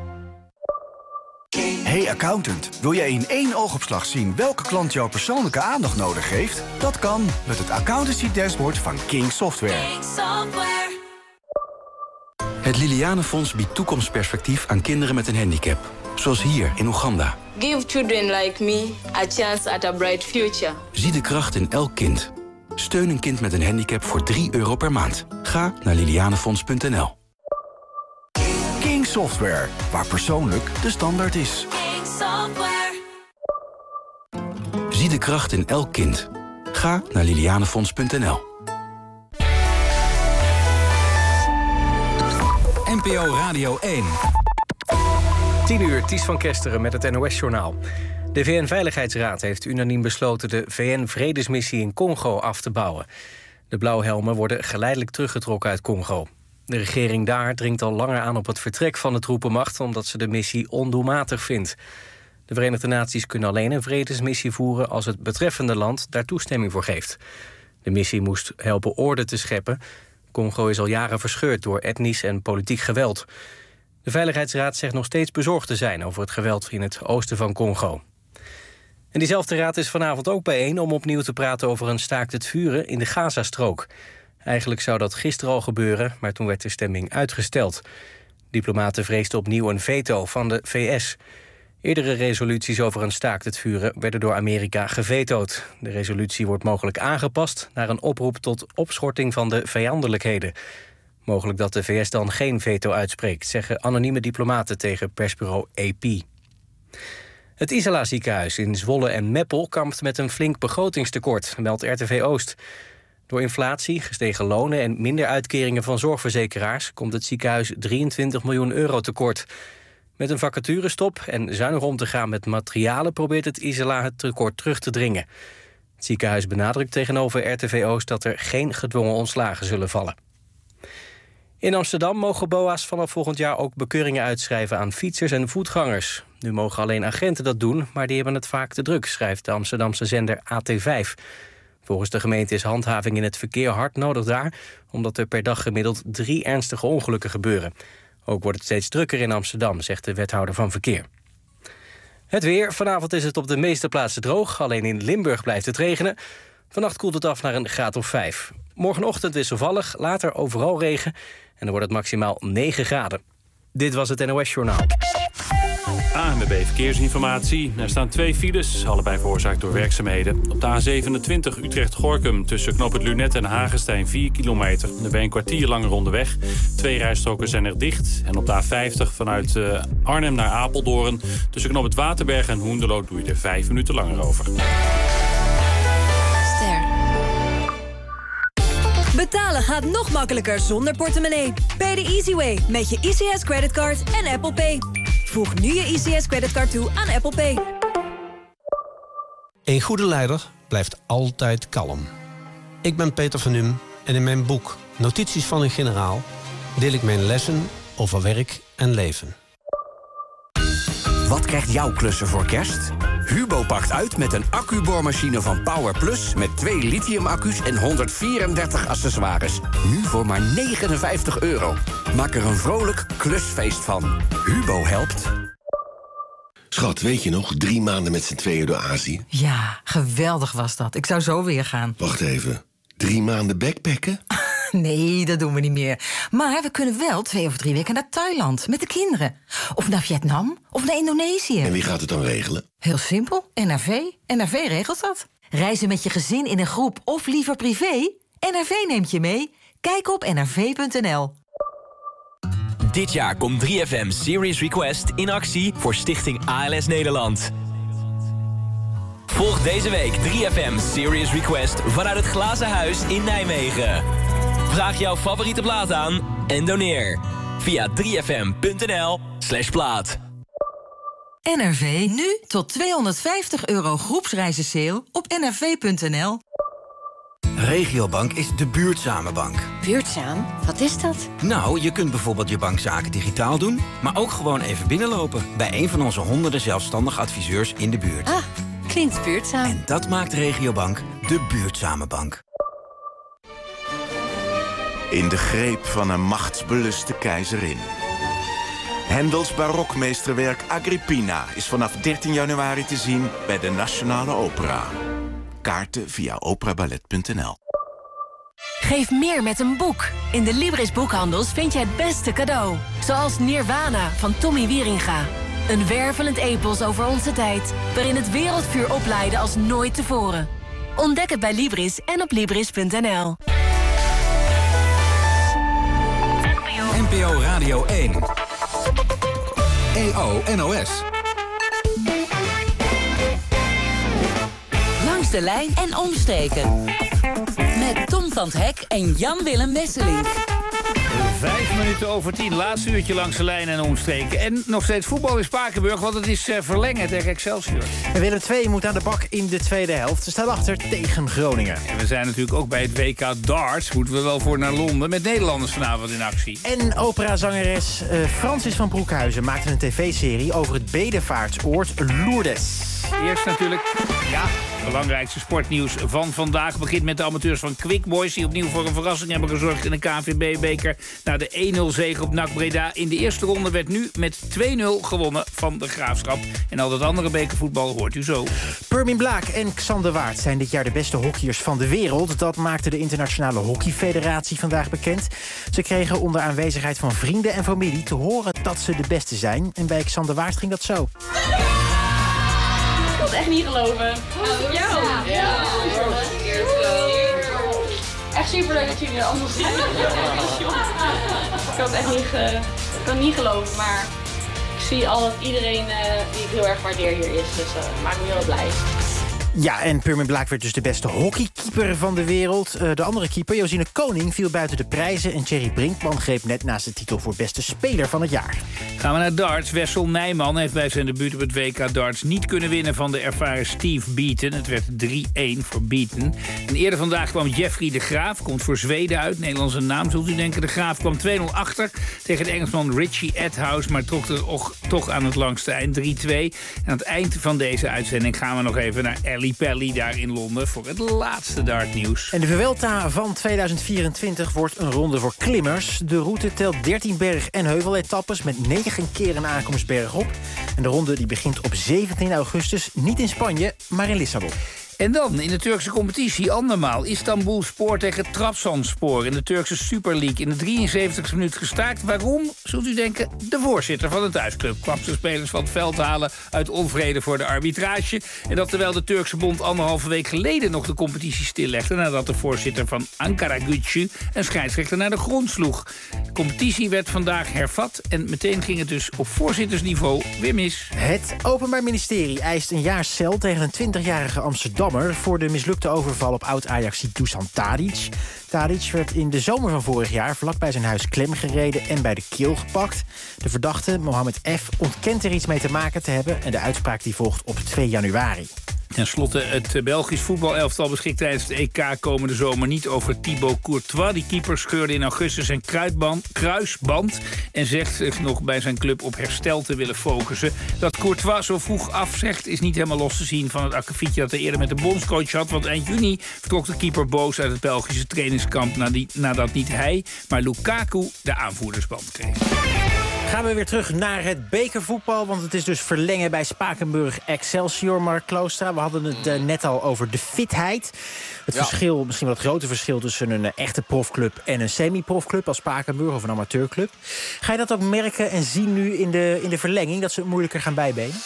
Hey accountant, wil jij in 1 oogopslag zien welke klant jouw persoonlijke aandacht nodig heeft? Dat kan met het accountancy dashboard van King Software. Het Lilianenfonds biedt toekomstperspectief aan kinderen met een handicap. Zoals hier in Oeganda. Give children like me a chance at a bright future. Zie de kracht in elk kind. Steun een kind met een handicap voor €3 per maand. Ga naar lilianenfonds.nl. King Software, waar persoonlijk de standaard is. Zie de kracht in elk kind. Ga naar lilianenfonds.nl. NPO Radio 1. 10 uur, Ties van Kesteren met het NOS-journaal. De VN-veiligheidsraad heeft unaniem besloten de VN-vredesmissie in Congo af te bouwen. De blauwhelmen worden geleidelijk teruggetrokken uit Congo. De regering daar dringt al langer aan op het vertrek van de troepenmacht, omdat ze de missie ondoelmatig vindt. De Verenigde Naties kunnen alleen een vredesmissie voeren als het betreffende land daar toestemming voor geeft. De missie moest helpen orde te scheppen. Congo is al jaren verscheurd door etnisch en politiek geweld. De Veiligheidsraad zegt nog steeds bezorgd te zijn over het geweld in het oosten van Congo. En diezelfde raad is vanavond ook bijeen om opnieuw te praten over een staakt het vuren in de Gazastrook. Eigenlijk zou dat gisteren al gebeuren, maar toen werd de stemming uitgesteld. Diplomaten vreesden opnieuw een veto van de VS. Eerdere resoluties over een staakt het vuren werden door Amerika gevetood. De resolutie wordt mogelijk aangepast naar een oproep tot opschorting van de vijandelijkheden. Mogelijk dat de VS dan geen veto uitspreekt, zeggen anonieme diplomaten tegen persbureau AP. Het Isala ziekenhuis in Zwolle en Meppel kampt met een flink begrotingstekort, meldt RTV Oost. Door inflatie, gestegen lonen en minder uitkeringen van zorgverzekeraars komt het ziekenhuis 23 miljoen euro tekort. Met een vacaturestop en zuinig om te gaan met materialen probeert het Isala het tekort terug te dringen. Het ziekenhuis benadrukt tegenover RTV Oost dat er geen gedwongen ontslagen zullen vallen. In Amsterdam mogen BOA's vanaf volgend jaar ook bekeuringen uitschrijven aan fietsers en voetgangers. Nu mogen alleen agenten dat doen, maar die hebben het vaak te druk, schrijft de Amsterdamse zender AT5. Volgens de gemeente is handhaving in het verkeer hard nodig daar, omdat er per dag gemiddeld 3 ernstige ongelukken gebeuren. Ook wordt het steeds drukker in Amsterdam, zegt de wethouder van verkeer. Het weer. Vanavond is het op de meeste plaatsen droog. Alleen in Limburg blijft het regenen. Vannacht koelt het af naar een graad of 5. Morgenochtend wisselvallig, later overal regen. En dan wordt het maximaal 9 graden. Dit was het NOS Journaal. ANWB Verkeersinformatie. Er staan 2 files, allebei veroorzaakt door werkzaamheden. Op de A27 Utrecht-Gorkum tussen knooppunt Lunet en Hagestein 4 kilometer. Dan ben je een kwartier langer onderweg. 2 rijstroken zijn er dicht. En op de A50 vanuit Arnhem naar Apeldoorn tussen knooppunt Waterberg en Hoenderloo doe je er 5 minuten langer over. Betalen gaat nog makkelijker zonder portemonnee. Bij de Easyway met je ICS creditcard en Apple Pay. Voeg nu je ICS creditcard toe aan Apple Pay. Een goede leider blijft altijd kalm. Ik ben Peter van Nuem en in mijn boek Notities van een generaal deel ik mijn lessen over werk en leven. Wat krijgt jouw klussen voor kerst? Hubo pakt uit met een accuboormachine van Power Plus met 2 lithium-accu's en 134 accessoires. Nu voor maar €59. Maak er een vrolijk klusfeest van. Hubo helpt. Schat, weet je nog? 3 maanden met z'n tweeën door Azië. Ja, geweldig was dat. Ik zou zo weer gaan. Wacht even. 3 maanden backpacken? Nee, dat doen we niet meer. Maar we kunnen wel 2 of 3 weken naar Thailand met de kinderen. Of naar Vietnam, of naar Indonesië. En wie gaat het dan regelen? Heel simpel, NRV. NRV regelt dat. Reizen met je gezin in een groep of liever privé? NRV neemt je mee. Kijk op nrv.nl. Dit jaar komt 3FM Serious Request in actie voor Stichting ALS Nederland. Volg deze week 3FM Serious Request vanuit het Glazen Huis in Nijmegen. Vraag jouw favoriete plaat aan en doneer via 3fm.nl/plaat. NRV, nu tot €250 groepsreizen sale op nrv.nl. Regiobank is de buurtzame bank. Buurtzaam? Wat is dat? Nou, je kunt bijvoorbeeld je bankzaken digitaal doen, maar ook gewoon even binnenlopen bij een van onze honderden zelfstandige adviseurs in de buurt. Ah, klinkt buurtzaam. En dat maakt Regiobank de buurtzame bank. In de greep van een machtsbeluste keizerin. Hendels barokmeesterwerk Agrippina is vanaf 13 januari te zien bij de Nationale Opera. Kaarten via operaballet.nl. Geef meer met een boek. In de Libris boekhandels vind je het beste cadeau. Zoals Nirvana van Tommy Wieringa. Een wervelend epos over onze tijd, waarin het wereldvuur opleidde als nooit tevoren. Ontdek het bij Libris en op Libris.nl. NPO Radio 1. EO NOS. Langs de lijn en omstreken. Met Tom van 't Hek en Jan-Willem Wesseling. 5 minuten over 10, laatste uurtje langs de lijn en omstreken. En nog steeds voetbal in Spakenburg, want het is verlengen tegen Excelsior. En Willem II moet aan de bak in de tweede helft. Ze staan achter tegen Groningen. En we zijn natuurlijk ook bij het WK Darts. Moeten we wel voor naar Londen met Nederlanders vanavond in actie. En operazangeres Francis van Broekhuizen maakte een tv-serie over het bedevaartsoord Lourdes. Eerst natuurlijk, ja, Belangrijkste sportnieuws van vandaag begint met de amateurs van Quick Boys... die opnieuw voor een verrassing hebben gezorgd in de KNVB-beker. Na de 1-0 zege op NAC Breda in de eerste ronde werd nu met 2-0 gewonnen van de Graafschap. En al dat andere bekervoetbal hoort u zo. Permin Blaak en Xander Waard zijn dit jaar de beste hockeyers van de wereld. Dat maakte de Internationale Hockeyfederatie vandaag bekend. Ze kregen onder aanwezigheid van vrienden en familie te horen dat ze de beste zijn. En bij Xander Waard ging dat zo. Ik kan het echt niet geloven. Ja. Echt super leuk dat jullie er allemaal zijn. Ik kan het echt niet geloven, maar ik zie al dat iedereen die ik heel erg waardeer hier is. Dus dat maakt me heel blij. Ja, en Permin Blaak werd dus de beste hockeykeeper van de wereld. De andere keeper, Josine Koning, viel buiten de prijzen... en Thierry Brinkman greep net naast de titel voor beste speler van het jaar. Gaan we naar darts. Wessel Nijman heeft bij zijn debuut op het WK darts niet kunnen winnen van de ervaren Steve Beaton. Het werd 3-1 voor Beaton. En eerder vandaag kwam Jeffrey de Graaf, komt voor Zweden uit. Nederlandse naam, zult u denken. De Graaf kwam 2-0 achter tegen de Engelsman Richie Edhouse... maar trok er toch aan het langste eind 3-2. En aan het eind van deze uitzending gaan we nog even naar Ellie Pelly daar in Londen voor het laatste dartnieuws. En de Vuelta van 2024 wordt een ronde voor klimmers. De route telt 13 berg- en heuveletappes met 9 keer een aankomst bergop. En de ronde die begint op 17 augustus, niet in Spanje, maar in Lissabon. En dan in de Turkse competitie andermaal. Istanbulspor tegen Trabzonspor in de Turkse Super League. In de 73e minuut gestaakt. Waarom? Zult u denken, de voorzitter van de thuisclub kwam zijn spelers van het veld halen uit onvrede voor de arbitrage. En dat terwijl de Turkse bond 1,5 week geleden nog de competitie stillegde... nadat de voorzitter van Ankaragücü een scheidsrechter naar de grond sloeg. De competitie werd vandaag hervat en meteen ging het dus op voorzittersniveau weer mis. Het Openbaar Ministerie eist een jaar cel tegen een 20-jarige Amsterdammer voor de mislukte overval op oud-Ajaxiet Dusan Tadic. Tadic werd in de zomer van vorig jaar vlakbij zijn huis klemgereden en bij de keel gepakt. De verdachte, Mohammed F., ontkent er iets mee te maken te hebben en de uitspraak die volgt op 2 januari. Ten slotte, het Belgisch voetbalelftal beschikt tijdens de EK komende zomer niet over Thibaut Courtois. Die keeper scheurde in augustus zijn kruisband en zegt zich nog bij zijn club op herstel te willen focussen. Dat Courtois zo vroeg afzegt is niet helemaal los te zien van het akkefietje dat hij eerder met de bondscoach had. Want eind juni vertrok de keeper boos uit het Belgische trainingskamp nadat niet hij, maar Lukaku de aanvoerdersband kreeg. Gaan we weer terug naar het bekervoetbal, want het is dus verlengen bij Spakenburg Excelsior. Mark Kloostra, we hadden het net al over de fitheid. Het verschil, misschien wel het grote verschil tussen een echte profclub en een semi-profclub als Spakenburg of een amateurclub. Ga je dat ook merken en zien nu in de verlenging, dat ze het moeilijker gaan bijbenen?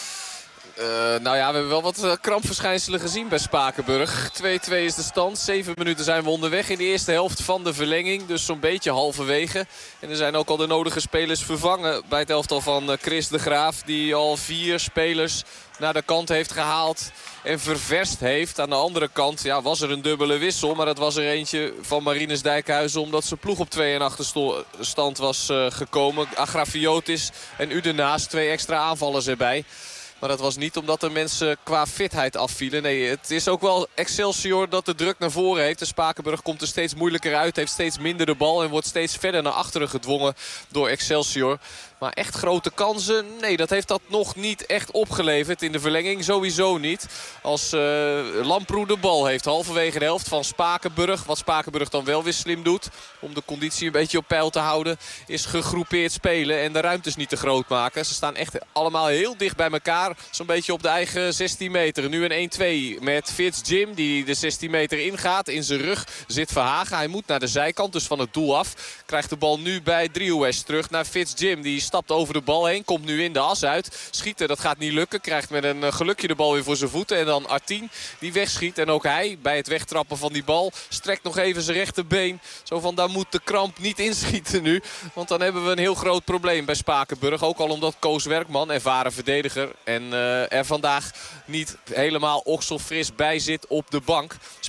Nou ja, we hebben wel wat krampverschijnselen gezien bij Spakenburg. 2-2 is de stand. 7 minuten zijn we onderweg in de eerste helft van de verlenging. Dus zo'n beetje halverwege. En er zijn ook al de nodige spelers vervangen bij het elftal van Chris de Graaf. Die al 4 spelers naar de kant heeft gehaald en ververst heeft. Aan de andere kant was er een dubbele wissel. Maar dat was er eentje van Marinus Dijkhuizen omdat zijn ploeg op 2-1 achterstand was gekomen. Agrafiotis en Udenaas, 2 extra aanvallers erbij. Maar dat was niet omdat er mensen qua fitheid afvielen. Nee, het is ook wel Excelsior dat de druk naar voren heeft. De Spakenburg komt er steeds moeilijker uit. Heeft steeds minder de bal en wordt steeds verder naar achteren gedwongen door Excelsior. Maar echt grote kansen, nee, dat heeft dat nog niet echt opgeleverd in de verlenging. Sowieso niet. Als Lamproe de bal heeft halverwege de helft van Spakenburg. Wat Spakenburg dan wel weer slim doet, om de conditie een beetje op peil te houden, is gegroepeerd spelen en de ruimtes niet te groot maken. Ze staan echt allemaal heel dicht bij elkaar. Zo'n beetje op de eigen 16 meter. Nu een 1-2 met Fitz Jim die de 16 meter ingaat. In zijn rug zit Verhagen. Hij moet naar de zijkant, dus van het doel af. Krijgt de bal nu bij Driehues terug naar Fitz Jim. Die stapt over de bal heen, komt nu in de as uit. Schieten, dat gaat niet lukken. Krijgt met een gelukje de bal weer voor zijn voeten. En dan Artien die wegschiet. En ook hij, bij het wegtrappen van die bal, strekt nog even zijn rechterbeen. Zo van, daar moet de kramp niet inschieten nu. Want dan hebben we een heel groot probleem bij Spakenburg. Ook al omdat Koos Werkman, ervaren verdediger, en er vandaag niet helemaal okselfris bij zit op de bank.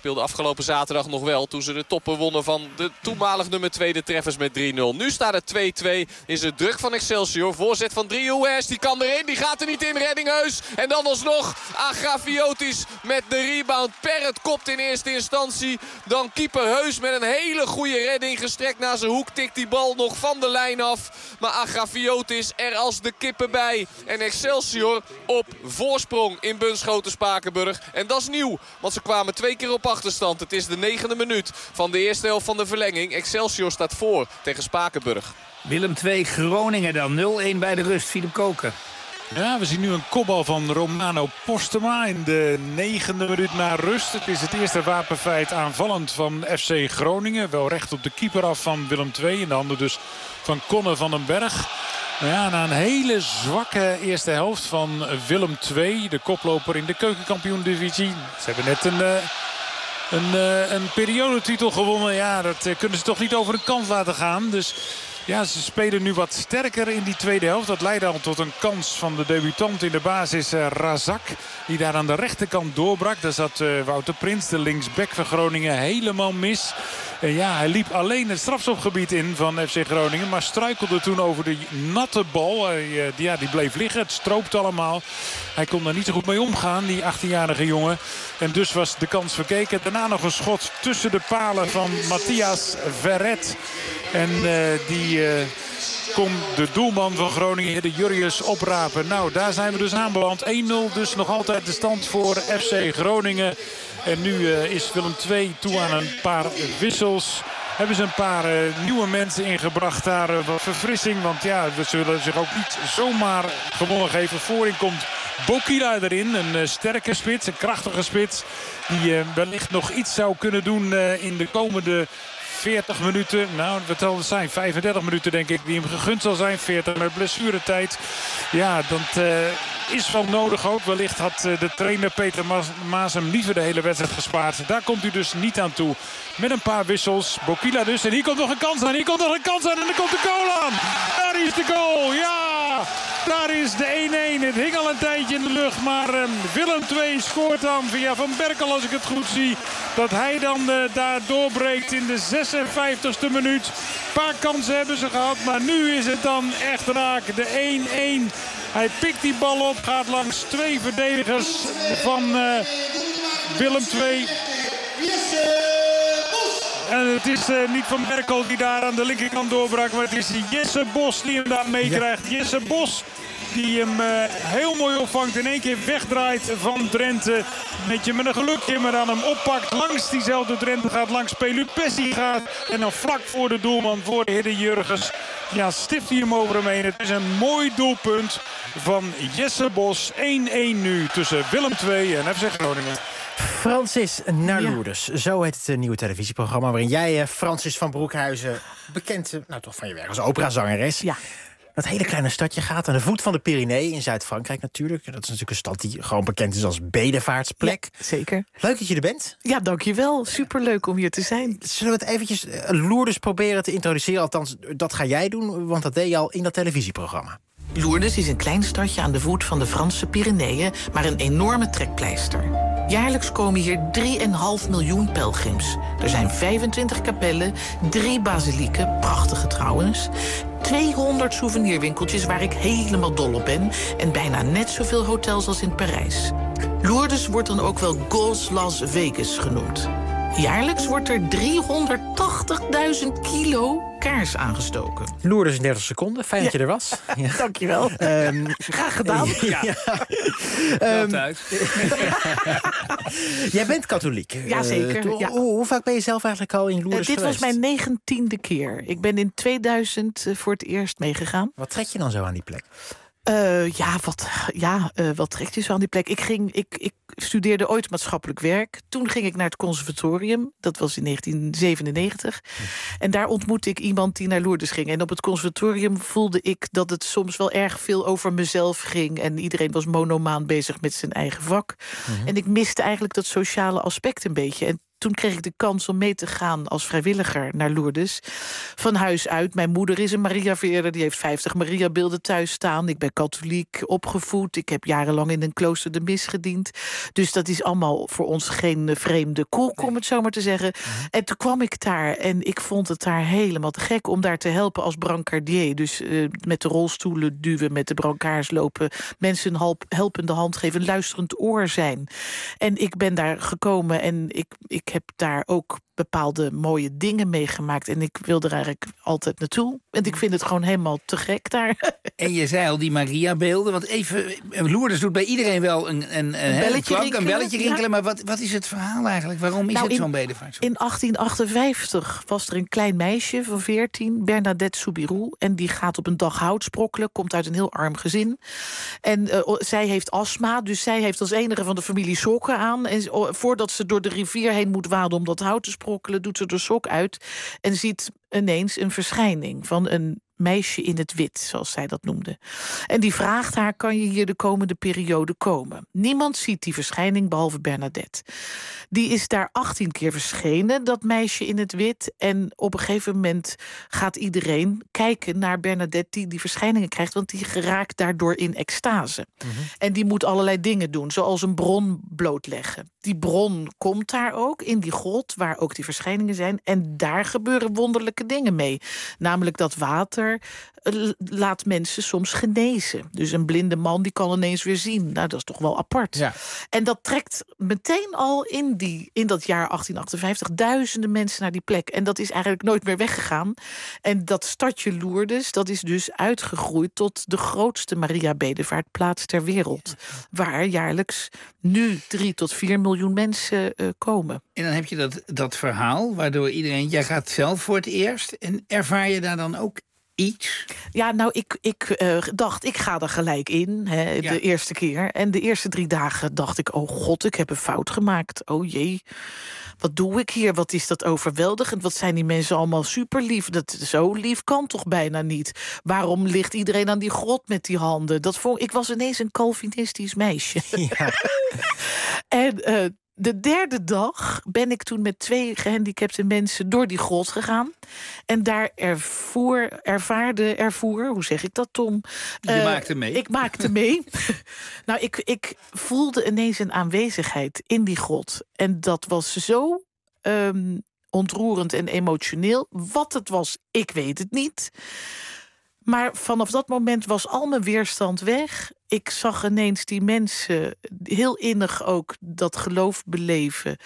speelde afgelopen zaterdag nog wel. Toen ze de toppen wonnen van de toenmalig nummer 2, de Treffers met 3-0. Nu staat het 2-2. Is het druk van Excelsior. Voorzet van Driehues. Die kan erin. Die gaat er niet in. Reddingheus. En dan alsnog Agrafiotis met de rebound. Perret kopt in eerste instantie. Dan keeper Heus met een hele goede redding. Gestrekt naar zijn hoek. Tikt die bal nog van de lijn af. Maar Agrafiotis er als de kippen bij. En Excelsior op voorsprong in Bunschoten-Spakenburg. En dat is nieuw. Want ze kwamen 2 keer op achterstand. Het is de 9e minuut van de eerste helft van de verlenging. Excelsior staat voor tegen Spakenburg. Willem 2, Groningen dan. 0-1 bij de rust. Philip Koken. Ja, we zien nu een kopbal van Romano Postema in de 9e minuut na rust. Het is het eerste wapenfeit aanvallend van FC Groningen. Wel recht op de keeper af van Willem II. In de handen dus van Conne van den Berg. Nou ja, na een hele zwakke eerste helft van Willem II. De koploper in de keukenkampioen-divisie. Ze hebben net een periodetitel gewonnen. Ja, dat kunnen ze toch niet over een kant laten gaan. Dus ja, ze spelen nu wat sterker in die tweede helft. Dat leidde al tot een kans van de debutant in de basis Razak. Die daar aan de rechterkant doorbrak. Daar zat Wouter Prins, de linksback van Groningen, helemaal mis. Ja, hij liep alleen het strafschopgebied in van FC Groningen. Maar struikelde toen over de natte bal. Die bleef liggen. Het stroopt allemaal. Hij kon daar niet zo goed mee omgaan, die 18-jarige jongen. En dus was de kans verkeken. Daarna nog een schot tussen de palen van Matthias Verret. En die kon de doelman van Groningen, de Jurrius, oprapen. Nou, daar zijn we dus aanbeland. 1-0 dus nog altijd de stand voor FC Groningen. En nu is Willem II toe aan een paar wissels. Hebben ze een paar nieuwe mensen ingebracht. Daar wat verfrissing. Want ja, we zullen zich ook niet zomaar gewonnen geven. Voorin komt Bokila erin. Een sterke spits, een krachtige spits. Die wellicht nog iets zou kunnen doen in de komende 40 minuten. Nou, wat zal het zijn? 35 minuten denk ik die hem gegund zal zijn. 40 met blessuretijd. Ja, dat is wel nodig ook. Wellicht had de trainer Peter Maas hem liever de hele wedstrijd gespaard. Daar komt hij dus niet aan toe. Met een paar wissels. Bokila dus. En hier komt nog een kans aan. Hier komt nog een kans aan. En er komt de goal aan. Daar is de goal. Ja! Daar is de 1-1. Het hing al een tijdje in de lucht. Maar Willem II scoort dan via Van Berkel, als ik het goed zie. Dat hij dan daar doorbreekt in de 56e minuut. Een paar kansen hebben ze gehad. Maar nu is het dan echt raak. De 1-1. Hij pikt die bal op. Gaat langs 2 verdedigers van Willem II. En het is niet Van Berkel die daar aan de linkerkant doorbrak. Maar het is Jesse Bos die hem daar meekrijgt. Ja. Jesse Bos die hem heel mooi opvangt. In één keer wegdraait van Drenthe. Met een gelukje, maar dan hem oppakt. Langs diezelfde Drenthe gaat. Langs Pelupessi gaat. En dan vlak voor de doelman, voor de Hidde Jurgens. Ja, stift hij hem over hem heen. Het is een mooi doelpunt van Jesse Bos. 1-1 nu tussen Willem II en FC Groningen. Francis naar Lourdes. Zo heet het nieuwe televisieprogramma waarin jij, Francis van Broekhuizen, bekend toch van je werk als operazangeres. Ja. Dat hele kleine stadje gaat aan de voet van de Pyreneeën in Zuid-Frankrijk natuurlijk. Dat is natuurlijk een stad die gewoon bekend is als bedevaartsplek. Ja, zeker. Leuk dat je er bent. Ja, dankjewel. Superleuk om hier te zijn. Zullen we het eventjes Lourdes proberen te introduceren? Althans, dat ga jij doen, want dat deed je al in dat televisieprogramma. Lourdes is een klein stadje aan de voet van de Franse Pyreneeën, maar een enorme trekpleister. Jaarlijks komen hier 3,5 miljoen pelgrims. Er zijn 25 kapellen, 3 basilieken, prachtige trouwens, 200 souvenirwinkeltjes waar ik helemaal dol op ben en bijna net zoveel hotels als in Parijs. Lourdes wordt dan ook wel Gauls Las Vegas genoemd. Jaarlijks wordt er 380.000 kilo kaars aangestoken. Lourdes in 30 seconden. Fijn dat je er was. Ja. Dankjewel. Graag gedaan. Jij bent katholiek. Jazeker. Ja. Hoe vaak ben je zelf eigenlijk al in Lourdes dit geweest? was mijn 19e keer. Ik ben in 2000 voor het eerst meegegaan. Wat trek je dan zo aan die plek? Wat trekt je zo aan die plek? Ik studeerde ooit maatschappelijk werk. Toen ging ik naar het conservatorium. Dat was in 1997. En daar ontmoette ik iemand die naar Lourdes ging. En op het conservatorium voelde ik dat het soms wel erg veel over mezelf ging. En iedereen was monomaan bezig met zijn eigen vak. En ik miste eigenlijk dat sociale aspect een beetje. En toen kreeg ik de kans om mee te gaan als vrijwilliger naar Lourdes. Van huis uit. Mijn moeder is een Maria-vereerder. Die heeft 50 Maria-beelden thuis staan. Ik ben katholiek opgevoed. Ik heb jarenlang in een klooster de mis gediend. Dus dat is allemaal voor ons geen vreemde koek, om het zo maar te zeggen. En toen kwam ik daar en ik vond het daar helemaal te gek om daar te helpen als brancardier. Dus met de rolstoelen duwen, met de brancards lopen, mensen een helpende hand geven, een luisterend oor zijn. En ik ben daar gekomen en ik heb daar ook bepaalde mooie dingen meegemaakt. En ik wil er eigenlijk altijd naartoe. En ik vind het gewoon helemaal te gek daar. En je zei al die Maria-beelden. Want even, Lourdes doet bij iedereen wel een belletje rinkelen. Ja. Maar wat is het verhaal eigenlijk? Waarom is het zo'n bedevaart? In 1858 was er een klein meisje van 14, Bernadette Soubirous. En die gaat op een dag hout sprokkelen. Komt uit een heel arm gezin. En zij heeft astma. Dus zij heeft als enige van de familie sokken aan. En voordat ze door de rivier heen moet waden om dat hout te sprokkelen, doet ze de sok uit en ziet ineens een verschijning van een meisje in het wit, zoals zij dat noemde. En die vraagt haar, kan je hier de komende periode komen? Niemand ziet die verschijning, behalve Bernadette. Die is daar 18 keer verschenen, dat meisje in het wit. En op een gegeven moment gaat iedereen kijken naar Bernadette die verschijningen krijgt, want die geraakt daardoor in extase. En die moet allerlei dingen doen, zoals een bron blootleggen. Die bron komt daar ook, in die grot, waar ook die verschijningen zijn. En daar gebeuren wonderlijke dingen mee. Namelijk dat water laat mensen soms genezen. Dus een blinde man die kan ineens weer zien. Nou, dat is toch wel apart. Ja. En dat trekt meteen al in dat jaar 1858 duizenden mensen naar die plek. En dat is eigenlijk nooit meer weggegaan. En dat stadje Lourdes, dat is dus uitgegroeid tot de grootste Maria-bedevaartplaats ter wereld. Waar jaarlijks nu 3 tot 4 miljoen mensen komen. En dan heb je dat verhaal, waardoor iedereen... Jij gaat zelf voor het eerst. En ervaar je daar dan ook iets? Ja, nou, ik dacht, ik ga er gelijk in, de eerste keer. En de eerste 3 dagen dacht ik, oh god, ik heb een fout gemaakt. Oh jee, wat doe ik hier? Wat is dat overweldigend? Wat zijn die mensen allemaal super lief? Zo lief kan toch bijna niet? Waarom ligt iedereen aan die grot met die handen? Ik was ineens een Calvinistisch meisje. Ja. En de derde dag ben ik toen met 2 gehandicapte mensen door die grot gegaan. En daar ervoer, hoe zeg ik dat, Tom? Je maakte mee. Ik maakte mee. Nou, ik voelde ineens een aanwezigheid in die grot. En dat was zo ontroerend en emotioneel. Wat het was, ik weet het niet. Maar vanaf dat moment was al mijn weerstand weg. Ik zag ineens die mensen heel innig ook dat geloof beleven.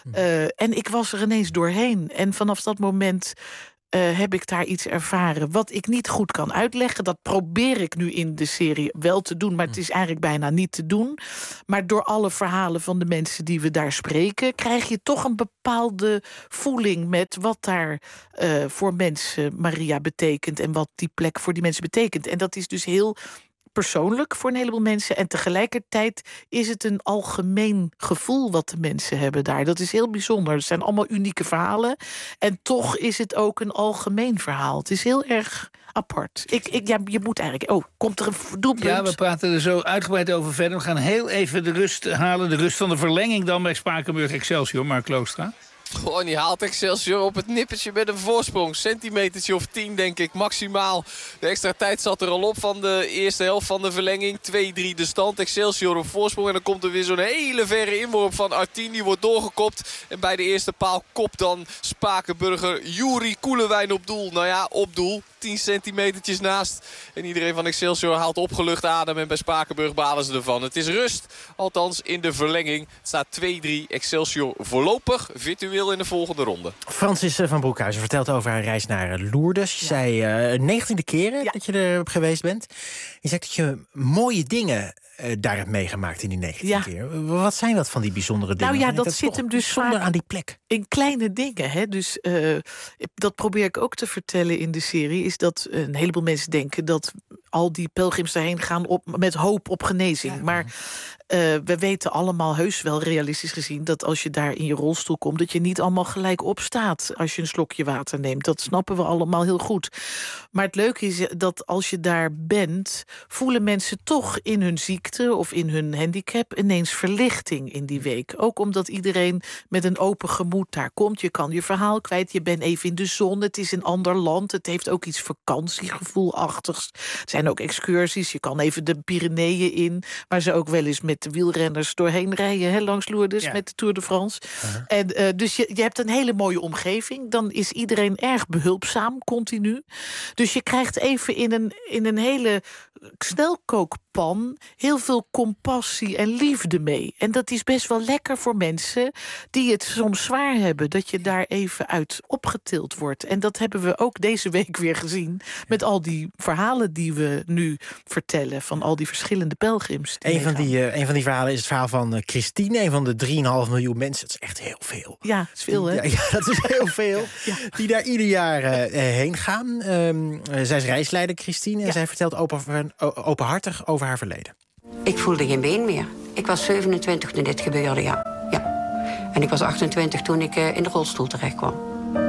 En ik was er ineens doorheen. En vanaf dat moment heb ik daar iets ervaren wat ik niet goed kan uitleggen. Dat probeer ik nu in de serie wel te doen, maar het is eigenlijk bijna niet te doen. Maar door alle verhalen van de mensen die we daar spreken, krijg je toch een bepaalde voeling met wat daar voor mensen Maria betekent en wat die plek voor die mensen betekent. En dat is dus heel persoonlijk voor een heleboel mensen. En tegelijkertijd is het een algemeen gevoel wat de mensen hebben daar. Dat is heel bijzonder. Het zijn allemaal unieke verhalen. En toch is het ook een algemeen verhaal. Het is heel erg apart. Je moet eigenlijk... Oh, komt er een doelpunt? Ja, we praten er zo uitgebreid over verder. We gaan heel even de rust halen. De rust van de verlenging dan bij Spakenburg Excelsior, Mark Kloostra. Gewoon, die haalt Excelsior op het nippertje met een voorsprong. Centimetertje of 10, denk ik, maximaal. De extra tijd zat er al op van de eerste helft van de verlenging. 2-3 de stand. Excelsior op voorsprong. En dan komt er weer zo'n hele verre inworp van Artien. Die wordt doorgekopt. En bij de eerste paal kopt dan Spakenburger Juri Koelewijn op doel. Nou ja, op doel. 10 centimetertjes naast. En iedereen van Excelsior haalt opgelucht adem. En bij Spakenburg balen ze ervan. Het is rust. Althans in de verlenging. Het staat 2-3. Excelsior voorlopig virtueel in de volgende ronde. Francis van Broekhuizen vertelt over haar reis naar Lourdes. Je zei 19e keren dat je er geweest bent. Je zegt dat je mooie dingen daar hebt meegemaakt in die 19 keer. Wat zijn dat van die bijzondere dingen? Nou ja, dat zit hem dus vaak aan die plek. In kleine dingen. Hè? Dus dat probeer ik ook te vertellen in de serie. Is dat een heleboel mensen denken dat al die pelgrims daarheen gaan met hoop op genezing. Ja. Maar we weten allemaal heus wel realistisch gezien dat als je daar in je rolstoel komt, dat je niet allemaal gelijk opstaat als je een slokje water neemt. Dat snappen we allemaal heel goed. Maar het leuke is dat als je daar bent, voelen mensen toch in hun ziekte ziekte of in hun handicap ineens verlichting in die week. Ook omdat iedereen met een open gemoed daar komt. Je kan je verhaal kwijt, je bent even in de zon. Het is een ander land, het heeft ook iets vakantiegevoelachtigs. Er zijn ook excursies, je kan even de Pyreneeën in... waar ze ook wel eens met de wielrenners doorheen rijden... Hè, langs Lourdes met de Tour de France. En, dus je hebt een hele mooie omgeving. Dan is iedereen erg behulpzaam, continu. Dus je krijgt even in een hele snelkookpan... heel veel compassie en liefde mee. En dat is best wel lekker voor mensen die het soms zwaar hebben... dat je daar even uit opgetild wordt. En dat hebben we ook deze week weer gezien... met al die verhalen die we nu vertellen... van al die verschillende pelgrims. Een van die verhalen is het verhaal van Christine... een van de 3,5 miljoen mensen. Dat is echt heel veel. Ja, dat is veel, hè? Ja, dat is heel veel. Die daar ieder jaar heen gaan. Zij is reisleider, Christine. En zij vertelt openhartig over haar verleden. Ik voelde geen been meer. Ik was 27 toen dit gebeurde, ja. En ik was 28 toen ik in de rolstoel terecht kwam.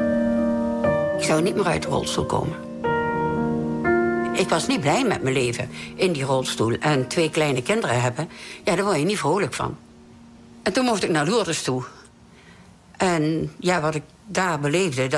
Ik zou niet meer uit de rolstoel komen. Ik was niet blij met mijn leven in die rolstoel. En 2 kleine kinderen hebben, ja, daar word je niet vrolijk van. En toen mocht ik naar Lourdes toe. En ja, wat ik daar beleefde,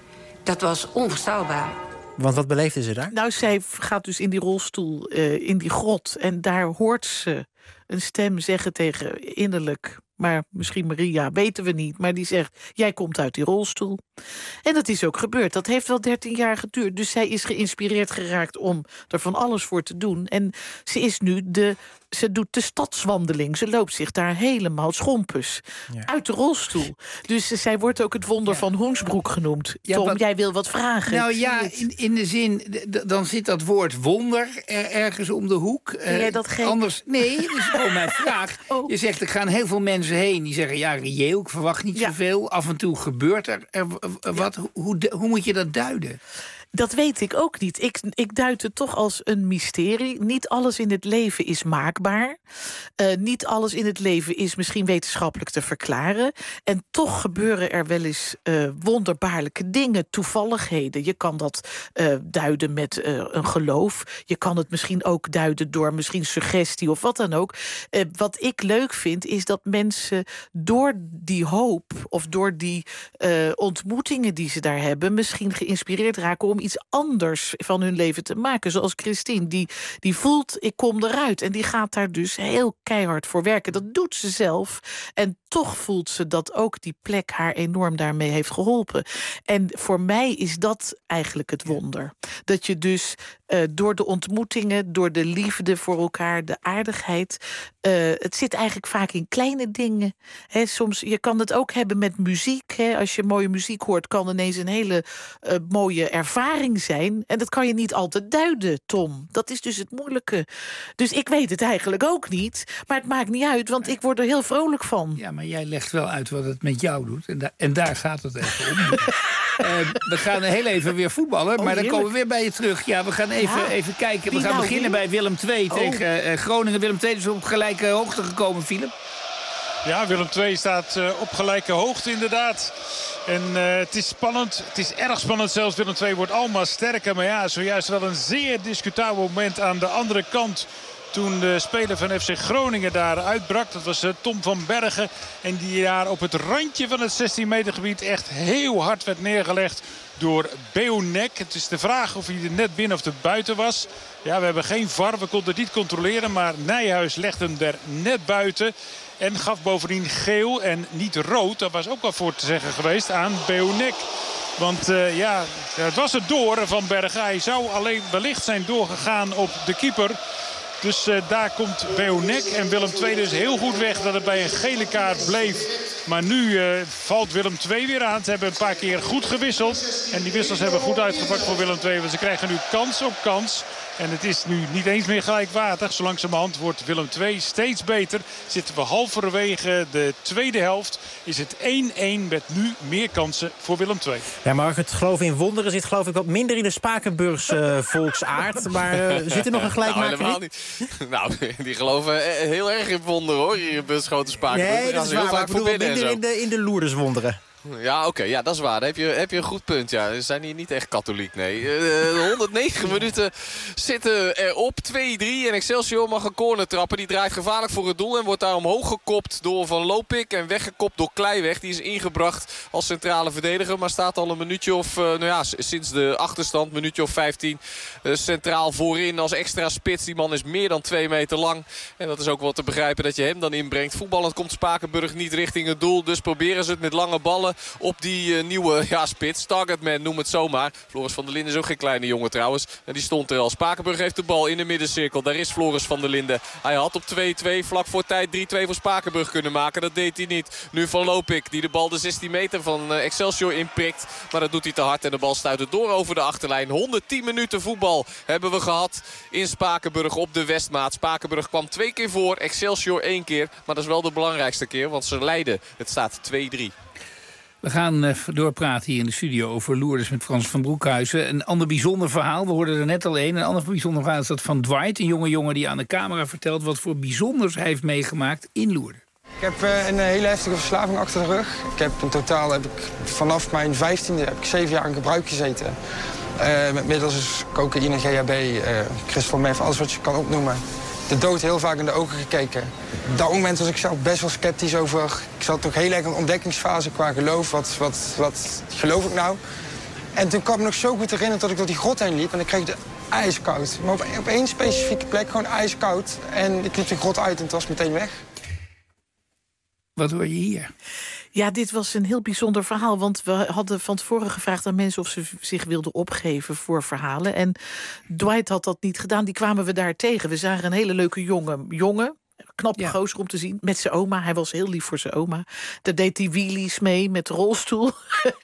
dat was onvoorstelbaar. Want wat beleefde ze daar? Nou, zij gaat dus in die rolstoel, in die grot. En daar hoort ze een stem zeggen tegen innerlijk... maar misschien Maria, weten we niet. Maar die zegt, jij komt uit die rolstoel. En dat is ook gebeurd. Dat heeft wel 13 jaar geduurd. Dus zij is geïnspireerd geraakt om er van alles voor te doen. En ze is nu ze doet de stadswandeling. Ze loopt zich daar helemaal schompers uit de rolstoel. Dus zij wordt ook het wonder van Hoensbroek genoemd. Tom, jij wil wat vragen. Nou ja, in de zin, dan zit dat woord wonder ergens om de hoek. Vind jij dat gek? Anders, nee, dat is gewoon mijn vraag. Je zegt, er gaan heel veel mensen heen. Die zeggen, ja, reëel, ik verwacht niet zoveel. Af en toe gebeurt er wat. Hoe moet je dat duiden? Dat weet ik ook niet. Ik duid het toch als een mysterie. Niet alles in het leven is maakbaar. Niet alles in het leven is misschien wetenschappelijk te verklaren. En toch gebeuren er wel eens wonderbaarlijke dingen, toevalligheden. Je kan dat duiden met een geloof. Je kan het misschien ook duiden door misschien suggestie of wat dan ook. Wat ik leuk vind, is dat mensen door die hoop of door die ontmoetingen die ze daar hebben, misschien geïnspireerd raken om iets anders van hun leven te maken. Zoals Christine, die voelt, ik kom eruit. En die gaat daar dus heel keihard voor werken. Dat doet ze zelf. En toch voelt ze dat ook die plek haar enorm daarmee heeft geholpen. En voor mij is dat eigenlijk het wonder. Dat je dus door de ontmoetingen, door de liefde voor elkaar, de aardigheid, het zit eigenlijk vaak in kleine dingen. He, soms, je kan het ook hebben met muziek. He. Als je mooie muziek hoort, kan ineens een hele mooie ervaring zijn. En dat kan je niet altijd duiden, Tom. Dat is dus het moeilijke. Dus ik weet het eigenlijk ook niet. Maar het maakt niet uit, want ik word er heel vrolijk van. Ja, maar jij legt wel uit wat het met jou doet. En daar gaat het even om. We gaan heel even weer voetballen, maar dan komen we weer bij je terug. Ja, we gaan even kijken. We gaan beginnen bij Willem II tegen Groningen. Willem II is op gelijke hoogte gekomen, Philip. Ja, Willem II staat op gelijke hoogte inderdaad. En het is spannend. Het is erg spannend zelfs. Willem II wordt allemaal sterker. Maar ja, zojuist wel een zeer discutabel moment aan de andere kant. Toen de speler van FC Groningen daar uitbrak. Dat was Tom van Bergen. En die daar op het randje van het 16 meter gebied echt heel hard werd neergelegd door Beonek. Het is de vraag of hij er net binnen of er buiten was. Ja, we hebben geen VAR. We konden het niet controleren. Maar Nijhuis legde hem er net buiten. En gaf bovendien geel en niet rood. Dat was ook wel voor te zeggen geweest aan Beonek. Want het was het door van Bergen. Hij zou alleen wellicht zijn doorgegaan op de keeper. Dus daar komt Beonek en Willem II dus heel goed weg dat het bij een gele kaart bleef. Maar nu valt Willem II weer aan. Ze hebben een paar keer goed gewisseld. En die wissels hebben goed uitgepakt voor Willem II. Want ze krijgen nu kans op kans. En het is nu niet eens meer gelijkwaardig. Zo langzamerhand wordt Willem II steeds beter. Zitten we halverwege de tweede helft. Is het 1-1 met nu meer kansen voor Willem II. Ja, maar het geloven in wonderen zit geloof ik wat minder in de Spakenburgse volksaard. Maar zit er nog een gelijkmaker helemaal niet. Nou, die geloven heel erg in wonderen hoor. Hier in Bunschoten Spakenburg. Nee, dat is waar. Maar ik bedoel minder in de Lourdes wonderen. Ja, oké, ja, dat is waar. Heb je een goed punt. Ja. Ze zijn hier niet echt katholiek, nee. 109 minuten zitten erop. 2-3 en Excelsior mag een corner trappen. Die draait gevaarlijk voor het doel en wordt daar omhoog gekopt door Van Lopik. En weggekopt door Kleiweg. Die is ingebracht als centrale verdediger. Maar staat al een minuutje of, sinds de achterstand, minuutje of 15... centraal voorin als extra spits. Die man is meer dan 2 meter lang. En dat is ook wel te begrijpen dat je hem dan inbrengt. Voetballend komt Spakenburg niet richting het doel. Dus proberen ze het met lange ballen op die nieuwe spits. Targetman, noem het zomaar. Floris van der Linden is ook geen kleine jongen trouwens. En die stond er al. Spakenburg heeft de bal in de middencirkel. Daar is Floris van der Linden. Hij had op 2-2 vlak voor tijd 3-2 voor Spakenburg kunnen maken. Dat deed hij niet. Nu Van Lopik die de bal de 16 meter van Excelsior inprikt. Maar dat doet hij te hard en de bal stuit het door over de achterlijn. 110 minuten voetbal hebben we gehad in Spakenburg op de Westmaat. Spakenburg kwam 2 keer voor. Excelsior 1 keer. Maar dat is wel de belangrijkste keer. Want ze leiden. Het staat 2-3. We gaan doorpraten hier in de studio over Lourdes met Frans van Broekhuizen. Een ander bijzonder verhaal, we hoorden er net al een ander bijzonder verhaal is dat van Dwight. Een jonge jongen die aan de camera vertelt wat voor bijzonders hij heeft meegemaakt in Lourdes. Ik heb een hele heftige verslaving achter de rug. In totaal heb ik vanaf mijn 15e 7 jaar in gebruik gezeten. Met middels dus cocaïne, GHB, crystal meth, alles wat je kan opnoemen. De dood heel vaak in de ogen gekeken. Op dat moment was ik zelf best wel sceptisch over. Ik zat toch heel erg in een ontdekkingsfase qua geloof. Wat geloof ik nou? En toen kwam ik nog zo goed herinneren dat ik door die grot heen liep. En ik kreeg het ijskoud. Maar op één specifieke plek gewoon ijskoud. En ik liep de grot uit en het was meteen weg. Wat hoor je hier? Ja, dit was een heel bijzonder verhaal. Want we hadden van tevoren gevraagd aan mensen of ze zich wilden opgeven voor verhalen. En Dwight had dat niet gedaan. Die kwamen we daar tegen. We zagen een hele leuke jongen. Knappe gozer om te zien, met zijn oma. Hij was heel lief voor zijn oma. Daar deed hij wheelies mee met de rolstoel.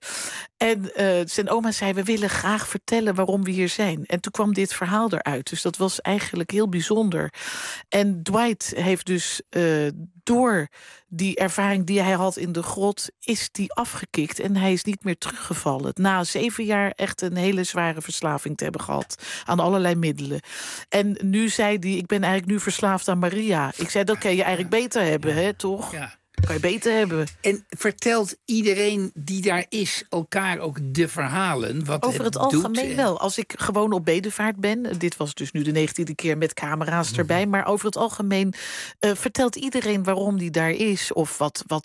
En zijn oma zei, we willen graag vertellen waarom we hier zijn. En toen kwam dit verhaal eruit. Dus dat was eigenlijk heel bijzonder. En Dwight heeft dus door die ervaring die hij had in de grot, is die afgekikt. En hij is niet meer teruggevallen. Na 7 jaar echt een hele zware verslaving te hebben gehad. Aan allerlei middelen. En nu zei hij, ik ben eigenlijk nu verslaafd aan Maria. Ik zei, dat kan je eigenlijk beter hebben, hè, toch? Ja. Kan je beter hebben. En vertelt iedereen die daar is elkaar ook de verhalen? Wat over het algemeen wel. Als ik gewoon op bedevaart ben. Dit was dus nu de 19e keer met camera's erbij. Maar over het algemeen vertelt iedereen waarom die daar is. Of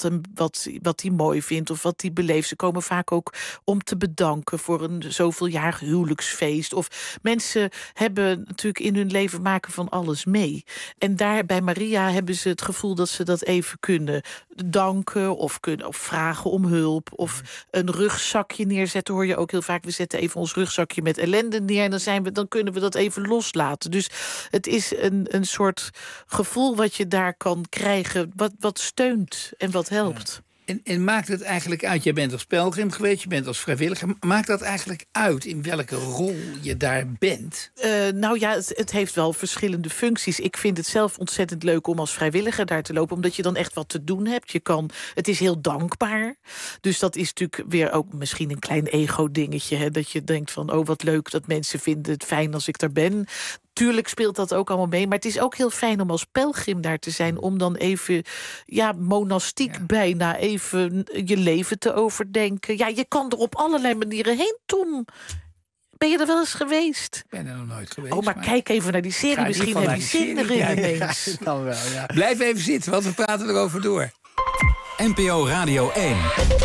wat hij mooi vindt. Of wat hij beleeft. Ze komen vaak ook om te bedanken voor een zoveeljarig huwelijksfeest. Of mensen hebben natuurlijk in hun leven maken van alles mee. En daar bij Maria hebben ze het gevoel dat ze dat even kunnen danken of vragen om hulp. Of een rugzakje neerzetten, hoor je ook heel vaak. We zetten even ons rugzakje met ellende neer en dan kunnen we dat even loslaten. Dus het is een soort gevoel wat je daar kan krijgen, wat steunt en wat helpt. Ja. En maakt het eigenlijk uit, jij bent als pelgrim geweest, je bent als vrijwilliger, maakt dat eigenlijk uit in welke rol je daar bent? Nou ja, het heeft wel verschillende functies. Ik vind het zelf ontzettend leuk om als vrijwilliger daar te lopen, omdat je dan echt wat te doen hebt. Het is heel dankbaar. Dus dat is natuurlijk weer ook misschien een klein ego-dingetje. Hè, dat je denkt van, oh wat leuk dat mensen vinden het fijn als ik daar ben. Tuurlijk speelt dat ook allemaal mee. Maar het is ook heel fijn om als pelgrim daar te zijn. Om dan even, monastiek bijna, even je leven te overdenken. Ja, je kan er op allerlei manieren heen, Tom. Ben je er wel eens geweest? Ik ben er nog nooit geweest. Oh, maar kijk even naar die serie. Misschien heb je zin erin ineens. Dan wel, ja. Blijf even zitten, want we praten erover door. NPO Radio 1.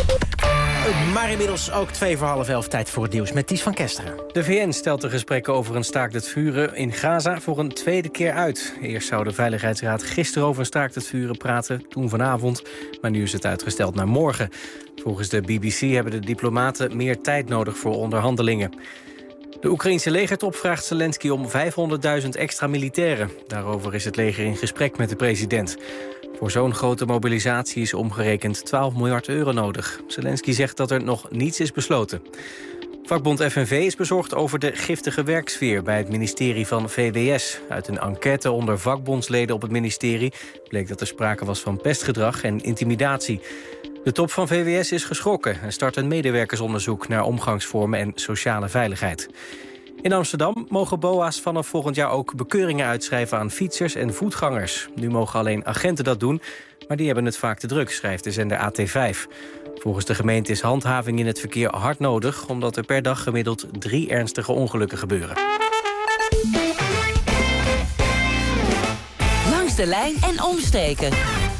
Maar inmiddels ook 11:02 tijd voor het nieuws met Ties van Kesteren. De VN stelt de gesprekken over een staakt het vuren in Gaza voor een tweede keer uit. Eerst zou de Veiligheidsraad gisteren over een staakt het vuren praten, toen vanavond. Maar nu is het uitgesteld naar morgen. Volgens de BBC hebben de diplomaten meer tijd nodig voor onderhandelingen. De Oekraïense legertop vraagt Zelensky om 500.000 extra militairen. Daarover is het leger in gesprek met de president. Voor zo'n grote mobilisatie is omgerekend 12 miljard euro nodig. Zelensky zegt dat er nog niets is besloten. Vakbond FNV is bezorgd over de giftige werksfeer bij het ministerie van VWS. Uit een enquête onder vakbondsleden op het ministerie bleek dat er sprake was van pestgedrag en intimidatie. De top van VWS is geschrokken en start een medewerkersonderzoek naar omgangsvormen en sociale veiligheid. In Amsterdam mogen BOA's vanaf volgend jaar ook bekeuringen uitschrijven aan fietsers en voetgangers. Nu mogen alleen agenten dat doen, maar die hebben het vaak te druk, schrijft de zender AT5. Volgens de gemeente is handhaving in het verkeer hard nodig, omdat er per dag gemiddeld 3 ernstige ongelukken gebeuren. Langs de lijn en omstreken.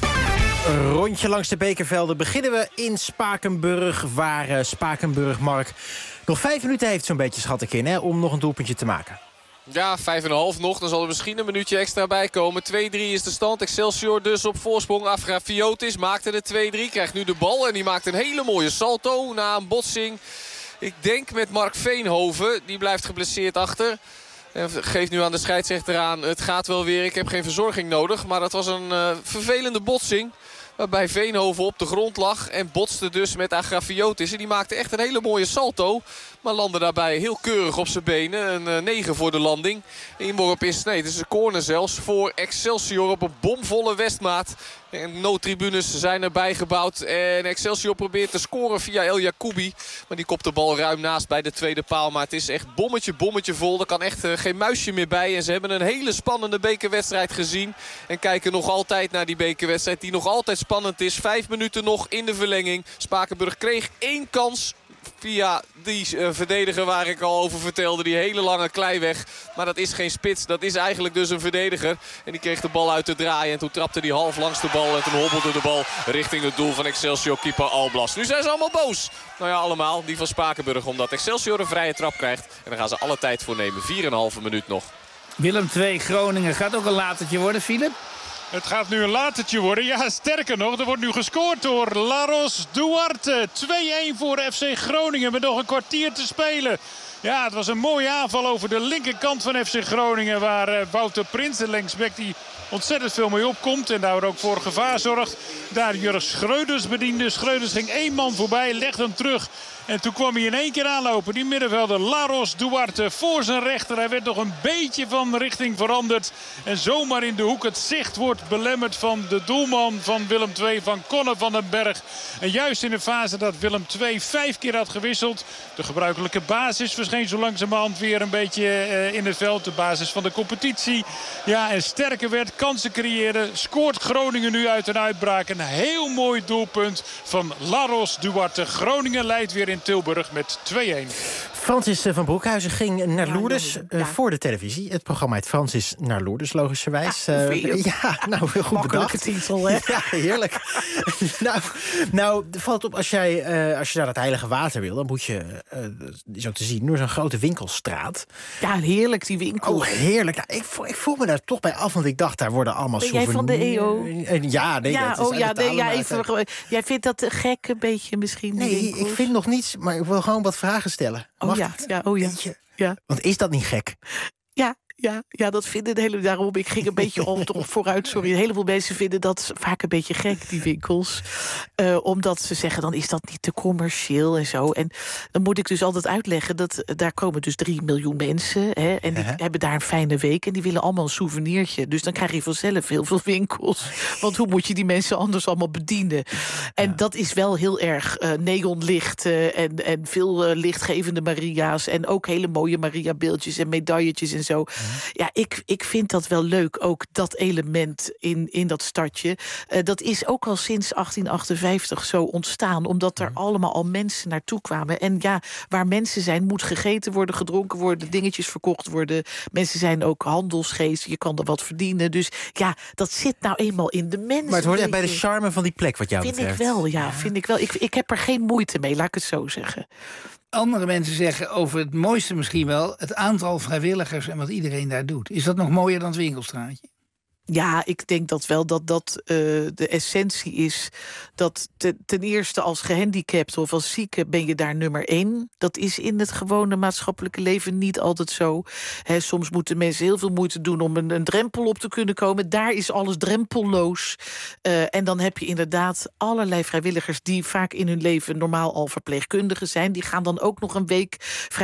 Een rondje langs de bekervelden beginnen we in Spakenburg, waar Spakenburg, Mark, nog 5 minuten heeft zo'n beetje, schat ik in, hè, om nog een doelpuntje te maken. Ja, 5,5 nog. Dan zal er misschien een minuutje extra bij komen. 2-3 is de stand. Excelsior dus op voorsprong. Afrafiotis maakte de 2-3. Krijgt nu de bal en die maakt een hele mooie salto na een botsing. Ik denk met Mark Veenhoven. Die blijft geblesseerd achter. En geeft nu aan de scheidsrechter aan. Het gaat wel weer. Ik heb geen verzorging nodig. Maar dat was een vervelende botsing. Waarbij Veenhoven op de grond lag en botste dus met Agrafiotis. En die maakte echt een hele mooie salto. Maar landde daarbij heel keurig op zijn benen. Een 9 voor de landing. Inworp is, nee, het is een corner zelfs voor Excelsior op een bomvolle Westmaat. En noodtribunes zijn erbij gebouwd. En Excelsior probeert te scoren via El Jacoubi. Maar die kopt de bal ruim naast bij de tweede paal. Maar het is echt bommetje vol. Er kan echt geen muisje meer bij. En ze hebben een hele spannende bekerwedstrijd gezien. En kijken nog altijd naar die bekerwedstrijd die nog altijd spannend is. 5 minuten nog in de verlenging. Spakenburg kreeg 1 kans via die verdediger waar ik al over vertelde. Die hele lange Kleiweg. Maar dat is geen spits. Dat is eigenlijk dus een verdediger. En die kreeg de bal uit te draaien. En toen trapte hij half langs de bal. En toen hobbelde de bal richting het doel van Excelsior keeper Alblas. Nu zijn ze allemaal boos. Nou ja, allemaal. Die van Spakenburg. Omdat Excelsior een vrije trap krijgt. En daar gaan ze alle tijd voor nemen. 4,5 minuut nog. Willem II Groningen gaat ook een latertje worden, Philip. Het gaat nu een latertje worden. Ja, sterker nog, er wordt nu gescoord door Laros Duarte. 2-1 voor FC Groningen met nog een kwartier te spelen. Ja, het was een mooie aanval over de linkerkant van FC Groningen. Waar Wouter Prins, de linksback, die ontzettend veel mee opkomt. En daar ook voor gevaar zorgt. Daar Jurg Schreuders bediende. Schreuders ging 1 man voorbij, legde hem terug. En toen kwam hij in 1 keer aanlopen. Die middenvelder Laros Duarte voor zijn rechter. Hij werd nog een beetje van richting veranderd. En zomaar in de hoek. Het zicht wordt belemmerd van de doelman van Willem II, van Conor van den Berg. En juist in de fase dat Willem II 5 keer had gewisseld. De gebruikelijke basis verscheen zo langzamerhand weer een beetje in het veld. De basis van de competitie. Ja, en sterker werd, kansen creëren. Scoort Groningen nu uit een uitbraak. Een heel mooi doelpunt van Laros Duarte. Groningen leidt weer in Tilburg met 2-1. Francis van Broekhuizen ging naar Lourdes voor de televisie. Het programma heet Francis naar Lourdes, logischerwijs. Ja, nou, goed makkelijke bedacht. titel, hè? Ja, heerlijk. nou, valt het op, als je naar het heilige water wil, dan moet je, zo te zien, door zo'n grote winkelstraat. Ja, heerlijk, die winkel. Oh, heerlijk. Nou, ik voel me daar toch bij af, want ik dacht, daar worden allemaal ben jij van de EO? Ja, nee. Jij vindt dat gek een beetje misschien? Nee, ik vind nog niets, maar ik wil gewoon wat vragen stellen. Mag het? Ja. Want is dat niet gek? Ja, dat vinden de hele. Daarom, ik ging een beetje vooruit. Sorry, een heleboel mensen vinden dat vaak een beetje gek, die winkels. Omdat ze zeggen, dan is dat niet te commercieel en zo. En dan moet ik dus altijd uitleggen dat daar komen dus 3 miljoen mensen. Hè, en die hebben daar een fijne week. En die willen allemaal een souvenirtje. Dus dan krijg je vanzelf heel veel winkels. Want hoe moet je die mensen anders allemaal bedienen? En dat is wel heel erg neonlicht. En veel lichtgevende Maria's. En ook hele mooie Maria-beeldjes en medailletjes en zo. Ja, ik vind dat wel leuk, ook dat element in dat stadje. Dat is ook al sinds 1858 zo ontstaan, omdat er allemaal al mensen naartoe kwamen. En ja, waar mensen zijn, moet gegeten worden, gedronken worden, dingetjes verkocht worden. Mensen zijn ook handelsgeest, je kan er wat verdienen. Dus ja, dat zit nou eenmaal in de mensen. Maar het hoort echt bij de charme van die plek, wat jou betreft. Vind ik wel. Ik heb er geen moeite mee, laat ik het zo zeggen. Andere mensen zeggen over het mooiste misschien wel het aantal vrijwilligers en wat iedereen daar doet. Is dat nog mooier dan het winkelstraatje? Ja, ik denk dat wel dat de essentie is dat ten eerste als gehandicapte of als zieke ben je daar nummer 1. Dat is in het gewone maatschappelijke leven niet altijd zo. Soms moeten mensen heel veel moeite doen om een drempel op te kunnen komen. Daar is alles drempelloos. En dan heb je inderdaad allerlei vrijwilligers die vaak in hun leven normaal al verpleegkundigen zijn. Die gaan dan ook nog een week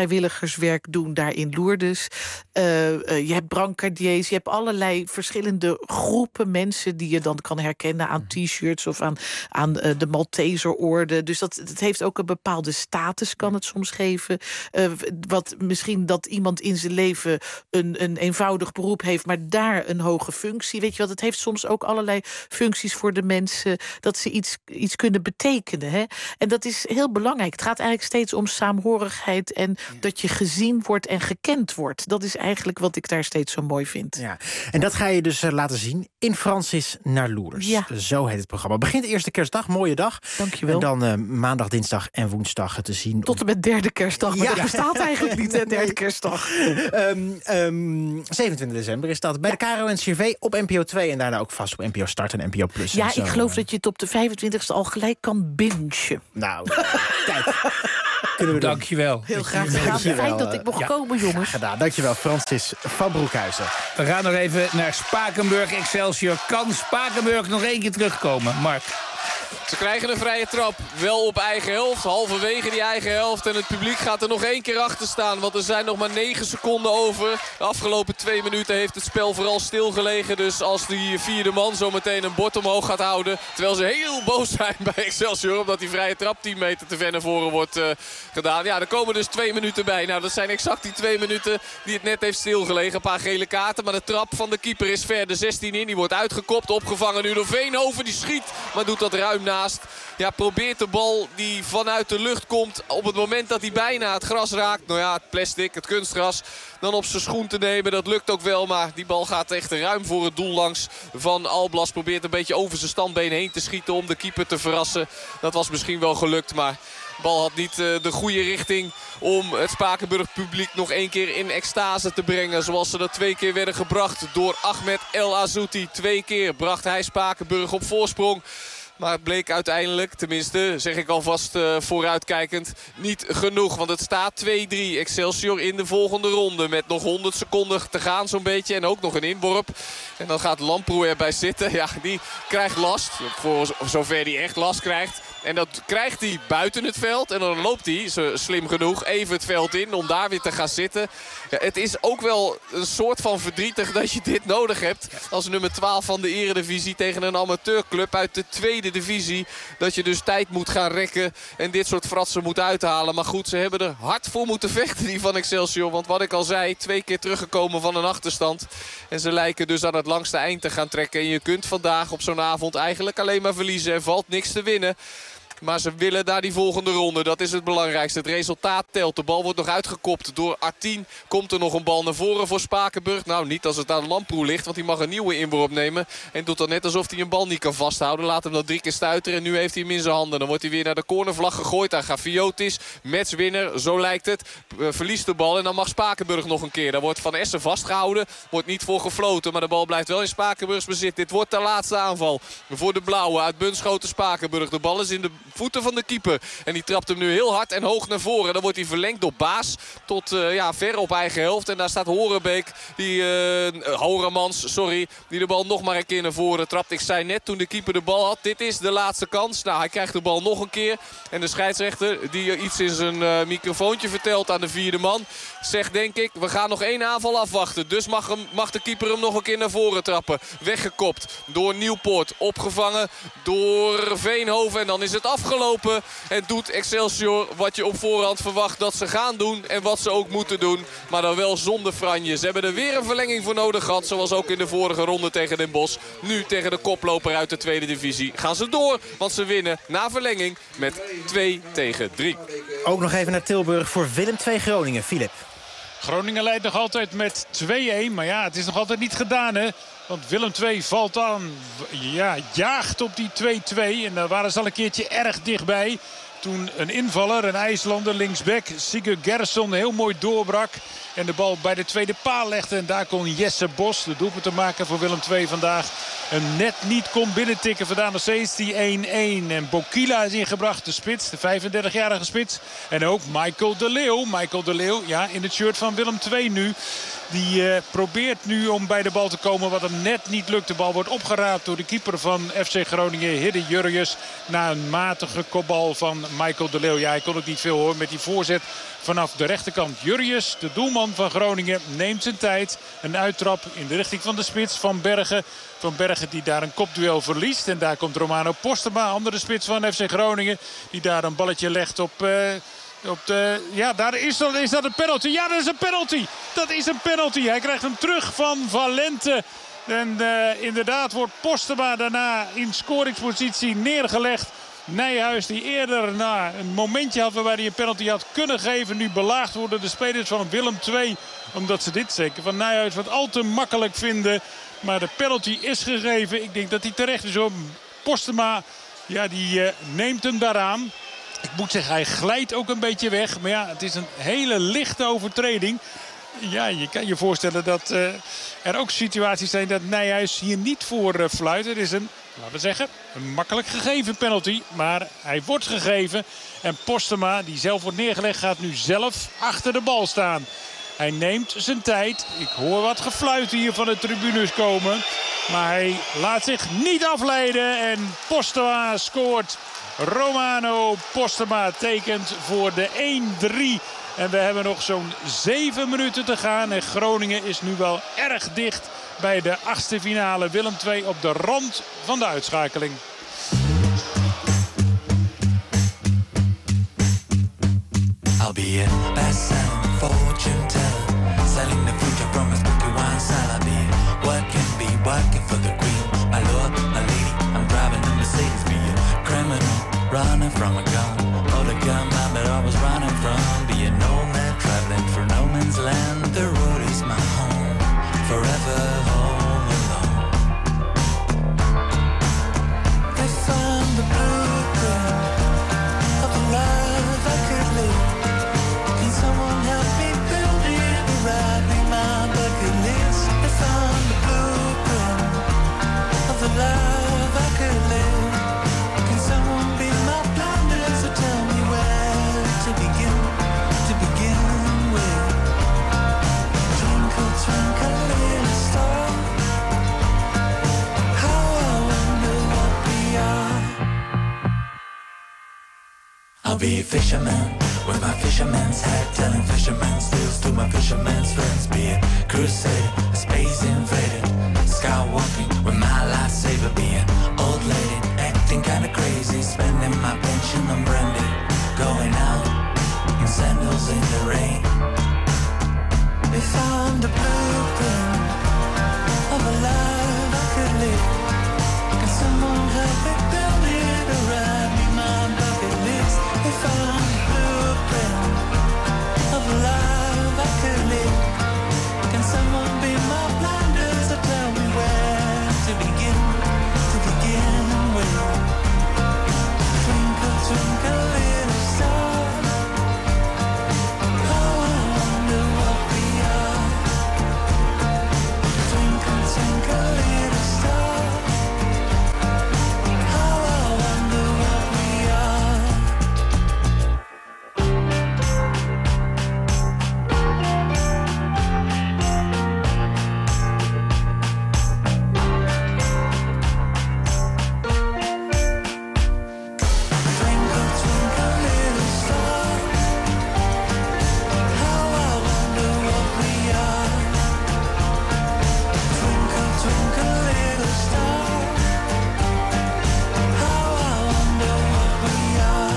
vrijwilligerswerk doen daar in Lourdes. Je hebt brancardiers, je hebt allerlei verschillende hele groepen mensen die je dan kan herkennen aan t-shirts of aan de Malteserorde. Dus het heeft ook een bepaalde status, kan het soms geven. Wat misschien dat iemand in zijn leven een eenvoudig beroep heeft, maar daar een hoge functie. Weet je wat? Het heeft soms ook allerlei functies voor de mensen, dat ze iets kunnen betekenen. Hè? En dat is heel belangrijk. Het gaat eigenlijk steeds om saamhorigheid en dat je gezien wordt en gekend wordt. Dat is eigenlijk wat ik daar steeds zo mooi vind. Ja. En dat ga je dus laten zien in Francis naar Lourdes. Ja. Zo heet het programma. Begint eerste kerstdag, mooie dag. Dankjewel. En dan maandag, dinsdag en woensdag te zien. Tot en met derde kerstdag, maar dat bestaat eigenlijk niet, hè, derde kerstdag. 27 december is dat. Bij de KRO en CV op NPO 2 en daarna ook vast op NPO Start en NPO Plus. Ja, ik geloof dat je het op de 25e al gelijk kan bingen. Nou, kijk. Kunnen we Dankjewel. Heel graag gedaan. Fijn dat ik mocht komen, jongens. Gedaan. Dankjewel, Francis van Broekhuizen. We gaan nog even naar Spakenburg Excelsior. Kan Spakenburg nog 1 keer terugkomen, Mark? Ze krijgen een vrije trap, wel op eigen helft, halverwege die eigen helft. En het publiek gaat er nog 1 keer achter staan, want er zijn nog maar 9 seconden over. De afgelopen 2 minuten heeft het spel vooral stilgelegen. Dus als die vierde man zo meteen een bord omhoog gaat houden, terwijl ze heel boos zijn bij Excelsior, omdat die vrije trap 10 meter te ver naar voren wordt gedaan. Ja, er komen dus 2 minuten bij. Nou, dat zijn exact die 2 minuten die het net heeft stilgelegen. Een paar gele kaarten, maar de trap van de keeper is ver de 16 in. Die wordt uitgekopt, opgevangen nu door Veenhoven. Die schiet, maar doet dat ruim naast. Ja, probeert de bal die vanuit de lucht komt op het moment dat hij bijna het gras raakt. Nou ja, het plastic, het kunstgras, dan op zijn schoen te nemen. Dat lukt ook wel, maar die bal gaat echt ruim voor het doel langs van Alblas. Probeert een beetje over zijn standbeen heen te schieten om de keeper te verrassen. Dat was misschien wel gelukt, maar de bal had niet de goede richting om het Spakenburg publiek nog 1 keer in extase te brengen. Zoals ze dat 2 keer werden gebracht door Ahmed El Azouti. 2 keer bracht hij Spakenburg op voorsprong. Maar het bleek uiteindelijk, tenminste zeg ik alvast vooruitkijkend, niet genoeg. Want het staat 2-3. Excelsior in de volgende ronde met nog 100 seconden te gaan zo'n beetje. En ook nog een inworp. En dan gaat Lamproe erbij zitten. Ja, die krijgt last. Voor zover hij echt last krijgt. En dat krijgt hij buiten het veld. En dan loopt hij, slim genoeg, even het veld in om daar weer te gaan zitten. Ja, het is ook wel een soort van verdrietig dat je dit nodig hebt als nummer 12 van de Eredivisie tegen een amateurclub uit de tweede divisie. Dat je dus tijd moet gaan rekken en dit soort fratsen moet uithalen. Maar goed, ze hebben er hard voor moeten vechten, die van Excelsior. Want wat ik al zei, 2 keer teruggekomen van een achterstand. En ze lijken dus aan het langste eind te gaan trekken. En je kunt vandaag op zo'n avond eigenlijk alleen maar verliezen. Er valt niks te winnen. Maar ze willen naar die volgende ronde. Dat is het belangrijkste. Het resultaat telt. De bal wordt nog uitgekopt door Artien. Komt er nog een bal naar voren voor Spakenburg? Nou, niet als het aan Lamproe ligt. Want hij mag een nieuwe inworp nemen. En doet dan net alsof hij een bal niet kan vasthouden. Laat hem dan 3 keer stuiteren. En nu heeft hij hem in zijn handen. Dan wordt hij weer naar de cornervlag gegooid. Aan Gaviotis. Matchwinner, zo lijkt het. Verliest de bal. En dan mag Spakenburg nog een keer. Daar wordt Van Essen vastgehouden. Wordt niet voor gefloten. Maar de bal blijft wel in Spakenburgs bezit. Dit wordt de laatste aanval voor de blauwe. Uit Bunschoten Spakenburg. De bal is in de voeten van de keeper. En die trapt hem nu heel hard en hoog naar voren. Dan wordt hij verlengd door Baas tot ver op eigen helft. En daar staat Horenbeek, Horemans, die de bal nog maar een keer naar voren trapt. Ik zei net toen de keeper de bal had, dit is de laatste kans. Nou, hij krijgt de bal nog een keer. En de scheidsrechter, die iets in zijn microfoontje vertelt aan de vierde man, zegt denk ik, we gaan nog 1 aanval afwachten. Dus mag de keeper hem nog een keer naar voren trappen. Weggekopt door Nieuwpoort. Opgevangen door Veenhoven. En dan is het afgelopen. En doet Excelsior wat je op voorhand verwacht dat ze gaan doen. En wat ze ook moeten doen. Maar dan wel zonder franje. Ze hebben er weer een verlenging voor nodig gehad. Zoals ook in de vorige ronde tegen Den Bosch. Nu tegen de koploper uit de tweede divisie. Gaan ze door. Want ze winnen na verlenging met 2-3. Ook nog even naar Tilburg voor Willem II Groningen. Filip. Groningen leidt nog altijd met 2-1. Maar ja, het is nog altijd niet gedaan, hè. Want Willem II valt aan, jaagt op die 2-2. En daar waren ze al een keertje erg dichtbij. Toen een invaller, een IJslander, linksback, Sigurd Gerson, heel mooi doorbrak. En de bal bij de tweede paal legde. En daar kon Jesse Bos, de doelpunt te maken voor Willem II vandaag, een net niet kon binnentikken. Vandaar nog steeds die 1-1. En Bokila is ingebracht, de spits, de 35-jarige spits. En ook Michael de Leeuw. Michael de Leeuw, ja, in het shirt van Willem II nu. Die probeert nu om bij de bal te komen, wat hem net niet lukt. De bal wordt opgeraapt door de keeper van FC Groningen, Hidde Jurrius. Na een matige kopbal van Michael de Leeuw. Ja, hij kon het niet veel hoor met die voorzet vanaf de rechterkant. Jurrius, de doelman van Groningen, neemt zijn tijd. Een uittrap in de richting van de spits van Bergen. Van Bergen die daar een kopduel verliest. En daar komt Romano Postema, andere spits van FC Groningen. Die daar een balletje legt op daar is dat een penalty. Ja, dat is een penalty. Dat is een penalty. Hij krijgt hem terug van Valente. En inderdaad wordt Postema daarna in scoringspositie neergelegd. Nijhuis die eerder een momentje had waarbij hij een penalty had kunnen geven. Nu belaagd worden de spelers van Willem II. Omdat ze dit zeker van Nijhuis wat al te makkelijk vinden. Maar de penalty is gegeven. Ik denk dat hij terecht is. Postema, ja, die neemt hem daaraan. Ik moet zeggen, hij glijdt ook een beetje weg. Maar ja, het is een hele lichte overtreding. Ja, je kan je voorstellen dat er ook situaties zijn dat Nijhuis hier niet voor fluit. Het is een, laten we zeggen, een makkelijk gegeven penalty. Maar hij wordt gegeven. En Postema, die zelf wordt neergelegd, gaat nu zelf achter de bal staan. Hij neemt zijn tijd. Ik hoor wat gefluit hier van de tribunes komen. Maar hij laat zich niet afleiden. En Postema scoort. Romano Postema tekent voor de 1-3. En we hebben nog zo'n 7 minuten te gaan. En Groningen is nu wel erg dicht bij de 8e finale. Willem II op de rand van de uitschakeling. I'll be a best-selling fortune teller, selling the future from a spooky wine cellar. Be working for the queen, my lord, my lady. I'm driving a Mercedes, be a criminal, running from a gun, or the gunman that I was running from. Be a nomad, traveling for no man's land. The road is my home, forever home alone. They found the blueprint of the life I could live. Can someone help me build it, write me my bucket list? They found the blueprint of the life I could live. Can someone be my blinders or tell me where to begin with? Twinkle, twinkle, little star, how I wonder what we are. I'll be a fisherman with my fisherman's hat, telling fisherman's tales to my fisherman's friends. Be a crusader, a space invader, skywalking with my lightsaber. Be an old lady, acting kinda crazy, spending my pension on brandy, going out in sandals in the rain. We found a blueprint of a life I could live. Can someone help me build it or write me my bucket list? We found a blueprint of a life I could live. Can someone be my blinders or tell me where to begin with? Twinkle, twinkle, little star, how I wonder what we are. Twinkle, twinkle, little star, how I wonder what we are. Twinkle, twinkle, little star, how I wonder what we are. Twinkle, twinkle, little star, how I wonder what we are.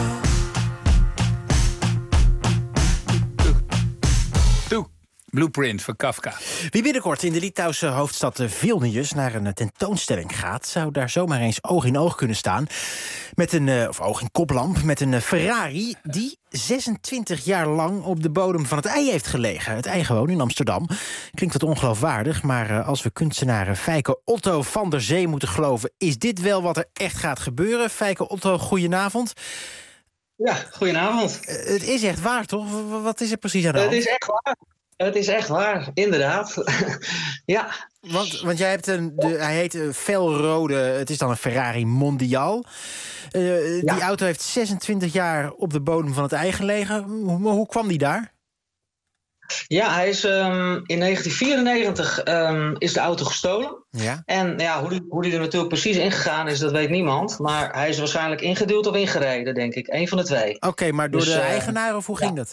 Blueprint van Kafka. Wie binnenkort in de Litouwse hoofdstad Vilnius naar een tentoonstelling gaat, zou daar zomaar eens oog in oog kunnen staan met of oog in koplamp, met een Ferrari die 26 jaar lang op de bodem van het ei heeft gelegen. Het ei gewoon in Amsterdam. Klinkt wat ongeloofwaardig, maar als we kunstenaar Feike Otto van der Zee moeten geloven, is dit wel wat er echt gaat gebeuren. Feike Otto, goedenavond. Ja, goedenavond. Het is echt waar, toch? Wat is er precies aan de hand? Het is echt waar. Het is echt waar, inderdaad. Ja. Want jij hebt hij heet felrode, het is dan een Ferrari Mondial. Die auto heeft 26 jaar op de bodem van het ei gelegen. Hoe kwam die daar? Ja, hij is in 1994 is de auto gestolen. Ja. En ja, hoe die er natuurlijk precies ingegaan is, dat weet niemand. Maar hij is waarschijnlijk ingeduwd of ingereden, denk ik. Eén van de twee. Oké, maar door de eigenaar of hoe ging dat?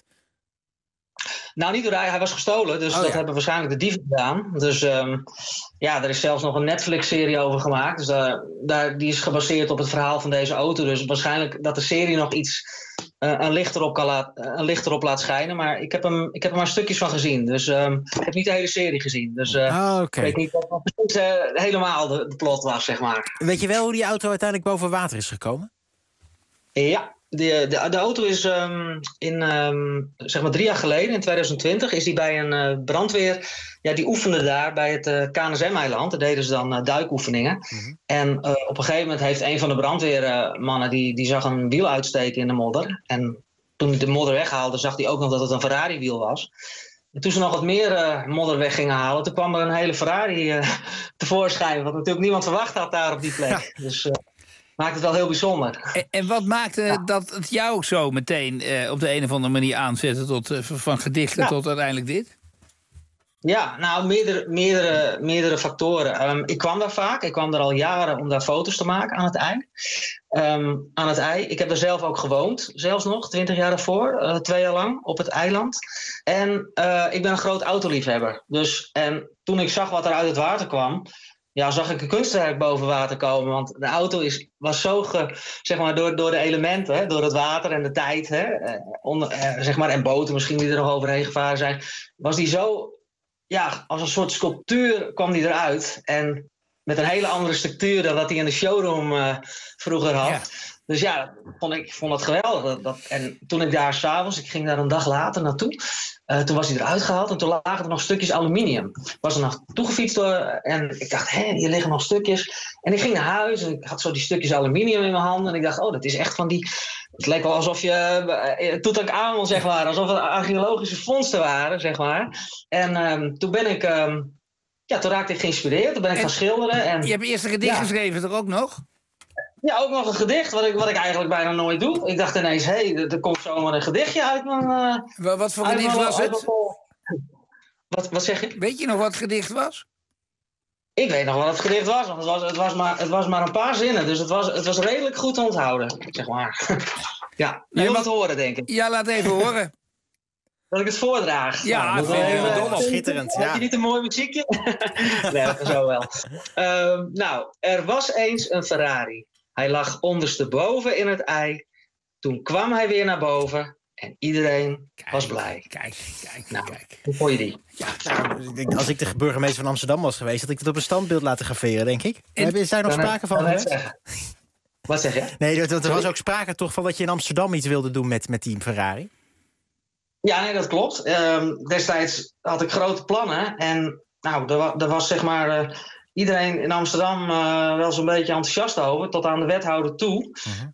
Nou, niet door hij was gestolen, dus dat hebben waarschijnlijk de dieven gedaan. Dus er is zelfs nog een Netflix-serie over gemaakt. Dus die is gebaseerd op het verhaal van deze auto. Dus waarschijnlijk dat de serie nog iets een licht erop laat schijnen. Maar ik heb er maar stukjes van gezien. Dus ik heb niet de hele serie gezien. Dus ik weet niet wat precies helemaal de plot was, zeg maar. Weet je wel hoe die auto uiteindelijk boven water is gekomen? Ja. De auto is zeg maar 3 jaar geleden, in 2020, is die bij een brandweer. Ja, die oefende daar bij het KNSM-eiland. Daar deden ze dan duikoefeningen. Mm-hmm. En op een gegeven moment heeft een van de brandweermannen die zag een wiel uitsteken in de modder. En toen hij de modder weghaalde, zag hij ook nog dat het een Ferrari-wiel was. En toen ze nog wat meer modder weg gingen halen, toen kwam er een hele Ferrari tevoorschijn. Wat natuurlijk niemand verwacht had daar op die plek. Ja. Dus maakt het wel heel bijzonder. En wat maakte dat het jou zo meteen op de een of andere manier aanzette van gedichten tot uiteindelijk dit? Ja, nou, meerdere factoren. Ik kwam daar vaak. Ik kwam daar al jaren om daar foto's te maken aan het IJ. Ik heb daar zelf ook gewoond, zelfs nog, 20 jaar daarvoor. 2 jaar lang op het eiland. En ik ben een groot autoliefhebber. En toen ik zag wat er uit het water kwam, ja, zag ik een kunstwerk boven water komen. Want de auto was zo zeg maar, door de elementen, hè, door het water en de tijd, hè, zeg maar, en boten misschien die er nog overheen gevaren zijn, was die zo, ja, als een soort sculptuur kwam die eruit. En met een hele andere structuur dan wat hij in de showroom vroeger had. Ja. Dus ja, ik vond dat geweldig. En toen ik daar s'avonds, ik ging daar een dag later naartoe. Toen was hij eruit gehaald en toen lagen er nog stukjes aluminium. Ik was er nog toegefietst en ik dacht, hier liggen nog stukjes. En ik ging naar huis en ik had zo die stukjes aluminium in mijn handen. En ik dacht, dat is echt van die. Het leek wel alsof je Tutankhamon, zeg maar, alsof het archeologische vondsten waren, zeg maar. En toen ben ik. Toen raakte ik geïnspireerd, toen ben ik gaan schilderen. En, je hebt eerst een gedicht geschreven, toch ook nog? Ja, ook nog een gedicht, wat ik eigenlijk bijna nooit doe. Ik dacht ineens, er komt zomaar een gedichtje uit mijn. Wat voor gedicht was het? Wat zeg je? Weet je nog wat het gedicht was? Ik weet nog wat het gedicht was, want het was maar een paar zinnen. Dus het was redelijk goed te onthouden, zeg maar. Ja, je wilt het horen, denk ik. Ja, laat even horen. Dat ik het voordraag. Ja, schitterend. Ja. Heb je niet een mooi muziekje? Nee, zo wel. Er was eens een Ferrari. Hij lag ondersteboven in het IJ. Toen kwam hij weer naar boven en iedereen was blij. Kijk. Hoe vond je die? Ja, ik denk, als ik de burgemeester van Amsterdam was geweest, had ik het op een standbeeld laten graveren, denk ik. Is daar nog sprake van geweest? Wat zeg je? Nee, er was ook sprake toch van dat je in Amsterdam iets wilde doen met die Ferrari. Ja, nee, dat klopt. Destijds had ik grote plannen. En er was zeg maar iedereen in Amsterdam wel zo'n beetje enthousiast over. Tot aan de wethouder toe.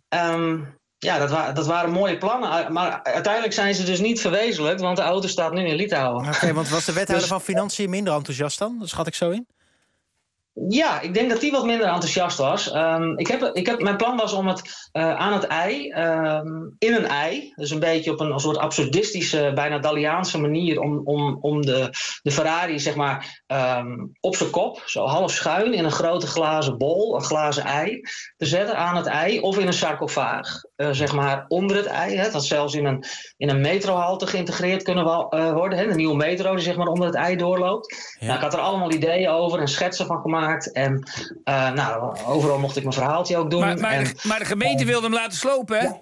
Dat waren mooie plannen. Maar uiteindelijk zijn ze dus niet verwezenlijkt. Want de auto staat nu in Litouwen. Oké, want was de wethouder van Financiën minder enthousiast dan? Dat schat ik zo in? Ja, ik denk dat die wat minder enthousiast was. Mijn plan was om het aan het IJ, in een IJ, dus een beetje op een soort absurdistische, bijna Dalliaanse manier, om de Ferrari, zeg maar, op zijn kop, zo half schuin, in een grote glazen bol, een glazen IJ, te zetten aan het IJ, of in een sarcofaag, zeg maar, onder het IJ. Hè, dat zelfs in een metrohalte geïntegreerd kunnen worden. Hè, de nieuwe metro die zeg maar onder het IJ doorloopt. Ja. Ik had er allemaal ideeën over en schetsen van gemaakt. En overal mocht ik mijn verhaaltje ook doen. Maar de gemeente wilde hem laten slopen, hè?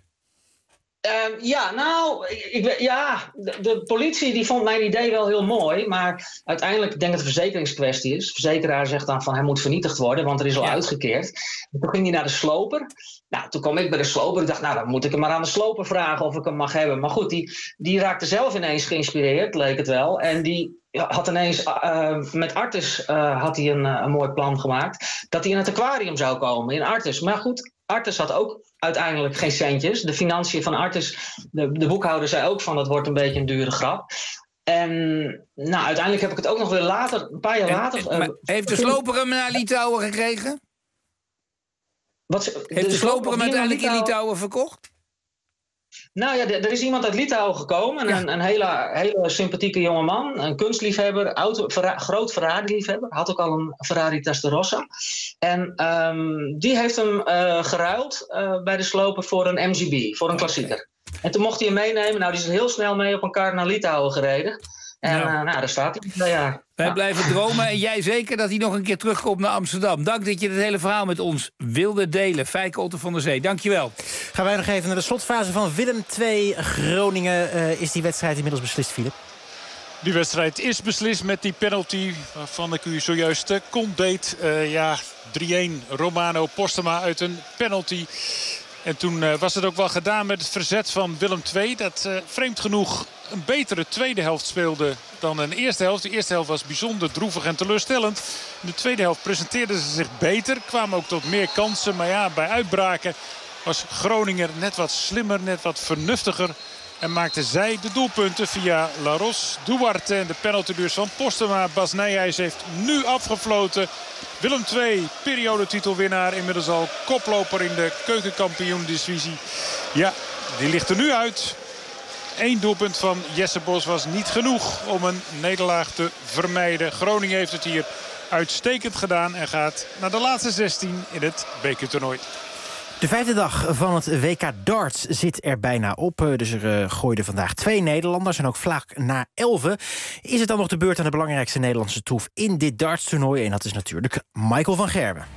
De politie die vond mijn idee wel heel mooi. Maar uiteindelijk denk ik dat het een verzekeringskwestie is. De verzekeraar zegt dan van hij moet vernietigd worden, want er is al uitgekeerd. En toen ging hij naar de sloper. Nou, toen kwam ik bij de sloper. Ik dacht, dan moet ik hem maar aan de sloper vragen of ik hem mag hebben. Maar goed, die raakte zelf ineens geïnspireerd, leek het wel. En die had ineens met Artis had hij een mooi plan gemaakt. Dat hij in het aquarium zou komen in Artis. Maar goed, Artis had ook uiteindelijk geen centjes. De financiën van Artis, de boekhouder zei ook van dat wordt een beetje een dure grap. En uiteindelijk heb ik het ook nog weer later, een paar jaar later. Heeft de sloper hem naar Litouwen gekregen? Heeft de sloper hem uiteindelijk in Litouwen verkocht? Nou ja, er is iemand uit Litouwen gekomen. Een hele sympathieke jongeman. Een kunstliefhebber, groot Ferrari-liefhebber. Had ook al een Ferrari Testarossa. En die heeft hem geruild bij de sloper voor een MGB, voor een klassieker. En toen mocht hij hem meenemen. Nou, die is heel snel mee op een kar naar Litouwen gereden. En daar staat hij. Ja. Wij blijven dromen en jij zeker dat hij nog een keer terugkomt naar Amsterdam. Dank dat je het hele verhaal met ons wilde delen. Fijke Otte van der Zee, dankjewel. Gaan wij nog even naar de slotfase van Willem II Groningen. Is die wedstrijd inmiddels beslist, Philip? Die wedstrijd is beslist met die penalty waarvan ik u zojuist deed. 3-1 Romano Postema uit een penalty. En toen was het ook wel gedaan met het verzet van Willem II. Dat vreemd genoeg een betere tweede helft speelde dan een eerste helft. De eerste helft was bijzonder droevig en teleurstellend. In de tweede helft presenteerden ze zich beter. Kwamen ook tot meer kansen. Maar ja, bij uitbraken was Groningen net wat slimmer, net wat vernuftiger. En maakten zij de doelpunten via Laros, Duarte en de penalty dus van Postema. Bas Nijhuis heeft nu afgefloten. Willem II, periodetitelwinnaar. Inmiddels al koploper in de keukenkampioen-divisie. Ja, die ligt er nu uit. 1 doelpunt van Jesse Bos was niet genoeg om een nederlaag te vermijden. Groningen heeft het hier uitstekend gedaan en gaat naar de laatste 16 in het bekertoernooi. De 5e dag van het WK darts zit er bijna op. Dus er gooiden vandaag 2 Nederlanders. En ook vlak na 11 is het dan nog de beurt aan de belangrijkste Nederlandse troef in dit dartstoernooi. En dat is natuurlijk Michael van Gerwen.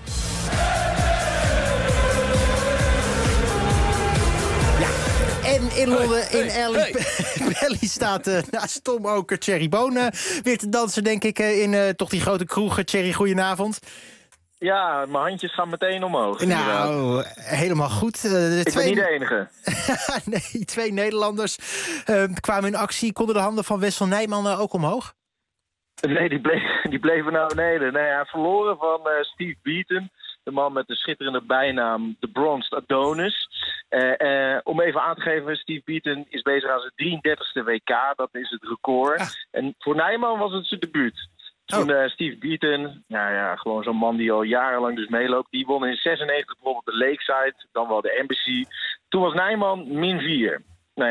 En in Londen, in Alley Pally staat naast Tom ook Thierry Boon weer te dansen, denk ik, in toch die grote kroeg. Thierry, goedenavond. Ja, mijn handjes gaan meteen omhoog. Nou, helemaal goed. Ik ben niet de enige. Nee, 2 Nederlanders kwamen in actie. Konden de handen van Wessel Nijman ook omhoog? Nee, die bleven naar beneden. Nee, hij verloren van Steve Beaton. De man met de schitterende bijnaam The Bronzed Adonis. Om even aan te geven, Steve Beaton is bezig aan zijn 33e WK. Dat is het record. Ah. En voor Nijman was het zijn debuut. Toen Steve Beaton, gewoon zo'n man die al jarenlang dus meeloopt. Die won in 96 bijvoorbeeld de Lakeside, dan wel de Embassy. Toen was Nijman -4.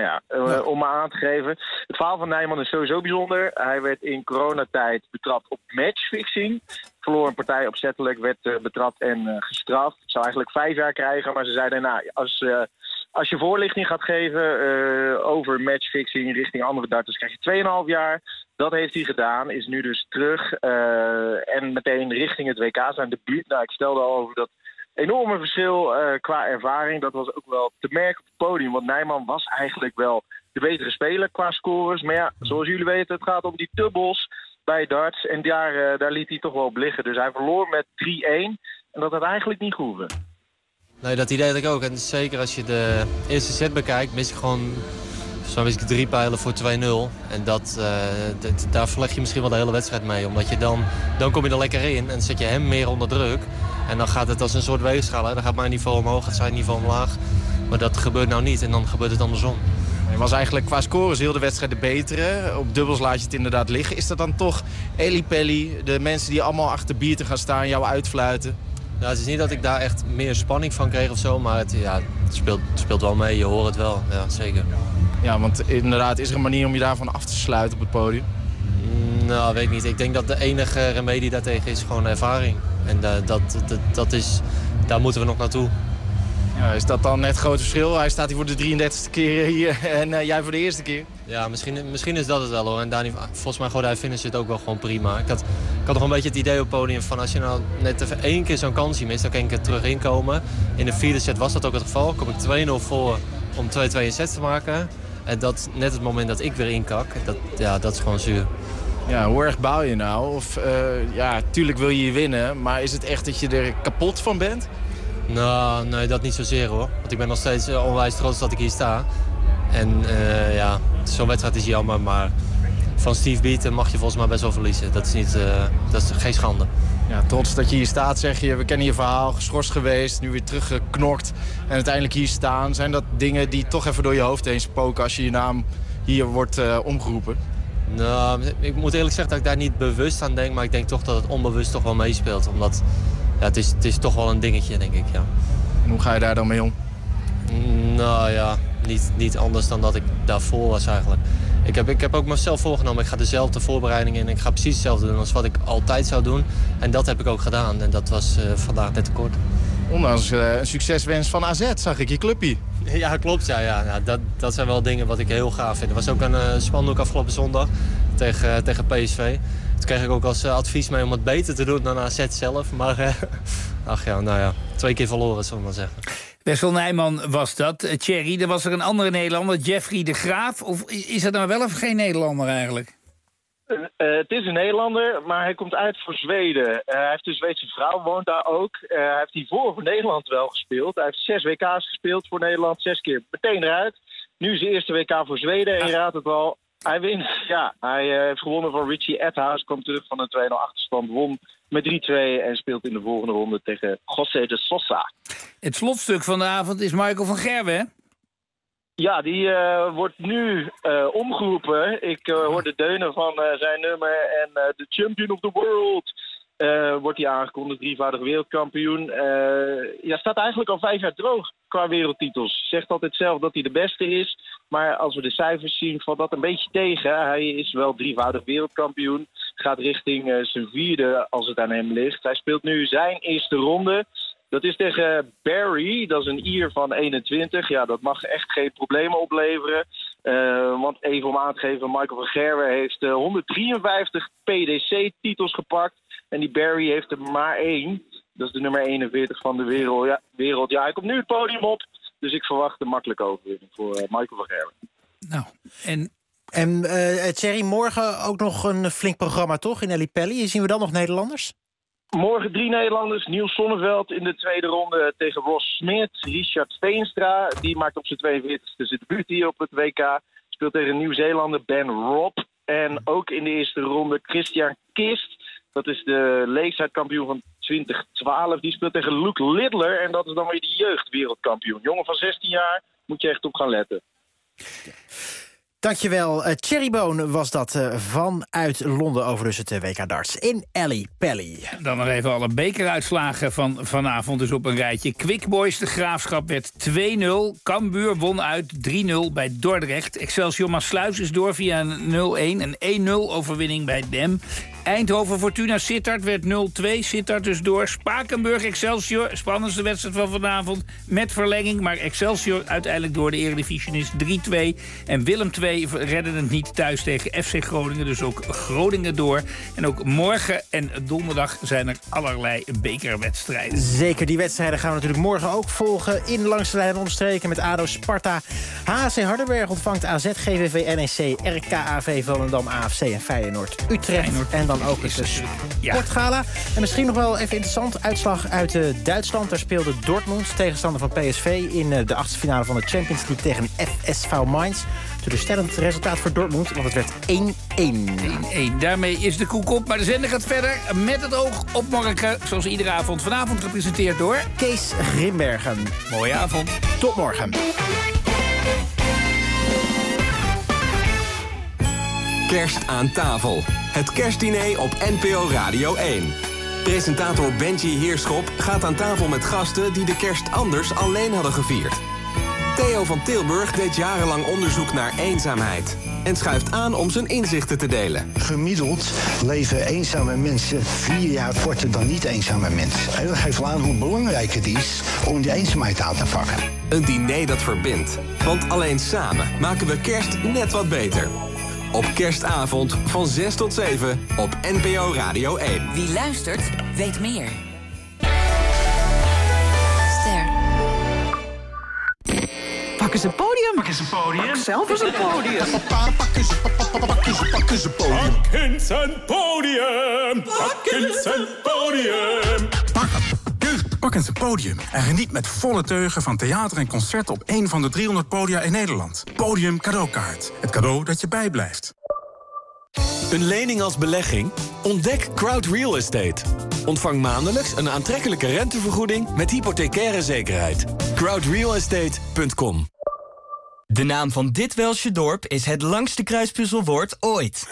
Om maar aan te geven. Het verhaal van Nijman is sowieso bijzonder. Hij werd in coronatijd betrapt op matchfixing. Verloor een partij opzettelijk, werd betrapt en gestraft. Zou eigenlijk 5 jaar krijgen, maar ze zeiden, als je voorlichting gaat geven over matchfixing richting andere darters, krijg je 2,5 jaar. Dat heeft hij gedaan, is nu dus terug en meteen richting het WK zijn debuut. Nou, ik stelde al over dat enorme verschil qua ervaring. Dat was ook wel te merken op het podium, want Nijman was eigenlijk wel de betere speler qua scores. Maar ja, zoals jullie weten, het gaat om die dubbels bij darts en daar liet hij toch wel op liggen. Dus hij verloor met 3-1 en dat had eigenlijk niet gehoeven. Nee, dat idee had ik ook. En zeker als je de eerste set bekijkt, mis ik gewoon zo'n beetje 3 pijlen voor 2-0. En daar verleg je misschien wel de hele wedstrijd mee. Omdat je dan kom je er lekker in en zet je hem meer onder druk. En dan gaat het als een soort weegschaal. Dan gaat mijn niveau omhoog, gaat zijn niveau omlaag. Maar dat gebeurt nou niet en dan gebeurt het andersom. Je was eigenlijk qua scores heel de wedstrijd de betere. Op dubbels laat je het inderdaad liggen. Is dat dan toch Alley Pally, de mensen die allemaal achter Beaton gaan staan, jou uitfluiten? Nou, het is niet dat ik daar echt meer spanning van kreeg of zo, maar het speelt wel mee, je hoort het wel, ja, zeker. Ja, want inderdaad, is er een manier om je daarvan af te sluiten op het podium? Nou, weet ik niet. Ik denk dat de enige remedie daartegen is gewoon ervaring. En daar moeten we nog naartoe. Ja, is dat dan net het grote verschil? Hij staat hier voor de 33e keer hier en jij voor de eerste keer. Ja, misschien is dat het wel hoor. En Dani, volgens mij gooide hij finish het ook wel gewoon prima. Ik had nog een beetje het idee op het podium van als je nou net even 1 keer zo'n kansje mist, dan kan ik er terug inkomen. In de 4e set was dat ook het geval. Kom ik 2-0 voor om 2-2 in set te maken. En dat net het moment dat ik weer inkak, dat is gewoon zuur. Ja, hoe erg baal je nou? Of tuurlijk wil je hier winnen, maar is het echt dat je er kapot van bent? Nou, nee, dat niet zozeer hoor. Want ik ben nog steeds onwijs trots dat ik hier sta. En zo'n wedstrijd is jammer, maar van Steve Beaton mag je volgens mij best wel verliezen. Dat is geen schande. Ja, trots dat je hier staat, zeg je. We kennen je verhaal, geschorst geweest, nu weer teruggeknokt en uiteindelijk hier staan. Zijn dat dingen die toch even door je hoofd heen spoken als je je naam hier wordt omgeroepen? Nou, ik moet eerlijk zeggen dat ik daar niet bewust aan denk, maar ik denk toch dat het onbewust toch wel meespeelt. Omdat het is toch wel een dingetje, denk ik, ja. En hoe ga je daar dan mee om? Nou ja, Niet anders dan dat ik daarvoor was eigenlijk. Ik heb ook mezelf voorgenomen, ik ga dezelfde voorbereidingen in. Ik ga precies hetzelfde doen als wat ik altijd zou doen. En dat heb ik ook gedaan. En dat was vandaag net te kort. Ondanks een succeswens van AZ, zag ik je clubpie. Ja, klopt. Ja, dat zijn wel dingen wat ik heel gaaf vind. Er was ook een spandoek afgelopen zondag tegen PSV. Toen kreeg ik ook als advies mee om het beter te doen dan AZ zelf. Maar 2 keer verloren, zullen we maar zeggen. Wessel Nijman was dat. Thierry, er was er een andere Nederlander, Jeffrey de Graaf. Of is dat nou wel of geen Nederlander eigenlijk? Het is een Nederlander, maar hij komt uit voor Zweden. Hij heeft een Zweedse vrouw, woont daar ook. Hij heeft hiervoor voor Nederland wel gespeeld. Hij heeft 6 WK's gespeeld voor Nederland, 6 keer meteen eruit. Nu is de eerste WK voor Zweden en je raadt het wel. Hij wint, ja. Hij heeft gewonnen van Richie Edhouse, kwam terug van een 2-0 achterstand, won met 3-2 en speelt in de volgende ronde tegen José de Sosa. Het slotstuk van de avond is Michael van Gerwen, hè? Ja, die wordt nu omgeroepen. Ik hoor de deunen van zijn nummer en de Champion of the World wordt hij aangekondigd, 3-voudig wereldkampioen. Staat eigenlijk al 5 jaar droog qua wereldtitels. Zegt altijd zelf dat hij de beste is, maar als we de cijfers zien valt dat een beetje tegen. Hij is wel 3-voudig wereldkampioen, gaat richting zijn 4e als het aan hem ligt. Hij speelt nu zijn eerste ronde. Dat is tegen Barry, dat is een Ier van 21. Ja, dat mag echt geen problemen opleveren. Want even om aan te geven, Michael van Gerwen heeft 153 PDC-titels gepakt. En die Barry heeft er maar 1. Dat is de nummer 41 van de wereld. Ja, hij komt nu het podium op. Dus ik verwacht een makkelijke overwinning voor Michael van Gerwen. Nou, En Thierry, morgen ook nog een flink programma, toch? In El Pelli. Zien we dan nog Nederlanders? Morgen 3 Nederlanders. Niels Sonneveld in de tweede ronde tegen Ross Smit. Richard Veenstra, die maakt op zijn 42e zijn debuut hier op het WK. Speelt tegen Nieuw-Zeelander Ben Robb. En ook in de eerste ronde Christian Kist. Dat is de leeftijdkampioen van 2012. Die speelt tegen Luke Littler. En dat is dan weer de jeugdwereldkampioen. Jongen van 16 jaar, moet je echt op gaan letten. Dankjewel. Thierry Boon was dat vanuit Londen over dus het WK darts in El Pelli. Dan nog even alle bekeruitslagen van vanavond dus op een rijtje. Quick Boys, de Graafschap werd 2-0. Cambuur won uit 3-0 bij Dordrecht. Excelsior Maassluis is door via een 0-1. Een 1-0 overwinning bij Dem. Eindhoven Fortuna Sittard werd 0-2. Sittard dus door. Spakenburg Excelsior, spannendste wedstrijd van vanavond met verlenging. Maar Excelsior uiteindelijk door. De Eredivisie is 3-2. En Willem II redden het niet thuis tegen FC Groningen. Dus ook Groningen door. En ook morgen en donderdag zijn er allerlei bekerwedstrijden. Zeker, die wedstrijden gaan we natuurlijk morgen ook volgen. In Langs de Lijn omstreken met ADO Sparta. HC Hardenberg ontvangt AZ, GVV, NEC, RKAV, Volendam, AFC en Feyenoord Utrecht. En dan ook het sportgala. En misschien nog wel even interessant, uitslag uit Duitsland. Daar speelde Dortmund, tegenstander van PSV... in de 8e finale van de Champions League tegen FSV Mainz. Teleurstellend resultaat voor Dortmund, want het werd 1-1. 1-1. Daarmee is de koek op, maar de zender gaat verder met het oog op morgen. Zoals iedere avond. Vanavond gepresenteerd door Kees Grimbergen. Mooie avond. Tot morgen. Kerst aan tafel. Het kerstdiner op NPO Radio 1. Presentator Benji Heerschop gaat aan tafel met gasten die de kerst anders alleen hadden gevierd. Theo van Tilburg deed jarenlang onderzoek naar eenzaamheid en schuift aan om zijn inzichten te delen. Gemiddeld leven eenzame mensen 4 jaar korter dan niet-eenzame mensen. En dat geeft wel aan hoe belangrijk het is om die eenzaamheid aan te pakken. Een diner dat verbindt. Want alleen samen maken we kerst net wat beter. Op kerstavond van 6 tot 7 op NPO Radio 1. Wie luistert, weet meer. Pak eens een podium. Pak eens een podium. Pak zelf eens een podium. Pak eens een podium. Pak eens een podium. Pak eens een podium. Pak eens een podium en geniet met volle teugen van theater en concerten op een van de 300 podia in Nederland. Podium cadeaukaart. Het cadeau dat je bijblijft. Een lening als belegging? Ontdek Crowd Real Estate. Ontvang maandelijks een aantrekkelijke rentevergoeding met hypothecaire zekerheid. crowdrealestate.com. De naam van dit Welsche dorp is het langste kruispuzzelwoord ooit.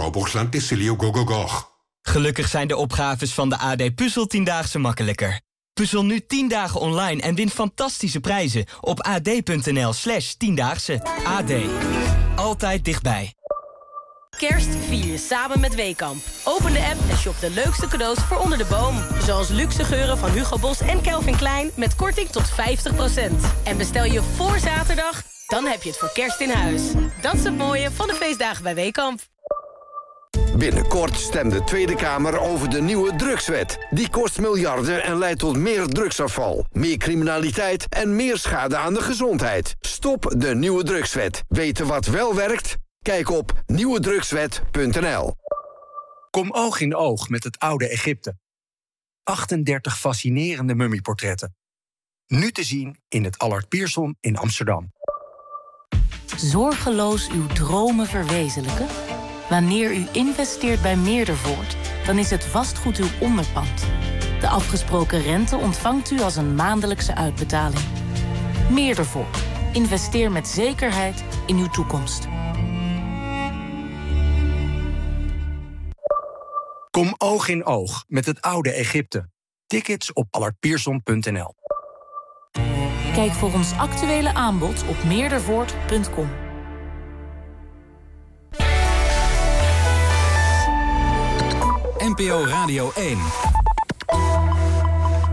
Gelukkig zijn de opgaves van de AD Puzzel 10-daagse makkelijker. Puzzel nu 10 dagen online en win fantastische prijzen op ad.nl/10daagse. AD. Altijd dichtbij. Kerst vier je samen met Weekamp. Open de app en shop de leukste cadeaus voor onder de boom. Zoals luxe geuren van Hugo Boss en Calvin Klein met korting tot 50%. En bestel je voor zaterdag, dan heb je het voor kerst in huis. Dat is het mooie van de feestdagen bij Weekamp. Binnenkort stemt de Tweede Kamer over de nieuwe drugswet. Die kost miljarden en leidt tot meer drugsafval, meer criminaliteit en meer schade aan de gezondheid. Stop de nieuwe drugswet. Weten wat wel werkt? Kijk op nieuwedrugswet.nl. Kom oog in oog met het oude Egypte. 38 fascinerende mummieportretten. Nu te zien in het Allard Pierson in Amsterdam. Zorgeloos uw dromen verwezenlijken? Wanneer u investeert bij Meerdervoort, dan is het vastgoed uw onderpand. De afgesproken rente ontvangt u als een maandelijkse uitbetaling. Meerdervoort. Investeer met zekerheid in uw toekomst. Kom oog in oog met het oude Egypte. Tickets op allardpierson.nl. Kijk voor ons actuele aanbod op meerdervoort.com. NPO Radio 1.